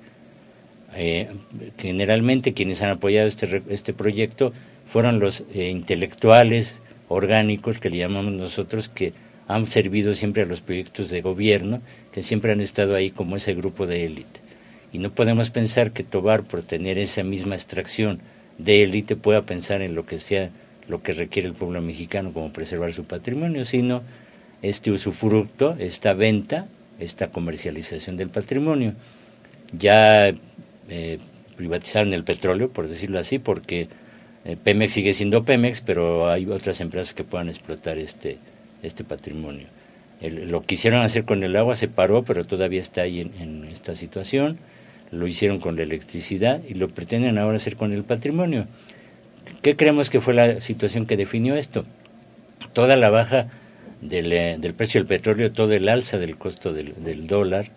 Eh, generalmente quienes han apoyado este, este proyecto fueron los eh, intelectuales orgánicos, que le llamamos nosotros, que han servido siempre a los proyectos de gobierno, que siempre han estado ahí como ese grupo de élite. Y no podemos pensar que Tovar, por tener esa misma extracción de élite, pueda pensar en lo que sea lo que requiere el pueblo mexicano, como preservar su patrimonio, sino este usufructo, esta venta, esta comercialización del patrimonio. Ya eh, privatizaron el petróleo, por decirlo así, porque eh, Pemex sigue siendo Pemex, pero hay otras empresas que puedan explotar este, este patrimonio. El, lo quisieron hacer con el agua, se paró, pero todavía está ahí en, en esta situación. Lo hicieron con la electricidad y lo pretenden ahora hacer con el patrimonio. ¿Qué creemos que fue la situación que definió esto? Toda la baja del, del precio del petróleo, todo el alza del costo del, del dólar,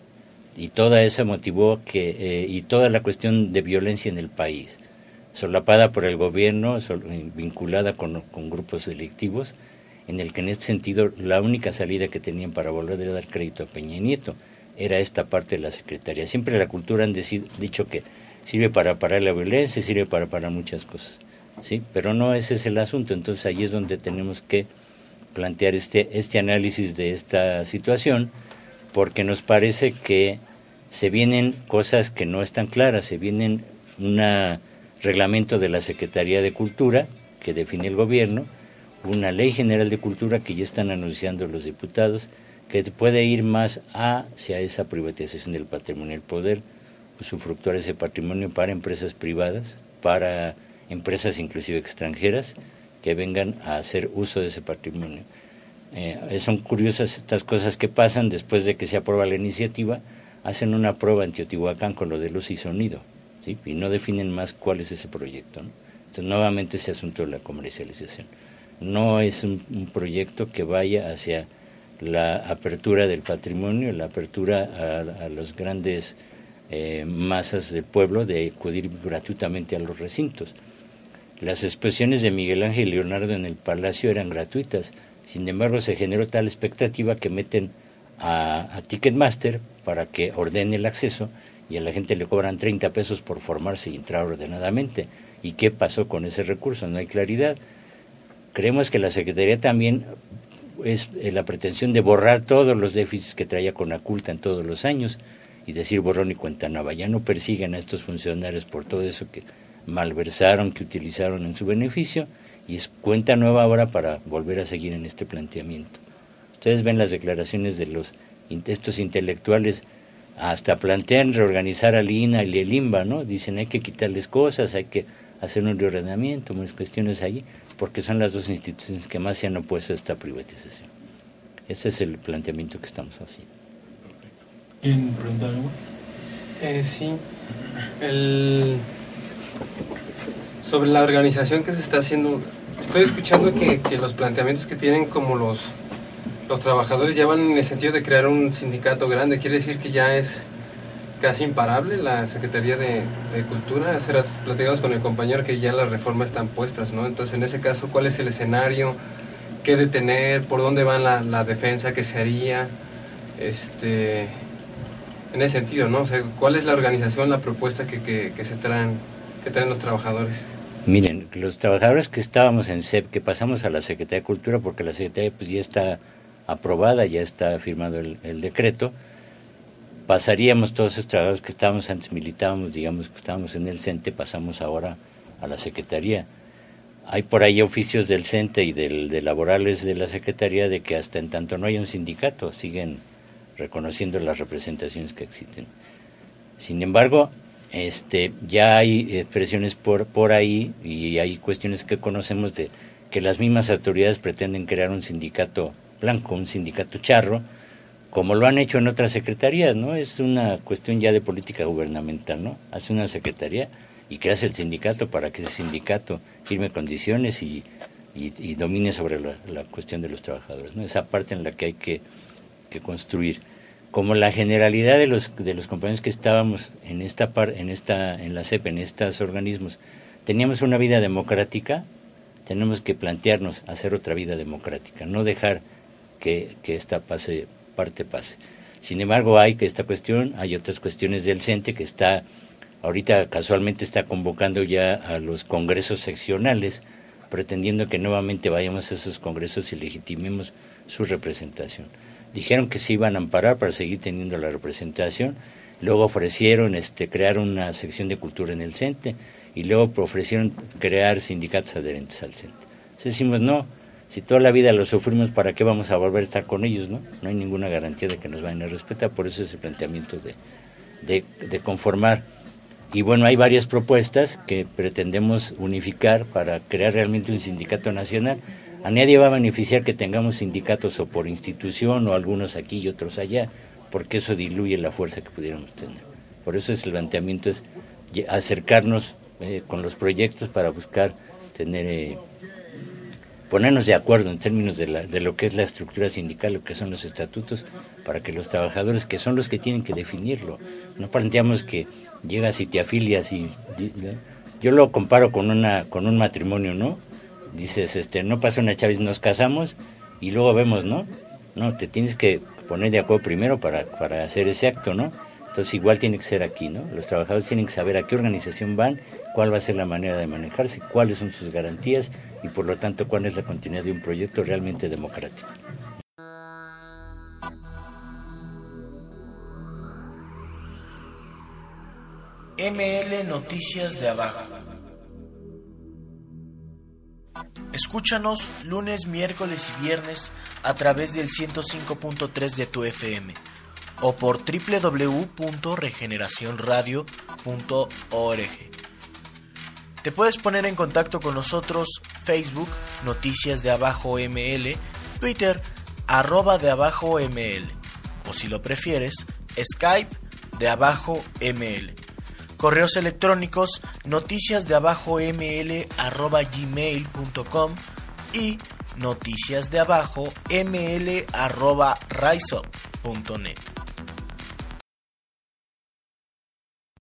y toda esa motivó que, eh, y toda la cuestión de violencia en el país, solapada por el gobierno, sol, vinculada con, con grupos delictivos, en el que en este sentido la única salida que tenían para volver a dar crédito a Peña Nieto era esta parte de la Secretaría. Siempre la cultura han decido, dicho que sirve para parar la violencia, sirve para parar muchas cosas, ¿sí? Pero no ese es el asunto. Entonces ahí es donde tenemos que plantear este, este análisis de esta situación, porque nos parece que se vienen cosas que no están claras, se vienen un reglamento de la Secretaría de Cultura que define el gobierno, una ley general de cultura que ya están anunciando los diputados, que puede ir más hacia esa privatización del patrimonio, el poder usufructuar ese patrimonio para empresas privadas, para empresas inclusive extranjeras, que vengan a hacer uso de ese patrimonio. Eh, son curiosas estas cosas que pasan después de que se aprueba la iniciativa. Hacen una prueba en Teotihuacán con lo de luz y sonido, ¿sí? Y no definen más cuál es ese proyecto, ¿no? Entonces nuevamente ese asunto de la comercialización. No es un, un proyecto que vaya hacia la apertura del patrimonio, la apertura a, a las grandes eh, masas del pueblo de acudir gratuitamente a los recintos. Las exposiciones de Miguel Ángel y Leonardo en el Palacio eran gratuitas. Sin embargo, se generó tal expectativa que meten a, a Ticketmaster para que ordene el acceso y a la gente le cobran treinta pesos por formarse y entrar ordenadamente. ¿Y qué pasó con ese recurso? No hay claridad. Creemos que la Secretaría también es eh, la pretensión de borrar todos los déficits que traía Conaculta en todos los años y decir borrón y cuenta nueva. Ya no persiguen a estos funcionarios por todo eso que malversaron, que utilizaron en su beneficio, y es cuenta nueva ahora para volver a seguir en este planteamiento. Ustedes ven las declaraciones de los estos intelectuales, hasta plantean reorganizar al I N A y el I N B A, ¿no? Dicen hay que quitarles cosas, hay que hacer un reordenamiento, muchas cuestiones allí, porque son las dos instituciones que más se han opuesto a esta privatización. Ese es el planteamiento que estamos haciendo. ¿Quieren preguntar algo? Eh, sí. El... Sobre la organización que se está haciendo, estoy escuchando que, que los planteamientos que tienen como los, los trabajadores ya van en el sentido de crear un sindicato grande. Quiere decir que ya es casi imparable la Secretaría de, de Cultura. Hace rato platicamos con el compañero que ya las reformas están puestas, ¿no? Entonces, en ese caso, ¿cuál es el escenario? ¿Qué detener? ¿Por dónde va la, la defensa que se haría? Este, en ese sentido, ¿no? O sea, ¿cuál es la organización, la propuesta que, que, que se traen, que traen los trabajadores? Miren, los trabajadores que estábamos en C E P, que pasamos a la Secretaría de Cultura, porque la Secretaría pues, ya está aprobada, ya está firmado el, el decreto, pasaríamos todos esos trabajadores que estábamos antes, militábamos, digamos que estábamos en el CENTE, pasamos ahora a la Secretaría. Hay por ahí oficios del CENTE y del, de laborales de la Secretaría de que hasta en tanto no haya un sindicato, siguen reconociendo las representaciones que existen. Sin embargo, este ya hay expresiones por, por ahí y hay cuestiones que conocemos de que las mismas autoridades pretenden crear un sindicato blanco, un sindicato charro, como lo han hecho en otras secretarías, ¿no? Es una cuestión ya de política gubernamental, ¿no? Hace una secretaría y creas el sindicato para que ese sindicato firme condiciones y, y, y domine sobre la, la cuestión de los trabajadores, ¿no? Esa parte en la que hay que, que construir. Como la generalidad de los de los compañeros que estábamos en esta par, en esta en la C E P, en estos organismos, teníamos una vida democrática, tenemos que plantearnos hacer otra vida democrática, no dejar que, que esta pase, parte pase. Sin embargo, hay que esta cuestión, hay otras cuestiones del CENTE que está, ahorita casualmente está convocando ya a los congresos seccionales, pretendiendo que nuevamente vayamos a esos congresos y legitimemos su representación. Dijeron que se iban a amparar para seguir teniendo la representación, luego ofrecieron este crear una sección de cultura en el CENTE y luego ofrecieron crear sindicatos adherentes al CENTE. Entonces decimos, no, si toda la vida lo sufrimos, ¿para qué vamos a volver a estar con ellos? No, no hay ninguna garantía de que nos vayan a respetar, por eso ese planteamiento de, de, de conformar. Y bueno, hay varias propuestas que pretendemos unificar para crear realmente un sindicato nacional. A nadie va a beneficiar que tengamos sindicatos o por institución o algunos aquí y otros allá, porque eso diluye la fuerza que pudiéramos tener. Por eso es el planteamiento es acercarnos eh, con los proyectos para buscar tener eh, ponernos de acuerdo en términos de, la, de lo que es la estructura sindical, lo que son los estatutos, para que los trabajadores, que son los que tienen que definirlo, no planteamos que llegas y te afilias y, y yo lo comparo con una con un matrimonio, ¿no? Dices, este, no pasa una chavis, nos casamos y luego vemos, ¿no? No, te tienes que poner de acuerdo primero para, para hacer ese acto, ¿no? Entonces igual tiene que ser aquí, ¿no? Los trabajadores tienen que saber a qué organización van, cuál va a ser la manera de manejarse, cuáles son sus garantías y por lo tanto cuál es la continuidad de un proyecto realmente democrático. M L Noticias de Abajo. Escúchanos lunes, miércoles y viernes a través del ciento cinco punto tres de tu F M o por doble u doble u doble u punto regeneración radio punto org. Te puedes poner en contacto con nosotros: Facebook, Noticias de Abajo M L, Twitter, arroba de Abajo M L, o si lo prefieres, Skype de Abajo M L. Correos electrónicos noticiasdeabajoml arroba gmail punto com y noticiasdeabajoml arroba riseup punto net.